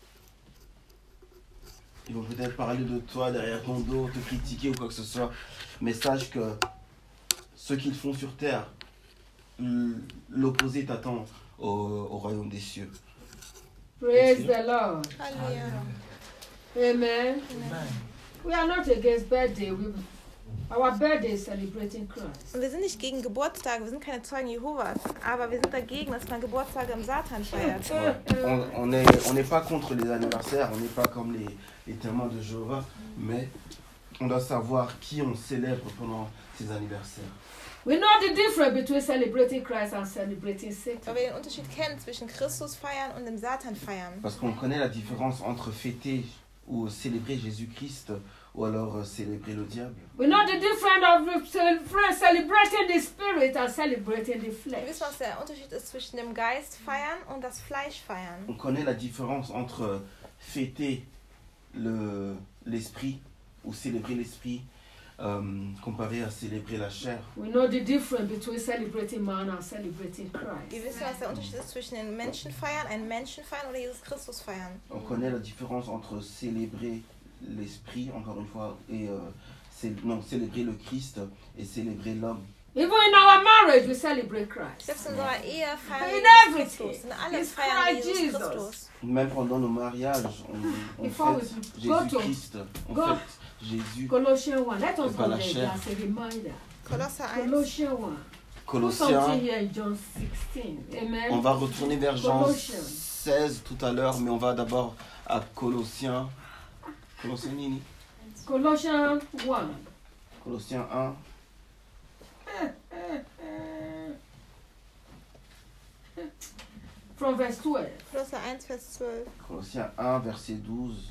Ils vont peut-être parler de toi derrière ton dos, te critiquer ou quoi que ce soit. Mais sache que ce qu'ils font sur terre, l'opposé t'attend au, au royaume des cieux.
Praise the Lord.
Halleluja.
Amen. We are not against birthday. We, our birthday is celebrating Christ.
Und wir sind nicht gegen Geburtstage, wir sind keine Zeugen Jehovas, aber wir sind dagegen, dass man Geburtstage im Satan feiert.
On on n'est on n'est pas contre les anniversaires, on n'est pas comme les, les témoins de Jéhovah, mais on doit savoir qui on célèbre pendant ces anniversaires.
We know the difference between celebrating Christ and celebrating Satan.
Weil wir den Unterschied kennen zwischen Christus feiern und dem Satan feiern.
Parce qu'on connaît la différence entre fêter ou célébrer Jésus-Christ ou alors euh, célébrer le diable.
We know the difference of cele- celebrating the spirit and celebrating the
Wir
flesh.
wissen, was der Unterschied ist zwischen dem Geist feiern und das Fleisch feiern.
On connaît la différence entre fêter le, l'esprit ou célébrer l'esprit euh, comparé à célébrer la chair.
We know the difference between celebrating man and celebrating Christ.
Wir wissen, was der Unterschied ist zwischen den Menschen feiern, einen Menschen feiern oder Jesus Christus feiern.
On connaît la différence entre célébrer l'esprit, encore une fois, et euh, cé- non, célébrer le Christ et célébrer l'homme.
Even in our marriage, we celebrate Christ.
Selbst in unserer Ehe feiern
In
wir Jesus
everything.
Christus. In allem
It's
feiern wir
Christ
Jesus
Jesus.
Christus.
Même pendant nos mariages, on, on
Before
fête
we go to-
Jésus-Christ, on
go-
fête Jésus.
Colossians one. Let us
Pas
go
la
there
chair.
as a reminder.
Kolosser eins.
Colossians one. Put something
Colossiens,
here in John sixteen. Amen.
on va retourner vers Jean
Colossiens.
seize tout à l'heure, mais on va d'abord à Colossiens. Colossiens Nini
Colossians one.
Colossiens un.
From verse twelve
Kolosser eins, Vers zwölf.
Colossiens un, verset douze.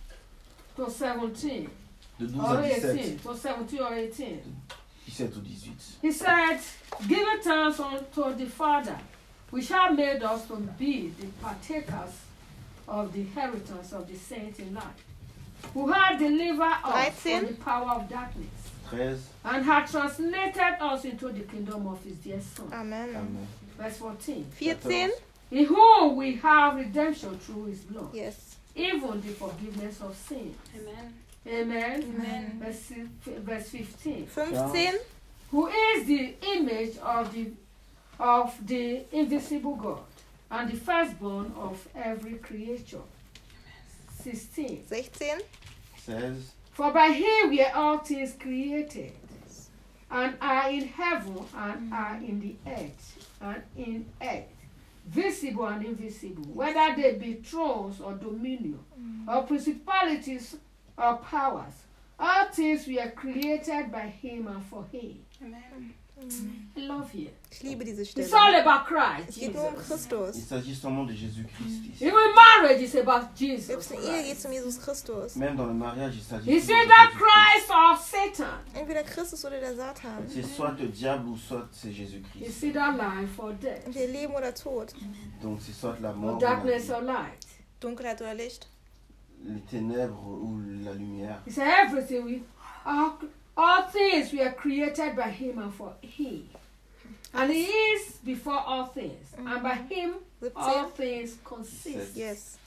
to seventeen.
De douze
Or
à
eighteen.
dix-sept.
To seventeen or eighteen.
dix-sept ou dix-huit.
He said, give thanks unto the Father, which hath made us to be the partakers of the inheritance of the saints in light, who had delivered us from the power of darkness,
treize.
and had translated us into the kingdom of his dear Son.
Amen.
Amen.
Verse fourteen.
vierzehn.
In whom we have redemption through his blood,
Yes.
even the forgiveness of sin.
Amen.
Amen.
Amen.
Verse, verse fifteen.
fünfzehn.
Who is the image of the of the invisible God, and the firstborn of every creature. sixteen.
sechzehn.
seize.
For by him were all things created, and are in heaven and are in the earth, and in earth, visible and invisible, whether they be thrones or dominion, or principalities or powers. All things were created by him and for him.
Amen.
I love you.
Ich liebe diese
It's all
Stelle.
about Christ.
Es geht nur um
Jesus.
Christus.
Il s'agit seulement de Jésus-Christ ici.
Even marriage is about Jesus.
Selbst in Ehe geht es um Jesus Christus.
Même dans le mariage, il s'agit
Is
toujours
it
de
that
Jésus-Christ.
Christ or Satan?
Entweder Christus oder der Satan.
C'est soit le diable ou soit c'est
Is
Jésus-Christ.
it that life or death?
Entweder Leben oder Tod.
Donc c'est soit la
Or
mort, ou la
darkness
vie,
or light?
Dunkelheit oder Licht.
les ténèbres ou la lumière.
He said everything we all, all things were created by him and for him. And he is before all things. And by him all
siebzehn.
things consist.
Yes.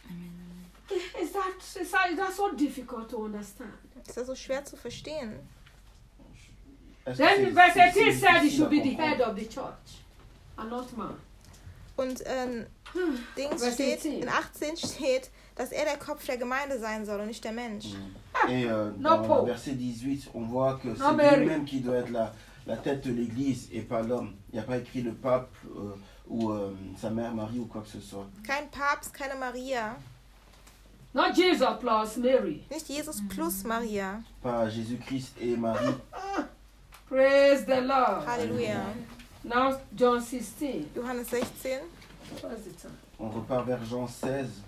Is that is that, is that so difficult to understand?
Ist das so schwer zu verstehen?
Est-ce que
Then
c'est-
verse
c'est-
eighteen
c'est
said he
difficile
should
à
be the
comprendre?
head of the church and not man.
Und ähm, Dings
Was
steht,
steht?
in achtzehn steht, dass er der Kopf der Gemeinde sein soll und nicht der Mensch.
Et euh,
No
dans le
Pope.
verset dix-huit, on voit que
No
c'est
Mary.
lui-même qui doit être la, la tête de l'Église et pas l'homme. Il n'y a pas écrit le pape euh, ou euh, sa mère Marie ou quoi que ce soit.
Kein Papst, keine Maria.
Not Jesus plus Mary.
Nicht Jesus plus Maria.
Pas Jésus-Christ et Marie.
Praise the Lord.
Halleluja.
Now John sixteen.
Johannes sechzehn.
What's the time?
On repart vers Jean seize.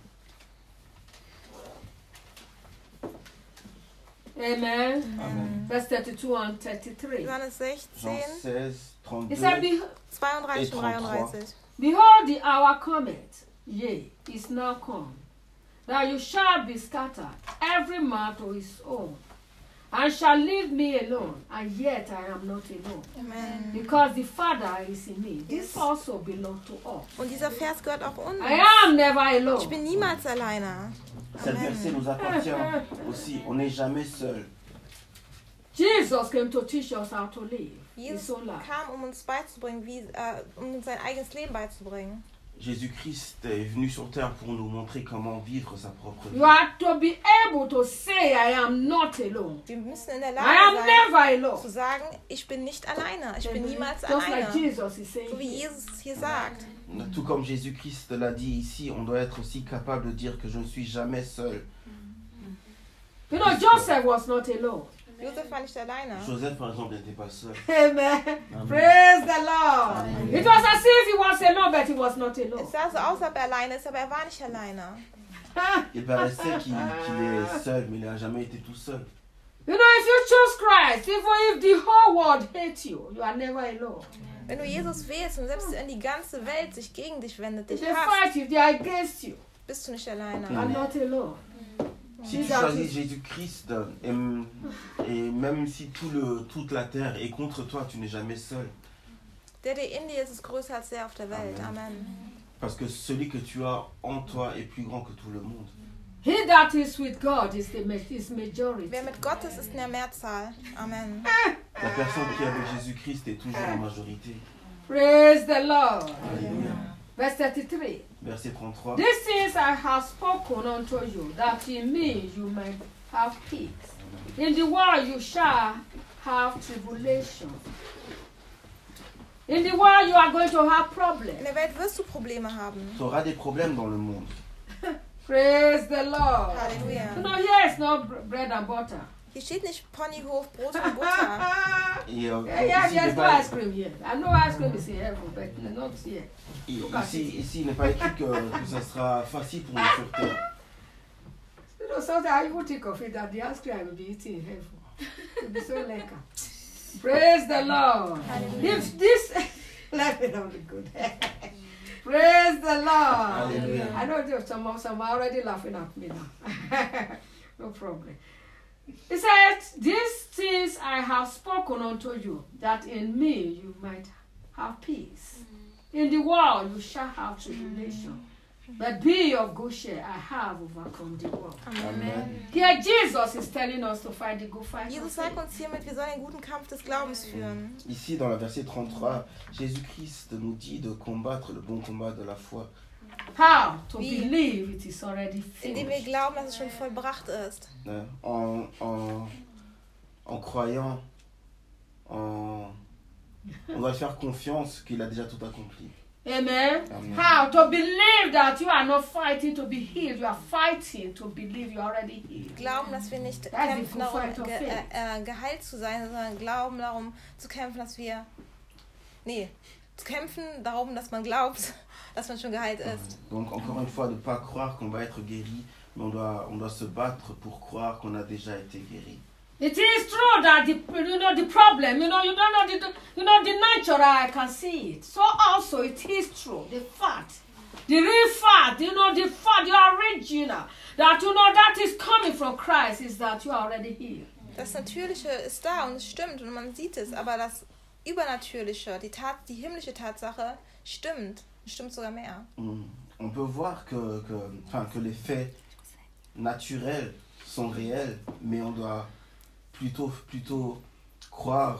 Amen.
Amen.
Verse thirty-two and thirty-three.
Johannes
Jean
sechzehn,
seize,
He
trente-deux.
said, "Be-
zweiunddreißig und
Et trente-trois.
dreiunddreißig.
Behold, the hour cometh, yea, is now come, that you shall be scattered, every man to his own, and shall leave me alone, and yet I am not alone,
Amen.
because the Father is in me. This also belongs to us.
Und dieser Vers gehört auch uns.
I am never
Ich
alone.
bin niemals alleine.
Cet verset nous appartient aussi. On n'est jamais seul.
Jesus came to teach us how to live his
Jesus
own life.
kam, um uns beizubringen, wie, äh, um uns sein eigenes Leben beizubringen.
Jésus-Christ est venu sur terre pour nous montrer comment vivre sa propre vie.
You are to be able to say, I am not alone.
Wir müssen in der
I
Lage
am
sein,
never alone.
zu sagen, ich bin nicht alleine. Ich bin niemals
Just like
alleine.
Jesus is saying.
So wie
here.
Jesus es hier sagt.
Tout comme Jésus-Christ l'a dit ici, on doit être aussi capable de dire que je ne suis jamais seul.
You know, Joseph was not alone.
Josef war nicht alleine.
Joseph, par exemple, n'était pas seul.
Amen.
Amen.
Praise the Lord.
Amen.
It was as if he was alone, but he was not alone.
Es sah so aus, als ob er alleine ist, aber er war nicht alleine.
Il paraissait qu'il qu'il est seul, mais il n'a jamais été tout seul.
You know, if you choose Christ, even if the whole world hates you, you are never alone.
Wenn du Jesus wählst und selbst wenn die ganze Welt sich gegen dich wendet,
If
dich
they
hasst,
fight you, they are against you.
bist du nicht alleine.
You are not alone.
Si tu choisis Jésus-Christ, et, et même si tout le, toute la terre est contre toi, tu n'es jamais seul.
Der, der in dir ist, ist größer als der auf der Welt.
Amen.
Amen.
Parce que celui que tu as en toi est plus grand que tout le monde.
He that is with God is the ma- is majority.
Wer mit Gott ist, ist in der Mehrzahl. Amen.
La personne qui est avec Jésus-Christ est toujours en majorité.
Praise the Lord.
Alléluia.
Verse thirty-three.
Verset trente-trois.
These things I have spoken unto you, that in me you might have peace. In the world you shall have tribulation. In the world you are going to have
In
problems.
der Welt wirst du Probleme haben.
Tu auras des problèmes dans le monde.
Praise the Lord.
Halleluja.
You know, here is no br- bread and butter.
Hier steht nicht Ponyhof, Brot und Butter.
Et euh,
Yeah, yeah,
ici, il n'est
there's no
pas,
ice cream here. I know ice cream is in heaven, but not here.
ici, ici, il n'est pas écrit que, que ça sera facile pour nous sur terre.
You know, sometimes I even think of it that the ice cream I will be eating in heaven. It will be so lekker. Praise the Lord. If this, let me know the good. Praise the Lord.
Hallelujah.
I know there's some, some are already laughing at me now. No problem. He said, these things I have spoken unto you, that in me you might have peace. In the world you shall have tribulation. But be of good cheer, I have overcome the world.
Amen.
Here Jesus is telling us to fight the good fight. of
Jesus
faith.
sagt uns hiermit, wir sollen den guten Kampf des Glaubens führen.
Ici, dans le verset trente-trois, Jésus-Christ nous dit de combattre le bon combat de la foi.
How? To
Wie?
believe it is already
Indem wir
finished.
glauben, dass es schon vollbracht ist.
Hein, En, en, en croyant, en, on doit faire confiance qu'il a déjà tout accompli.
Amen.
Amen.
How? To believe that you are not fighting to be healed, you are fighting to believe you are already healed.
Glauben, dass wir nicht
ist
kämpfen
die
darum,
Fight of
ge
Faith.
äh, äh, geheilt zu sein, sondern glauben darum zu kämpfen, dass wir... Nee, zu kämpfen darum, dass man glaubt, dass man schon geheilt ist.
Donc, encore une fois, de ne pas croire qu'on va être guéri, mais on doit, on doit se battre pour croire qu'on a déjà été guéri.
It is true that the you know the problem, you know, you don't know the you know the natural I can see it. So also it is true, the fact, the real fact, you know, the fact, the original, that you know that is coming from Christ is that you are already healed.
Das Natürliche ist da und es stimmt und man sieht es, aber das Übernatürliche, die, Tat, die himmlische Tatsache stimmt, stimmt sogar mehr.
On on peut voir que, que, enfin, que les faits naturels sont réels, mais on doit plutôt, plutôt croire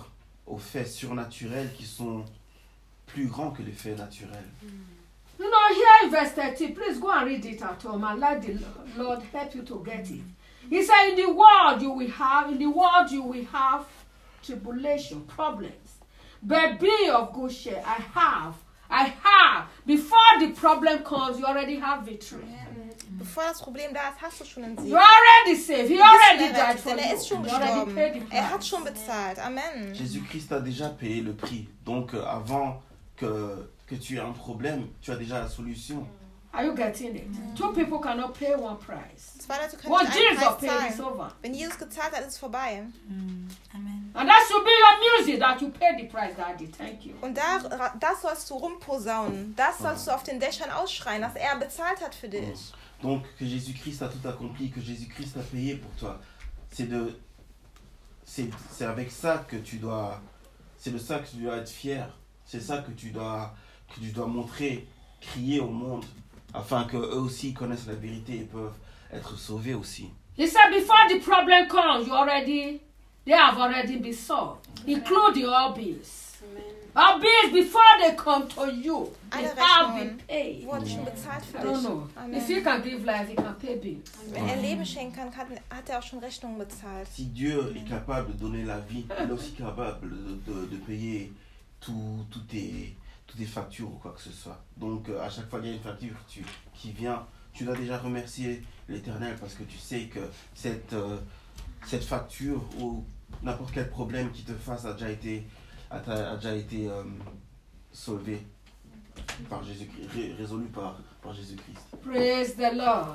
aux faits surnaturels qui sont plus grands que les faits naturels.
You know, here in verse thirty, please go and read it at home and let the Lord help you to get it. He said, in the world you will have, in the world you will have tribulation, problems. But be of good cheer. I have, I have. Before the problem comes, you already have victory.
Bevor das Problem da ist, hast du schon einen Sieg.
You already saved. He
Du bist
already
schon
died
errettet,
for
denn er ist schon
you. He already paid the
gestorben. Er hat
price.
schon bezahlt. Amen.
Jésus-Christ a déjà payé le prix. Donc euh, avant que, que tu aies un problème, tu as déjà la solution.
Are you getting it? Two people cannot pay one price.
Zwei Leute können
What
nicht einen
Jesus
Preis
paid is
zahlen.
over.
Wenn Jesus gezahlt hat, ist es vorbei.
Amen.
And that should be your music that you paid the price, Daddy. Thank you.
Und da, das sollst du rumposaunen. Das sollst du auf den Dächern ausschreien, dass er bezahlt hat für dich.
Donc que Jésus-Christ a tout accompli, que Jésus-Christ a payé pour toi. C'est de, c'est, c'est avec ça que tu dois, c'est de ça que tu dois être fier. C'est ça que tu dois, que tu dois montrer, crier au monde, afin que eux aussi connaissent la vérité et peuvent être sauvés aussi.
He said before the problem comes, you already, they have already been solved, including all bills. All bills before they come to you, they
Alle
have been
Rechnungen
paid.
wurden schon bezahlt für
I don't
dich.
know.
Amen.
If he can give life, he can pay bills.
Wenn er Leben schenken kann, kann, hat er auch schon Rechnungen bezahlt.
Si Dieu est capable de donner la vie, il est aussi capable de, de, de payer tout, tout tes, toutes tes factures ou quoi que ce soit. Donc euh, à chaque fois qu'il y a une facture tu, qui vient, tu dois déjà remercier l'Éternel parce que tu sais que cette, euh, cette facture ou n'importe quel problème qui te fasse a déjà été, a, a déjà été euh, solvé par Jésus-Christ, ré, résolu par, par Jésus-Christ.
Praise the Lord.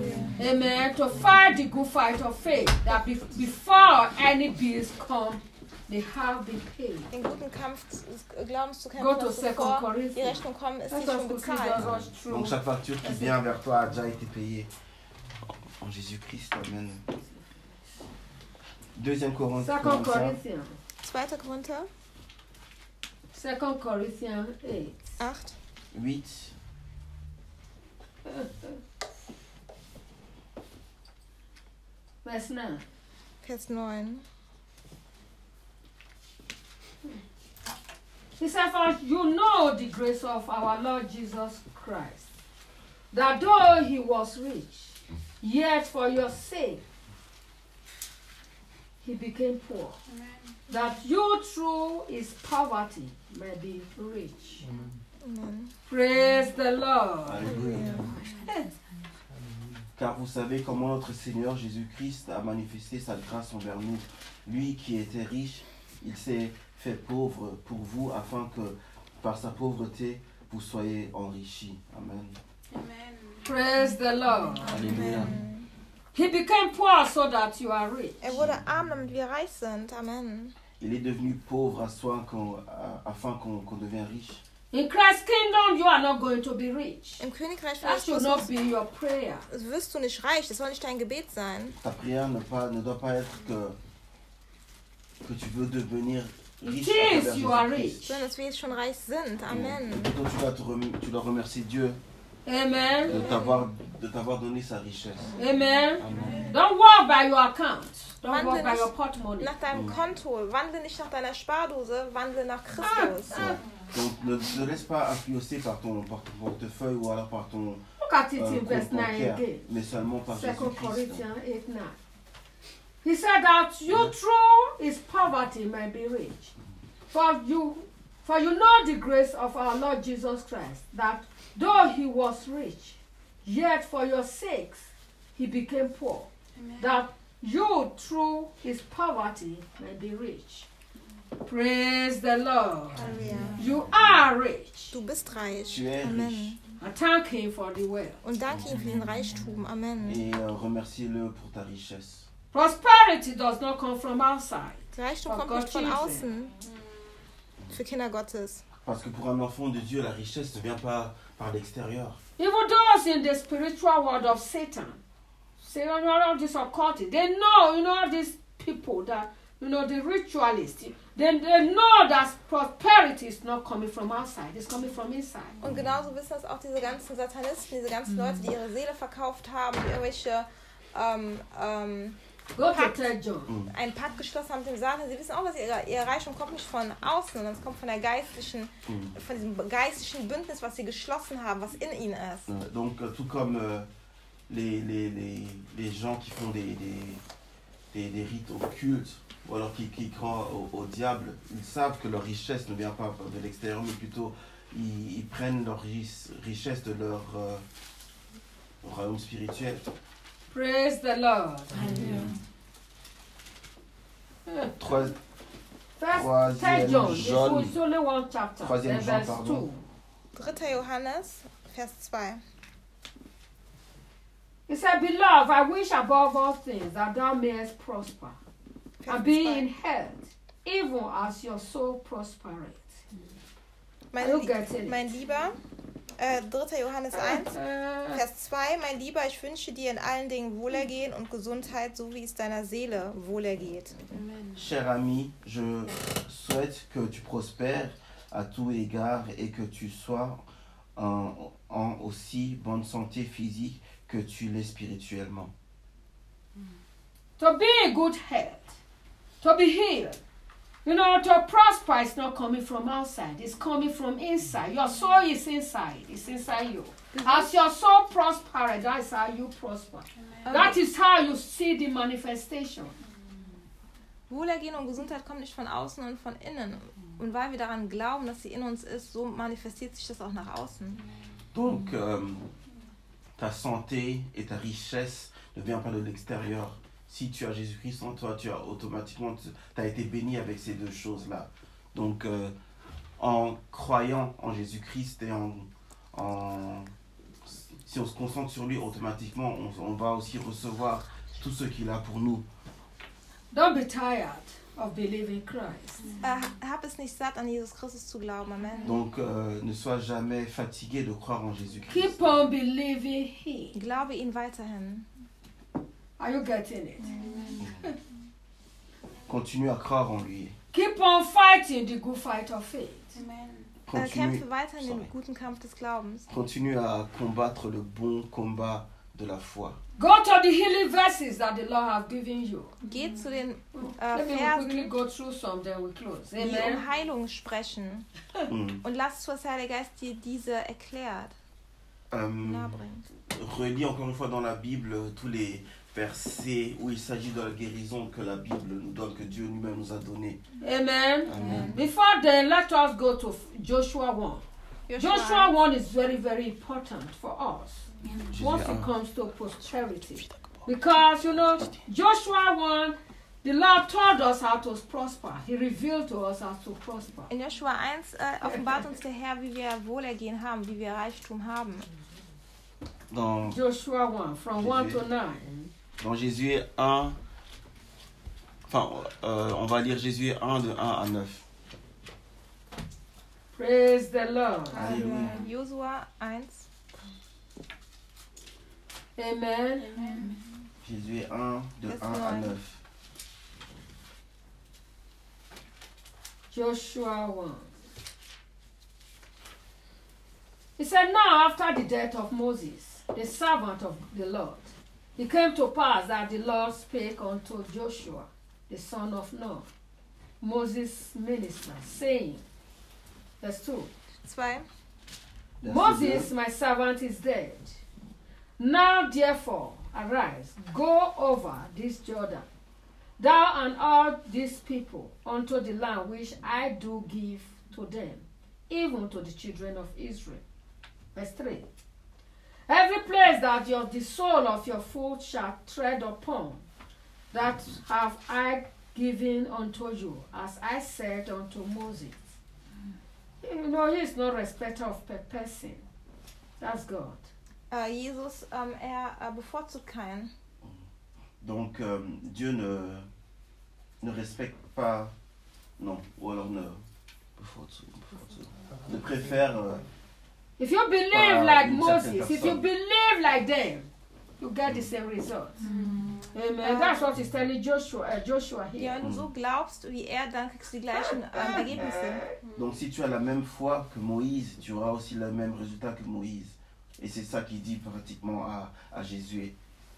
Amen. To fight the good fight of faith, that be- before any bills come, they have been paid.
Den guten Kampf des Glaubens zu
Go
kämpfen,
to
dass
Second
bevor die
Corinthians.
Rechnung kommt, ist
Let
sie
us
schon
consider
bezahlt.
us true.
Donc chaque facture qui vient vers toi a déjà été payée en Jésus-Christ. Amen. Deuxième Corinthiens.
Second Corinthians.
zweiter Korinther
Second Corinthians eight.
acht.
huit.
Verse nine.
Vers neun.
He said, for you know the grace of our Lord Jesus Christ, that though he was rich, yet for your sake he became poor, that you through his poverty may be rich.
Amen.
Praise the Lord.
Alléluia. Car vous savez comment notre Seigneur Jésus-Christ a manifesté sa grâce envers nous. Lui qui était riche, il s'est fait pauvre pour vous afin que par sa pauvreté vous soyez enrichis. Amen.
Amen.
Praise the Lord.
Alléluia.
He became poor so that you are rich.
Er wurde arm, damit wir reich sind. Amen.
Il est devenu pauvre à soi qu'on- à- afin qu'on qu'on devienne riche.
In Christ's kingdom, you are not going to be rich.
Im Königreich von
That should not
Christus
be your prayer.
wirst du nicht reich. Das soll nicht dein Gebet sein.
Ta prière ne, pas, ne doit pas être que, que tu veux devenir riche à
Yes,
travers
you are
Jésus-Christ.
rich.
Sondern dass wir jetzt schon reich sind. Amen.
Et plutôt, tu dois, te rem- tu dois remercier Dieu
Amen.
de t'avoir de t'avoir donné sa richesse.
Amen.
Amen.
Don't walk by your account. Don't
Wandle
walk by
nicht
your portemonnaie.
nach deinem Konto. Wandle nicht nach deiner Spardose. Wandle nach Christus.
Ah,
Donc ne te laisse pas influencer par ton, par ton portefeuille ou alors par ton
Look at it
euh,
in
compte
verse nine
bancaire,
again.
mais seulement par
Second
Jésus-Christ.
Corinthians eight nine. He said that you through his poverty may be rich. For you for you know the grace of our Lord Jesus Christ, that though he was rich, yet for your sakes he became poor,
Amen.
that you through his poverty may be rich. Praise the Lord.
Halleluja.
You are rich.
Du bist reich.
Tu es
Amen.
riche.
I thank him for the wealth.
Und danke ihm für den Reichtum. Amen.
Et euh, remercie-le pour ta richesse.
Prosperity does not come from outside.
Der Reichtum
For
kommt
God
nicht von
children.
außen. Für Kinder Gottes.
Parce que pour un enfant de Dieu, la richesse ne vient pas par l'extérieur.
Even those in the spiritual world of Satan, say, you know, all these occultists, they know, you know, all these people that, you know, the ritualists, they, they know that prosperity is not coming from outside, it's coming from inside.
Und genauso wissen es auch diese ganzen Satanisten, diese ganzen Leute, die ihre Seele verkauft haben, die irgendwelche ähm, ähm,
Go to
Pakt,
Third John.
einen Pakt geschlossen haben mit dem Satan. Sie wissen auch, dass ihr, ihr Reichtum kommt nicht von außen, sondern es kommt von der geistlichen, von diesem geistlichen Bündnis, was sie geschlossen haben, was in ihnen ist.
Euh, Donc, euh, tout comme euh, les, les, les, les gens qui font des, des, des, des rites occultes, ou alors qui, qui croient au, au diable, ils savent que leur richesse ne vient pas de l'extérieur, mais plutôt ils, ils prennent leur ris- richesse de leur euh, royaume spirituel.
Praise the Lord. Yeah.
Trois,
First, Third
troisième
John. It's,
John,
it's only one chapter.
Troisième
and
Jean,
verse
pardon.
two.
dritter Johannes, Vers zwei.
He said, Beloved, I wish above all things that thou mayest prosper
Vers
and be
zwei.
in health, even as your soul prospereth.
Mein,
Are you
Lie-
getting it?
mein Lieber, äh, dritter Johannes eins,
Uh,
Vers zwei, mein Lieber, ich wünsche dir in allen Dingen Wohlergehen und Gesundheit, so wie es deiner Seele wohlergeht.
cher ami, je souhaite que tu prospères à tout égard et que tu sois en, en aussi bonne santé physique que tu l'es spirituellement.
to be in good health, to be healed. You know, to prosper is not coming from outside, it's coming from inside. Your soul is inside, it's inside you. As your soul prospers, that's how you prosper. That is how you see the manifestation.
Wohlergehen und Gesundheit kommt nicht von außen und von innen. Und weil wir daran glauben, dass sie in uns ist, so manifestiert sich das auch nach außen.
Donc, euh, ta santé et ta richesse ne viennent pas de l'extérieur. Si tu as Jésus-Christ en toi, tu as automatiquement, tu as été béni avec ces deux choses-là. Donc, euh, en croyant en Jésus-Christ et en, en- si on se concentre sur lui, automatiquement, on, on va aussi recevoir tout ce qu'il a pour nous.
Don't be tired of believing Christ.
Äh, hab es nicht satt, an Jesus Christus zu glauben. Amen.
Donc, euh, ne sois jamais fatigué de croire en Jésus-Christ.
Keep on believing Him.
Glaube ihn weiterhin.
Are you getting it?
Continue à croire en lui.
Keep on fighting the good fight of faith.
Äh,
Continue,
kämpfe weiterhin
sorry.
den guten Kampf des Glaubens.
Continue à combattre le bon combat de la foi.
Go to the healing verses that the Lord has given you.
Geht zu den
Let
äh,
me
Versen,
quickly go through some, then we close.
die
Amen.
um Heilung sprechen.
Mm.
Und lass es, was der Heilige Geist dir diese erklärt,
Euh,
nahebringt.
relis encore une fois dans la Bible tous les versets où il s'agit de la guérison que la Bible nous donne, que Dieu lui-même nous a donné.
Amen.
Amen.
Before then, let us go to Joshua one.
Joshua,
Joshua one is very, very important for us
Jésus
once it
un.
comes to prosperity. Because, you know, Joshua one, the Lord told us how to prosper. He revealed to us how to prosper.
in Joshua eins äh, offenbart uns der Herr, wie wir Wohlergehen haben, wie wir Reichtum haben.
Dans,
Joshua one, from one to nine.
dans Jésus un, enfin, euh, on va lire Jésus un de un à neuf.
Praise the Lord.
Alléluia.
Josua eins,
Amen.
Jésus un de
Verset
un à
neun.
neuf.
Joshua one. He said, now after the death of Moses, the servant of the Lord, it came to pass that the Lord spake unto Joshua, the son of Nun, Moses' minister, saying, verse two,
zwei.
Verset
Moses,
deux.
my servant, is dead. Now therefore arise, go over this Jordan, thou and all these people, unto the land which I do give to them, even to the children of Israel. Verse three. Every place that your, the sole of your foot shall tread upon, that have I given unto you, as I said unto Moses. You know, he is no respecter of per person. That's God.
Äh, Jesus, ähm, er äh, bevorzugt keinen.
Donc euh, Dieu ne, ne respecte pas, non, ou alors ne, ne préfère. euh,
If you believe
Wow,
like
une
Moses,
certaine
if you
personne.
believe like them, you get the same result. Amen. That's what he's telling Joshua, uh, Joshua here.
Ja, wenn du so glaubst wie er, dann kriegst du die gleichen ähm, Ergebnisse.
Donc si tu as la même foi que Moïse, tu auras aussi le même résultat que Moïse. Et c'est ça qu'il dit pratiquement à, à Jésus.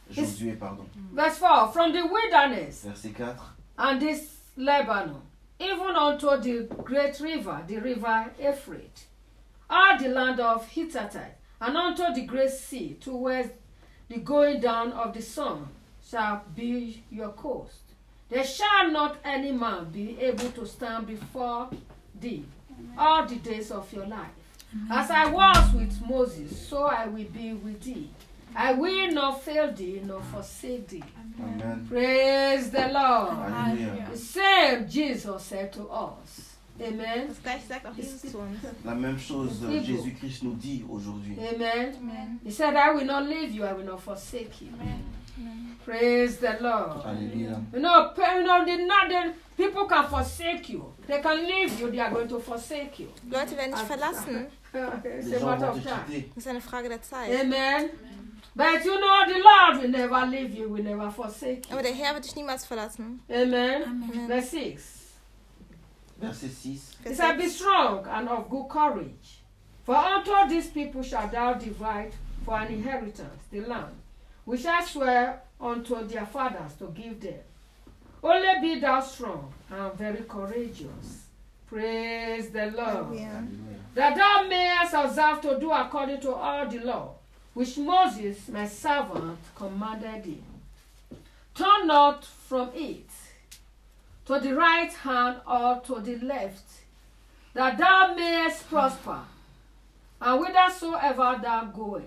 Josué, pardon.
Verse four, from the wilderness
Verset quatre.
and this Lebanon, even unto the great river, the river Euphrates, all the land of Hittite, and unto the great sea, towards the going down of the sun, shall be your coast. There shall not any man be able to stand before thee all the days of your life. As I was with Moses, so I will be with thee. I will not fail thee, nor forsake thee.
Amen.
Praise the Lord.
Alléluia.
The same Jesus said to us. Amen.
Das gleiche sagt auch Jesus zu uns.
La même chose, euh, Jésus-Christ nous dit aujourd'hui.
Amen.
Amen.
He said, I will not leave you, I will not forsake you.
Amen.
Praise the Lord.
Alléluia.
You know, pe- you know, the, not the, people can forsake you. They can leave you, they are going to forsake you.
Leute werden dich verlassen.
It's
Les
a
gens
matter
vont
of
te
time.
quitter.
Das ist eine Frage der Zeit.
Amen. But you know, the Lord will never leave you, will never forsake you.
Aber der Herr wird dich niemals verlassen.
Amen.
Amen.
Verse six.
Verset six.
He said, be strong and of good courage. For unto these people shall thou divide for an inheritance the land, which I swear unto their fathers to give them. Only be thou strong and very courageous. Praise the Lord.
Halleluja.
That thou mayest observe to do according to all the law, which Moses my servant commanded thee. Turn not from it to the right hand or to the left, that thou mayest prosper, and whithersoever thou goest.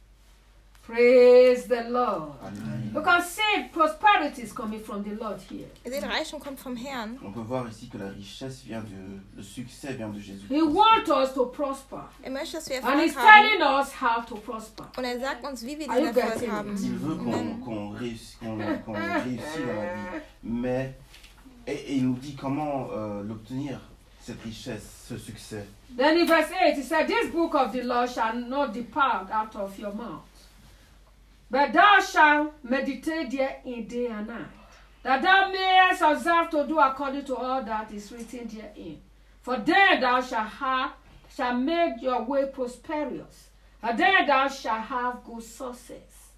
Praise the Lord.
Alléluia.
You can see prosperity is coming from the Lord here.
Ihr seht, Reichtum kommt vom Herrn.
On peut voir ici que la richesse vient de, le succès vient de Jésus.
He wants us to prosper,
Er möchte, dass wir
and he's
Erfolg haben.
telling us how to prosper.
Und er sagt uns, wie wir
Are you
diesen Erfolg
getting it?
haben.
Il veut qu'on qu'on réussisse, qu'on qu'on réussisse dans la vie. Mais, et, et il nous dit comment euh, l'obtenir, cette richesse, ce succès.
Then in verse eight, he said, this book of the law shall not depart out of your mouth, but thou shalt meditate therein day and night, that thou mayest observe to do according to all that is written therein. For then thou shalt have, shall make your way prosperous, and then thou shalt have good success.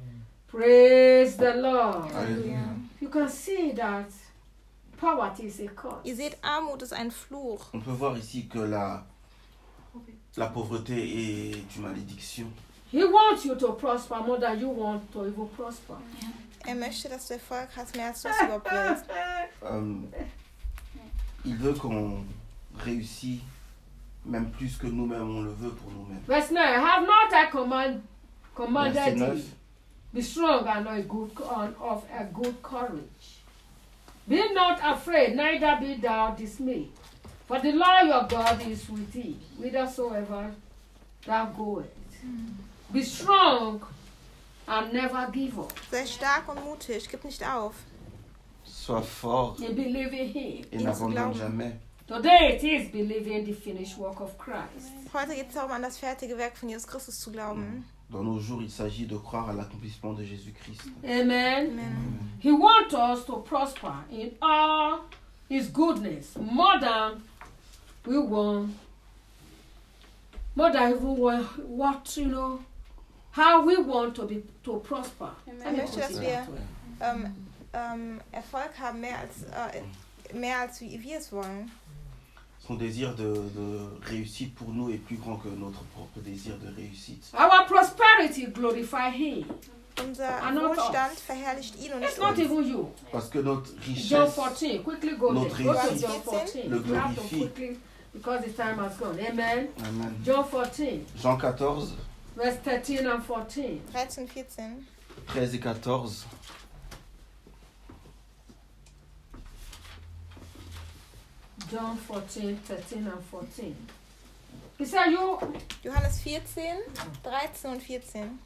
Praise the Lord.
Alléluia.
You can see that poverty is a curse.
Ihr seht, Armut ist ein Fluch.
On peut voir ici que la, la pauvreté est une malédiction.
He wants you to prosper more than you want to even prosper.
Er möchte, dass du Erfolg hast, mehr als du es überhaupt willst.
Euh, il veut qu'on réussisse, même plus que nous-mêmes on le veut pour nous-mêmes.
Verse nine, have not I command,
Verset
commanded
neuf.
thee, be strong and of a good, and of a good courage. Be not afraid, neither be thou dismayed. For the Lord your God is with thee, whithersoever thou goest. Be strong and never give up.
Sei stark und mutig, gib nicht auf.
Sois fort
You believe in him.
et
Il
n'abandonne
glauben.
jamais.
Today it is believing the finished work of Christ.
Heute geht es darum, an das fertige Werk von Jesus Christus zu glauben.
Dans nos jours, il s'agit de croire à l'accomplissement de Jésus-Christ.
Amen.
Amen.
He wants us to prosper in all his goodness more than we want, more than even what, what you know, how we want to be to prosper.
Er möchte, dass wir ähm, ähm, Erfolg haben, mehr als, äh, mehr als wie wir es wollen.
Son désir de, de réussite pour nous est plus grand que notre propre désir de réussite.
Our prosperity glorify him.
Unser
Ah, not
Wohlstand
us.
verherrlicht ihn und
It's
nicht
not
uns.
even you.
Parce que notre
John
richesse,
fourteen. Quickly go there.
Notre
Go to
réussite
John fourteen.
le
You have to
glorifie.
quickly because the time has gone. Amen.
Amen.
John fourteen,
Jean quatorze,
verse thirteen and fourteen.
dreizehn, vierzehn.
treize et quatorze.
John fourteen, thirteen and fourteen. He said, you,
Johannes vierzehn, dreizehn und vierzehn.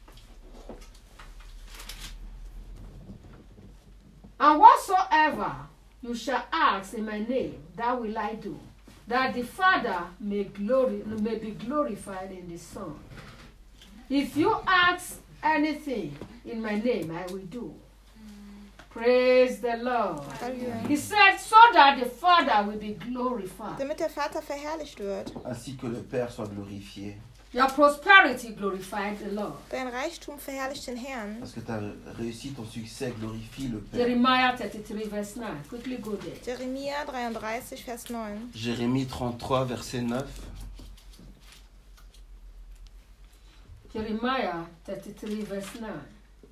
and whatsoever you shall ask in my name, that will I do, that the Father may glory may be glorified in the Son. If you ask anything in my name, I will do. Praise the Lord.
Halleluja.
He said, so that the Father will be glorified.
Damit der Vater verherrlicht wird.
Ainsi que le Père soit glorifié.
Your prosperity glorified the Lord.
Dein Reichtum verherrlicht den Herrn.
Parce que ta réussite, ton succès glorifie le Père.
Jeremiah thirty-three, verse nine. Quickly go there.
Jeremia dreiunddreißig, Vers neun.
Jérémie trente-trois, verset neuf.
Jeremiah thirty-three, verse nine.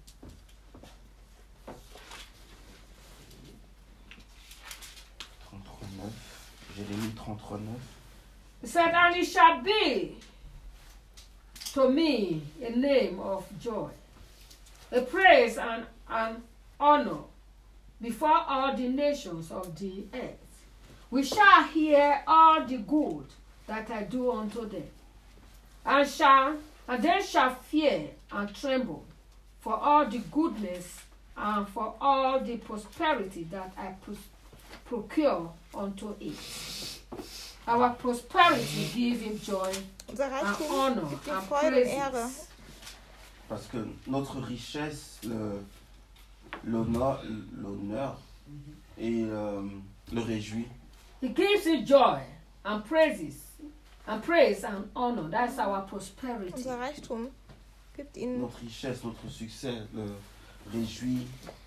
trente-trois, neuf. Jérémie trente-trois, neuf.
He said, and it shall be to me a name of joy, a praise and an honor before all the nations of the earth. We shall hear all the good that I do unto them, and shall and they shall fear and tremble for all the goodness and for all the prosperity that I pro- procure unto it. Our prosperity give him joy
Unser
and
Reichtum
honor
gibt ihm
and
Freude und Ehre.
praises.
Parce que notre richesse, le- l'honneur, l'honneur et euh, le réjouit.
He gives you joy and praises and praise and honor. That's our prosperity.
Unser Reichtum gibt ihnen
Notre richesse, notre succès, le réjouit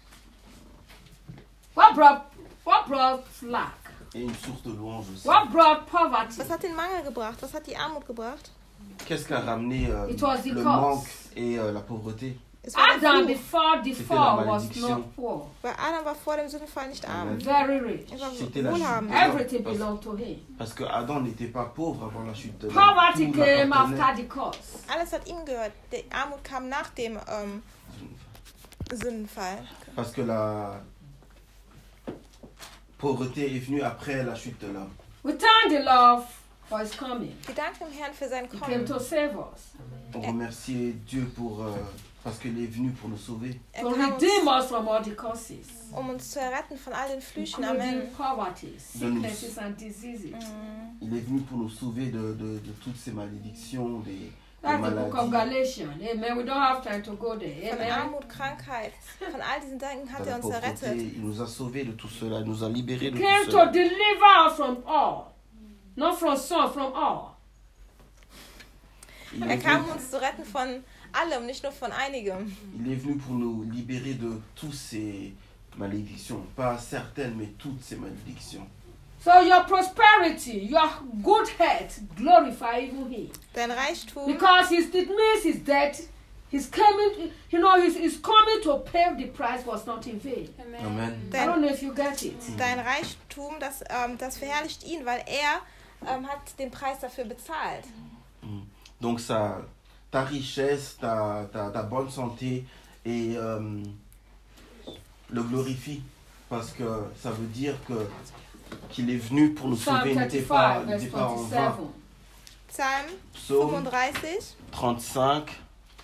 What brought what brought lack?
et une source de louange aussi.
What brought poverty?
Was hat den Mangel gebracht? Was hat die Armut gebracht?
Qu'est-ce qui a ramené euh,
It was the
le
cause.
manque et euh, la pauvreté?
Es war der
Adam
Fluch.
before the
C'était
fall
la
was
malédiction.
not poor,
Weil Adam war vor dem Sündenfall nicht arm.
very rich.
Er war
C'était la
wohlhabend.
chute.
Everything
Parce-
belonged to him.
Parce que Adam n'était pas pauvre avant la chute de l'homme.
Poverty
Tout lui
came
appartenait.
after the curse.
Alles hat ihm gehört. Die Armut kam nach dem ähm, Sündenfall.
Parce que la pauvreté est venue après la chute de l'homme.
We thank the Lord for his coming.
Wir danken dem Herrn für sein
He came
Kommen.
to save us,
On remercie Dieu pour, euh, parce qu'il est venu pour nous sauver.
Er
to
kam
redeem
uns,
us from all the curses,
um uns zu erretten von all den Flüchen.
including
Amen.
poverty, sicknesses, and diseases.
Mhm.
Il est venu pour nous sauver de, de, de toutes ces malédictions, des, des
That's the book of
maladies,
Galatians. Amen. We don't have time to go there.
Von
Amen.
Armut, Krankheit, von all diesen Dingen
de
hat er
la
uns
pauvreté.
errettet.
Il nous a sauvés de tout cela, il nous a libérés de
He came
tout
to
cela.
deliver us from all. Not from some, from all.
Il
Er
est,
kam
venu,
uns zu retten von allem, nicht nur von einigem.
il est venu pour nous libérer de toutes ces malédictions. Pas certaines, mais toutes ces malédictions.
So your prosperity, your good health, glorify even Him.
Dein Reichtum,
Because he's, it means His death, He's coming, you know, he's, he's coming to pay the price was not in vain.
Amen.
Amen.
I don't know if you get it.
dein Reichtum, das, ähm, das verherrlicht ihn, weil er ähm, hat den Preis dafür bezahlt.
Donc ça, ta richesse, ta, ta, ta bonne santé et euh, le glorifie parce que ça veut dire que qu'il est venu pour nous
Psalm
sauver, il n'était pas,
thirty-five,
il
verse
n'était pas en vain.
twenty-seven.
Psalm
Psaume
fünfunddreißig,
trente-cinq,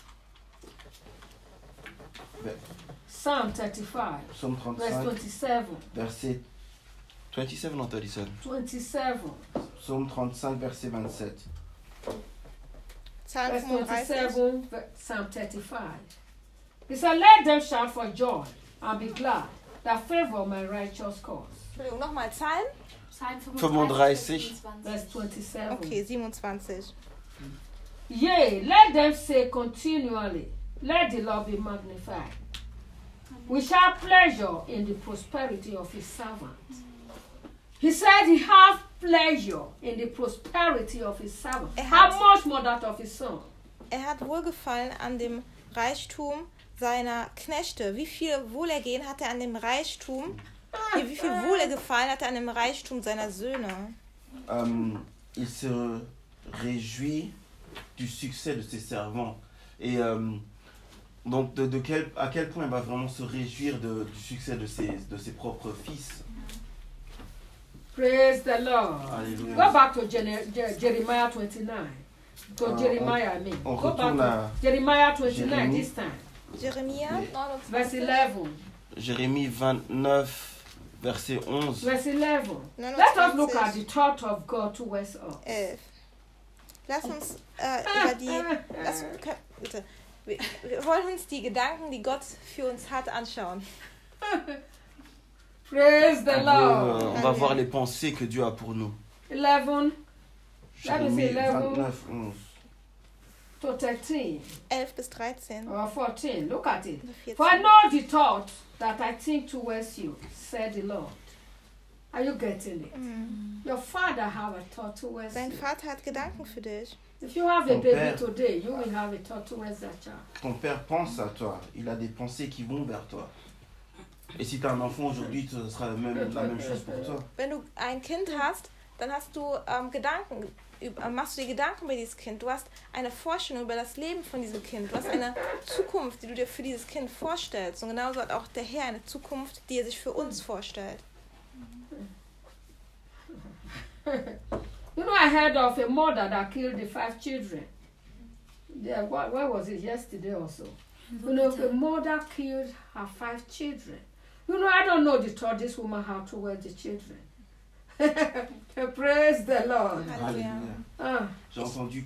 Psalm thirty-five,
Psaume
verse
trente-cinq,
twenty-seven.
verset twenty-seven or thirty-seven.
twenty-seven.
Psaume trente-cinq, verset vingt-sept.
Psalm
Verse
fünfunddreißig.
twenty-seven, ver- Psalm thirty-five. He said, let them shout for joy and be glad that favor my righteous cause.
Entschuldigung, nochmal Psalm?
Psalm
fünfunddreißig.
Verse twenty-seven.
Okay, siebenundzwanzig.
Yea, let them say continually, let the Lord be magnified. We shall have pleasure in the prosperity of his servant. He said he have pleasure in the prosperity of his servant.
Er
How
hat-
much more that of his son?
Er hat Wohlgefallen an dem Reichtum seiner Knechte. Wie viel Wohlergehen hat er an dem Reichtum? Nee, wie viel Wohlergefallen hat er an dem Reichtum seiner Söhne?
Euh, il se réjouit du succès de ses servants. Et euh, donc, de, de quel, à quel point il va vraiment se réjouir de, du succès de ses, de ses propres fils.
Praise the Lord.
Alléluia.
Go back to Jene- Je- Jeremiah twenty-nine. To
Uh,
Jeremiah, I mean.
on
Go back
retourne
to
à
Jeremiah twenty-nine
Jérémie.
this time.
Jeremia
Verse
neunundzwanzig.
eleven.
Jérémie vingt-neuf, verset onze.
Verse eleven. Let us look at the
neunundzwanzig,
thought of God towards us.
elf. Lass uns äh, über die. Lass, kann, bitte. Wir, wir wollen uns die Gedanken, die Gott für uns hat, anschauen.
Praise the
On, veut,
Lord.
euh, on va voir les pensées que Dieu a pour nous.
eleven. Let me
Jérémie
say eleven.
vingt-neuf, onze.
to thirteen
elf bis dreizehn.
or fourteen. Look at it.
Oder
For I
vierzehn.
know the thought that I think towards you, said the Lord. Are you getting it?
Mhm.
Your father have a thought towards
Dein
you.
Vater hat Gedanken für dich.
If you have a
Ton
baby
père.
today, you will have a thought towards that child.
Ton père pense à toi. Il a des pensées qui vont vers toi. Et si tu as un enfant aujourd'hui, ce sera la même, la même chose pour toi.
Wenn du ein Kind hast, dann hast du ähm, Gedanken, üb- äh, machst du dir Gedanken über dieses Kind. Du hast eine Vorstellung über das Leben von diesem Kind. Du hast eine Zukunft, die du dir für dieses Kind vorstellst. Und genauso hat auch der Herr eine Zukunft, die er sich für uns vorstellt.
You know, I heard of a mother that killed the five children. Yeah, where, where was it? Yesterday or so. You know, a mother killed her five children. You know, I don't know the thought this woman had towards the children. Praise the Lord.
Halleluja.
Ah,
J'ai entendu.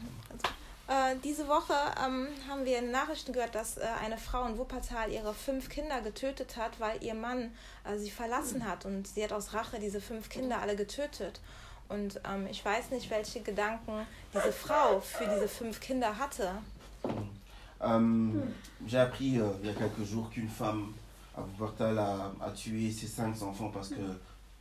Äh, diese Woche ähm, haben wir in Nachrichten gehört, dass äh, eine Frau in Wuppertal ihre fünf Kinder getötet hat, weil ihr Mann äh, sie verlassen hat. Und sie hat aus Rache diese fünf Kinder alle getötet. Und ähm, ich weiß nicht, welche Gedanken diese Frau für diese fünf Kinder hatte.
Euh, J'ai appris euh, il y a quelques jours qu'une femme à Wuppertal a, a tué ses cinq enfants parce que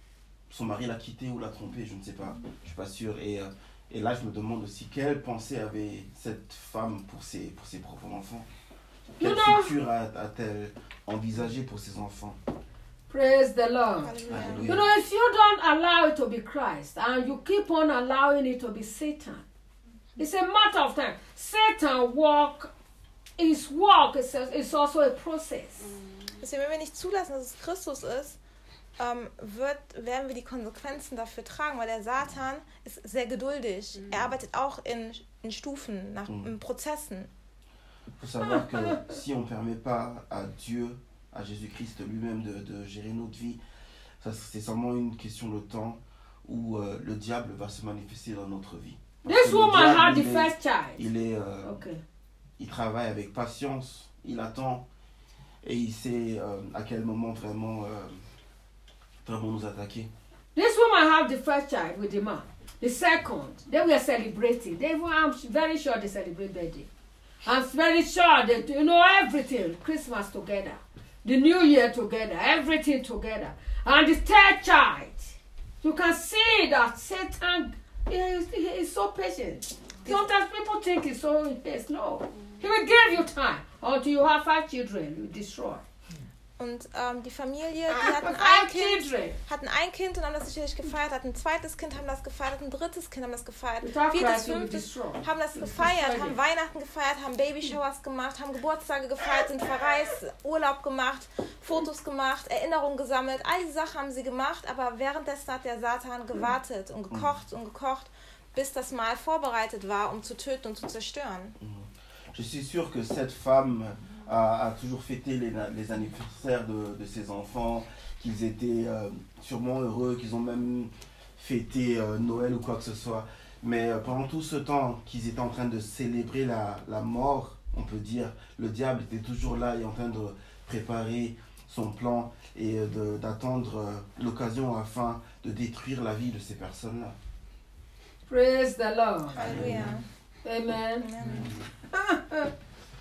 son mari l'a quitté ou l'a trompé, je ne sais pas, je suis pas sûr. Et, euh, et là, je me demande aussi quelle pensée avait cette femme pour ses, pour ses propres enfants. Quel
Non.
futur a- a-t-elle envisagé pour ses enfants?
praise the Lord.
Halleluja.
Alléluia.
You know, if you don't allow it to be Christ and you keep on allowing it to be Satan, it's a matter of time. Satan walk, his walk is, is also a process.
Deswegen, wenn wir nicht zulassen, dass es Christus ist, ähm, wird, werden wir die Konsequenzen dafür tragen, weil der Satan ist sehr geduldig. Er arbeitet auch in, in Stufen, nach,
Mhm.
in Prozessen.
Il faut savoir que si on ne permet pas à Dieu, à Jésus-Christ lui-même de, de gérer notre vie, ça, c'est seulement une question de temps où euh, le diable va se manifester dans notre vie. Parce
This
que le
woman
diable,
had the
il est-
first child.
il, est, euh,
Okay.
il travaille avec patience, il attend et il sait euh, à quel moment vraiment, euh, vraiment nous attaquer.
This woman had the first child with the man. The second, they were celebrating. They were, I'm very sure they celebrate birthday. I'm very sure that, you know, everything, Christmas together, the New Year together, everything together. And the third child, you can see that Satan is, he is so patient. Sometimes people think he's so intense. No. He will give you time until you have five children, you destroy.
Und ähm, die Familie, die hatten ein
Five
Kind,
children.
hatten ein Kind und haben das sicherlich gefeiert, hatten ein zweites Kind, haben das gefeiert, hatten ein drittes Kind, haben das gefeiert,
Without
viertes,
Christ, you will
fünftes,
destroy.
haben das
You
gefeiert,
destroy
haben
it.
Weihnachten gefeiert, haben Babyshowers gemacht, haben Geburtstage gefeiert, sind verreist, Urlaub gemacht, Fotos gemacht, Erinnerungen gesammelt, all diese Sachen haben sie gemacht, aber währenddessen hat der Satan gewartet und gekocht und gekocht, bis das Mahl vorbereitet war, um zu töten und zu zerstören.
Je suis sûr que cette femme a, a toujours fêté les, les anniversaires de, de ses enfants, qu'ils étaient euh, sûrement heureux, qu'ils ont même fêté euh, Noël ou quoi que ce soit. Mais euh, pendant tout ce temps qu'ils étaient en train de célébrer la, la mort, on peut dire, le diable était toujours là et en train de préparer son plan et euh, de- d'attendre euh, l'occasion afin de détruire la vie de ces personnes-là.
Praise the Lord.
Halleluja.
Amen.
Amen.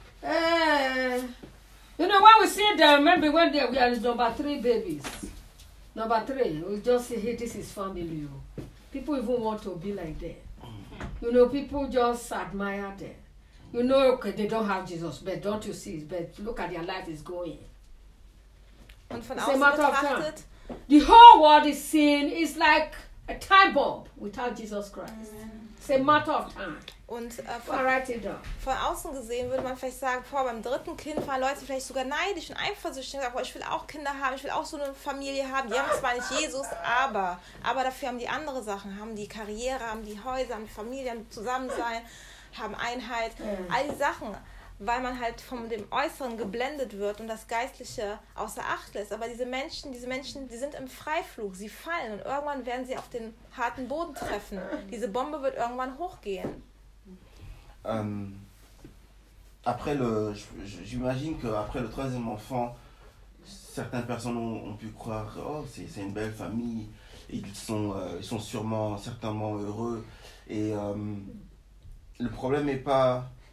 Eh, you know, when we see them, maybe when they we are number three babies. Number three, we just say, hey, this is family. oh. People even want to be like them. You know, people just admire them. You know, okay, they don't have Jesus, but don't you see? But look at their life is going.
Und von
It's a
außen
matter of
betrachtet,
The whole world is seen is like a time bomb without Jesus Christ. It's a matter of time.
und äh,
Go
von,
write it down.
von außen gesehen würde man vielleicht sagen, boah, beim dritten Kind waren Leute vielleicht sogar neidisch und eifersüchtig und sagen, boah, ich will auch Kinder haben, ich will auch so eine Familie haben. Die haben zwar nicht Jesus, aber, aber dafür haben die andere Sachen, haben die Karriere, haben die Häuser, haben die Familie, haben Zusammensein, haben Einheit,
Ja.
all die Sachen, weil man halt von dem Äußeren geblendet wird und das Geistliche außer Acht lässt. Aber diese Menschen, diese Menschen, die sind im Freiflug, sie fallen und irgendwann werden sie auf den harten Boden treffen. Diese Bombe wird irgendwann hochgehen.
Euh, après le, j'imagine qu'après le troisième enfant, certaines personnes ont, ont pu croire, oh, c'est, c'est une belle famille, et ils sont, euh, ils sont sûrement, certainement heureux. Et euh, le problème n'est pas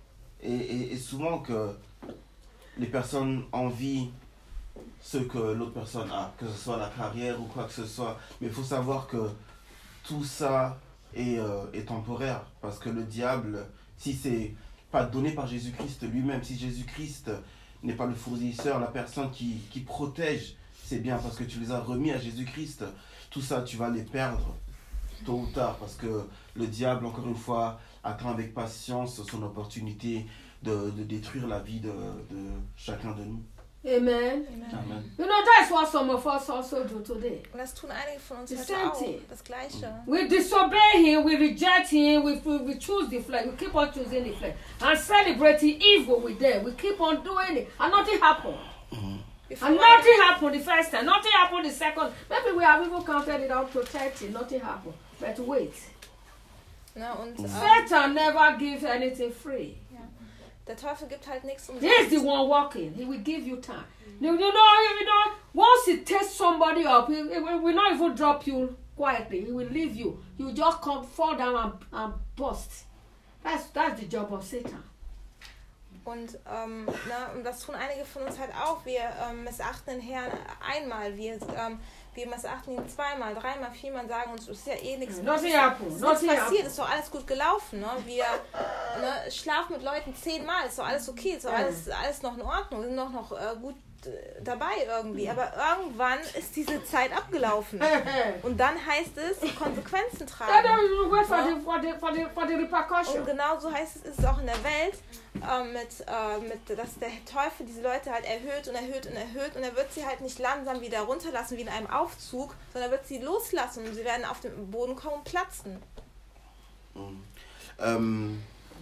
et, et, et souvent que les personnes envient ce que l'autre personne a, que ce soit la carrière ou quoi que ce soit. Mais il faut savoir que tout ça est, euh, est temporaire. Parce que le diable, si c'est pas donné par Jésus-Christ lui-même, si Jésus-Christ n'est pas le fournisseur, la personne qui, qui protège, c'est bien parce que tu les as remis à Jésus-Christ. Tout ça, tu vas les perdre tôt ou tard. Parce que le diable, encore une fois, attend avec patience son opportunité de, de détruire la vie de, de chacun de nous.
Amen.
Amen.
You know, that's what some of us also do today.
Und das tun einige von uns
The
heute
same
auch.
thing.
Das Gleiche.
We disobey him, we reject him, we, we, we choose the flesh, we keep on choosing the flesh and celebrating evil with them. We keep on doing it, and nothing happened.
Wir
And
fangen
nothing happened the first time, nothing happened the second. Maybe we have even counted it out to thirty, nothing happened. But wait,
an, ne, und ähm,
Satan never gives anything free.
der Teufel gibt halt nichts um.
He's the one working. He will give you time. You, you know, you know, once he takes somebody up, he, he will not even drop you quietly. He will leave you. You just come, fall down and, and bust. That's that's the job of Satan.
Und, ähm, ne, und das tun einige von uns halt auch. Wir ähm, missachten den Herrn einmal, wir, ähm, wir missachten ihn zweimal, dreimal, viermal, sagen uns, es ist ja eh nichts,
Nothing
nichts
happened. Nothing
passiert,
happened.
ist doch alles gut gelaufen. Ne? Wir ne, schlafen mit Leuten zehnmal, ist doch alles okay, ist doch alles, alles noch in Ordnung, wir sind doch noch äh, gut äh, dabei irgendwie. Aber irgendwann ist diese Zeit abgelaufen. Und dann heißt es, Konsequenzen
Then
tragen.
we wait for the for the for the for the repercussion.
Und genauso heißt es, ist es auch in der Welt, äh, mit, äh, mit, dass der Teufel diese Leute halt erhöht und erhöht und erhöht und er wird sie halt nicht langsam wieder runterlassen wie in einem Aufzug, sondern er wird sie loslassen und sie werden auf den Boden kommen und platzen.
Mhm. Ähm,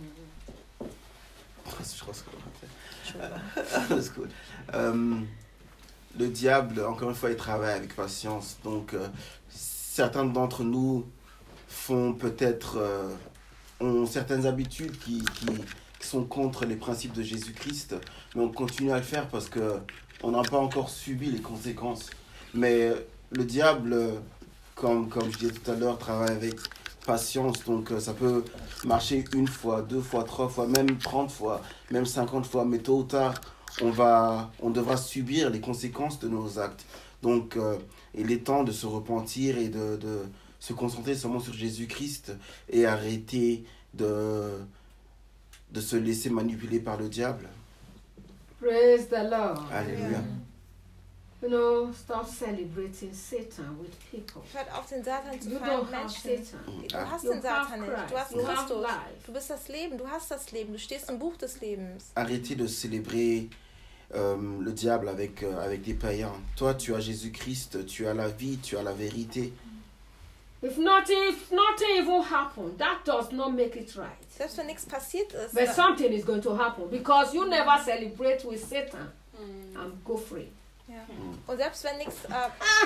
was ich rausgebracht habe. Alles gut. Ähm, le diable, encore une fois, il travaille avec patience. Donc, euh, certains d'entre nous font peut-être, euh, ont certaines habitudes qui, qui, qui sont contre les principes de Jésus-Christ, mais on continue à le faire parce que on n'a pas encore subi les conséquences. Mais le diable, comme, comme je disais tout à l'heure, travaille avec patience. Donc, euh, ça peut marcher une fois, deux fois, trois fois, même trente fois, même cinquante fois. Mais tôt ou tard, on, va, on devra subir les conséquences de nos actes. Donc, euh, il est temps de se repentir et de, de se concentrer seulement sur Jésus-Christ et arrêter de, de se laisser manipuler par le diable.
Praise the Lord.
Alléluia.
You know, stop celebrating Satan with people.
Hört auf, den Satan zu
You
feiern
don't
mit
have
Menschen.
Satan.
Du hast
You
den
have
Satan nicht, du hast
Christ. You have
Christus.
life.
Du bist das Leben, du hast das Leben, du stehst im Buch des Lebens.
Arrêtez de célébrer euh, le diable avec, euh, avec des païens. Toi, tu as Jésus-Christ, tu as la vie, tu as la vérité.
If nothing, if nothing even happened, that does not make it right.
Selbst wenn nichts passiert ist,
But
da-
something is going to happen because you never celebrate with Satan and go free.
ja. Und selbst wenn nichts äh,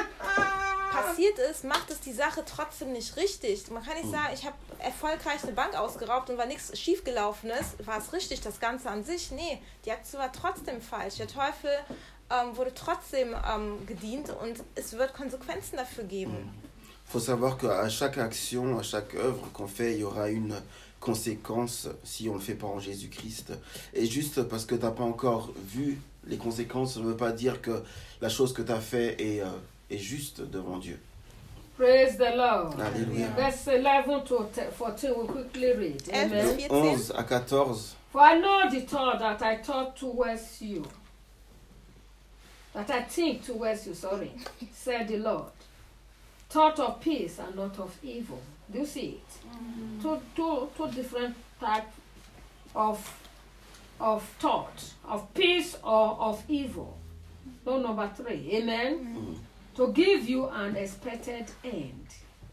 passiert ist, macht es die Sache trotzdem nicht richtig. Man kann nicht sagen, ich habe erfolgreich eine Bank ausgeraubt und weil nichts schiefgelaufen ist, war es richtig, das Ganze an sich. Nee, die Aktion war trotzdem falsch. Der Teufel ähm, wurde trotzdem ähm, gedient und es wird Konsequenzen dafür geben.
Il faut savoir qu'à chaque action, à chaque œuvre qu'on fait, il y aura une conséquence si on ne le fait pas en Jésus-Christ. Et juste parce que tu n'as pas encore vu les conséquences, ça ne veut pas dire que la chose que tu as fait est, euh, est juste devant Dieu.
Praise the Lord.
Alléluia.
Verse eleven to fourteen, we quickly read.
elf bis
Amen.
vierzehn.
onze à quatorze.
For I know the thought that I thought towards you, that I think towards you, sorry, said the Lord. Thought of peace and not of evil. Do you see it? Two, two, two different types of, of thought, of peace or of evil. No, number three. Amen. To give you an expected end.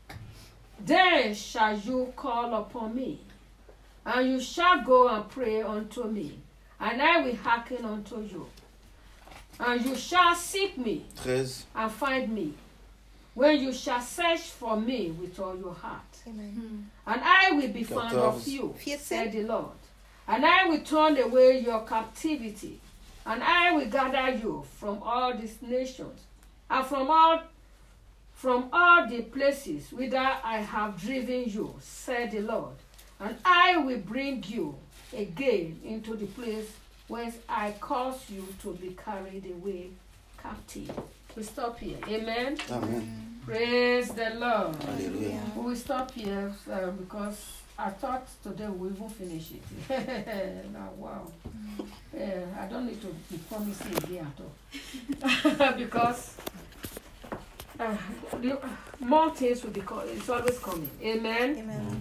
Then shall you call upon me, and you shall go and pray unto me, and I will hearken unto you. And you shall seek me
treize.
and find me, when you shall search for me with all your heart.
Amen.
And I will be found of
quatorze.
you,
vierzehn.
said the Lord. And I will turn away your captivity, and I will gather you from all these nations, and from all from all the places whither I have driven you, said the Lord. And I will bring you again into the place whence I cause you to be carried away captive. We stop here. Amen.
Amen.
Praise the Lord.
Hallelujah.
We will stop here uh, because I thought today we will finish it. Now, wow. Yeah, I don't need to be promising again at all. Because uh, the, more things will be co- it's always coming. Amen.
Amen.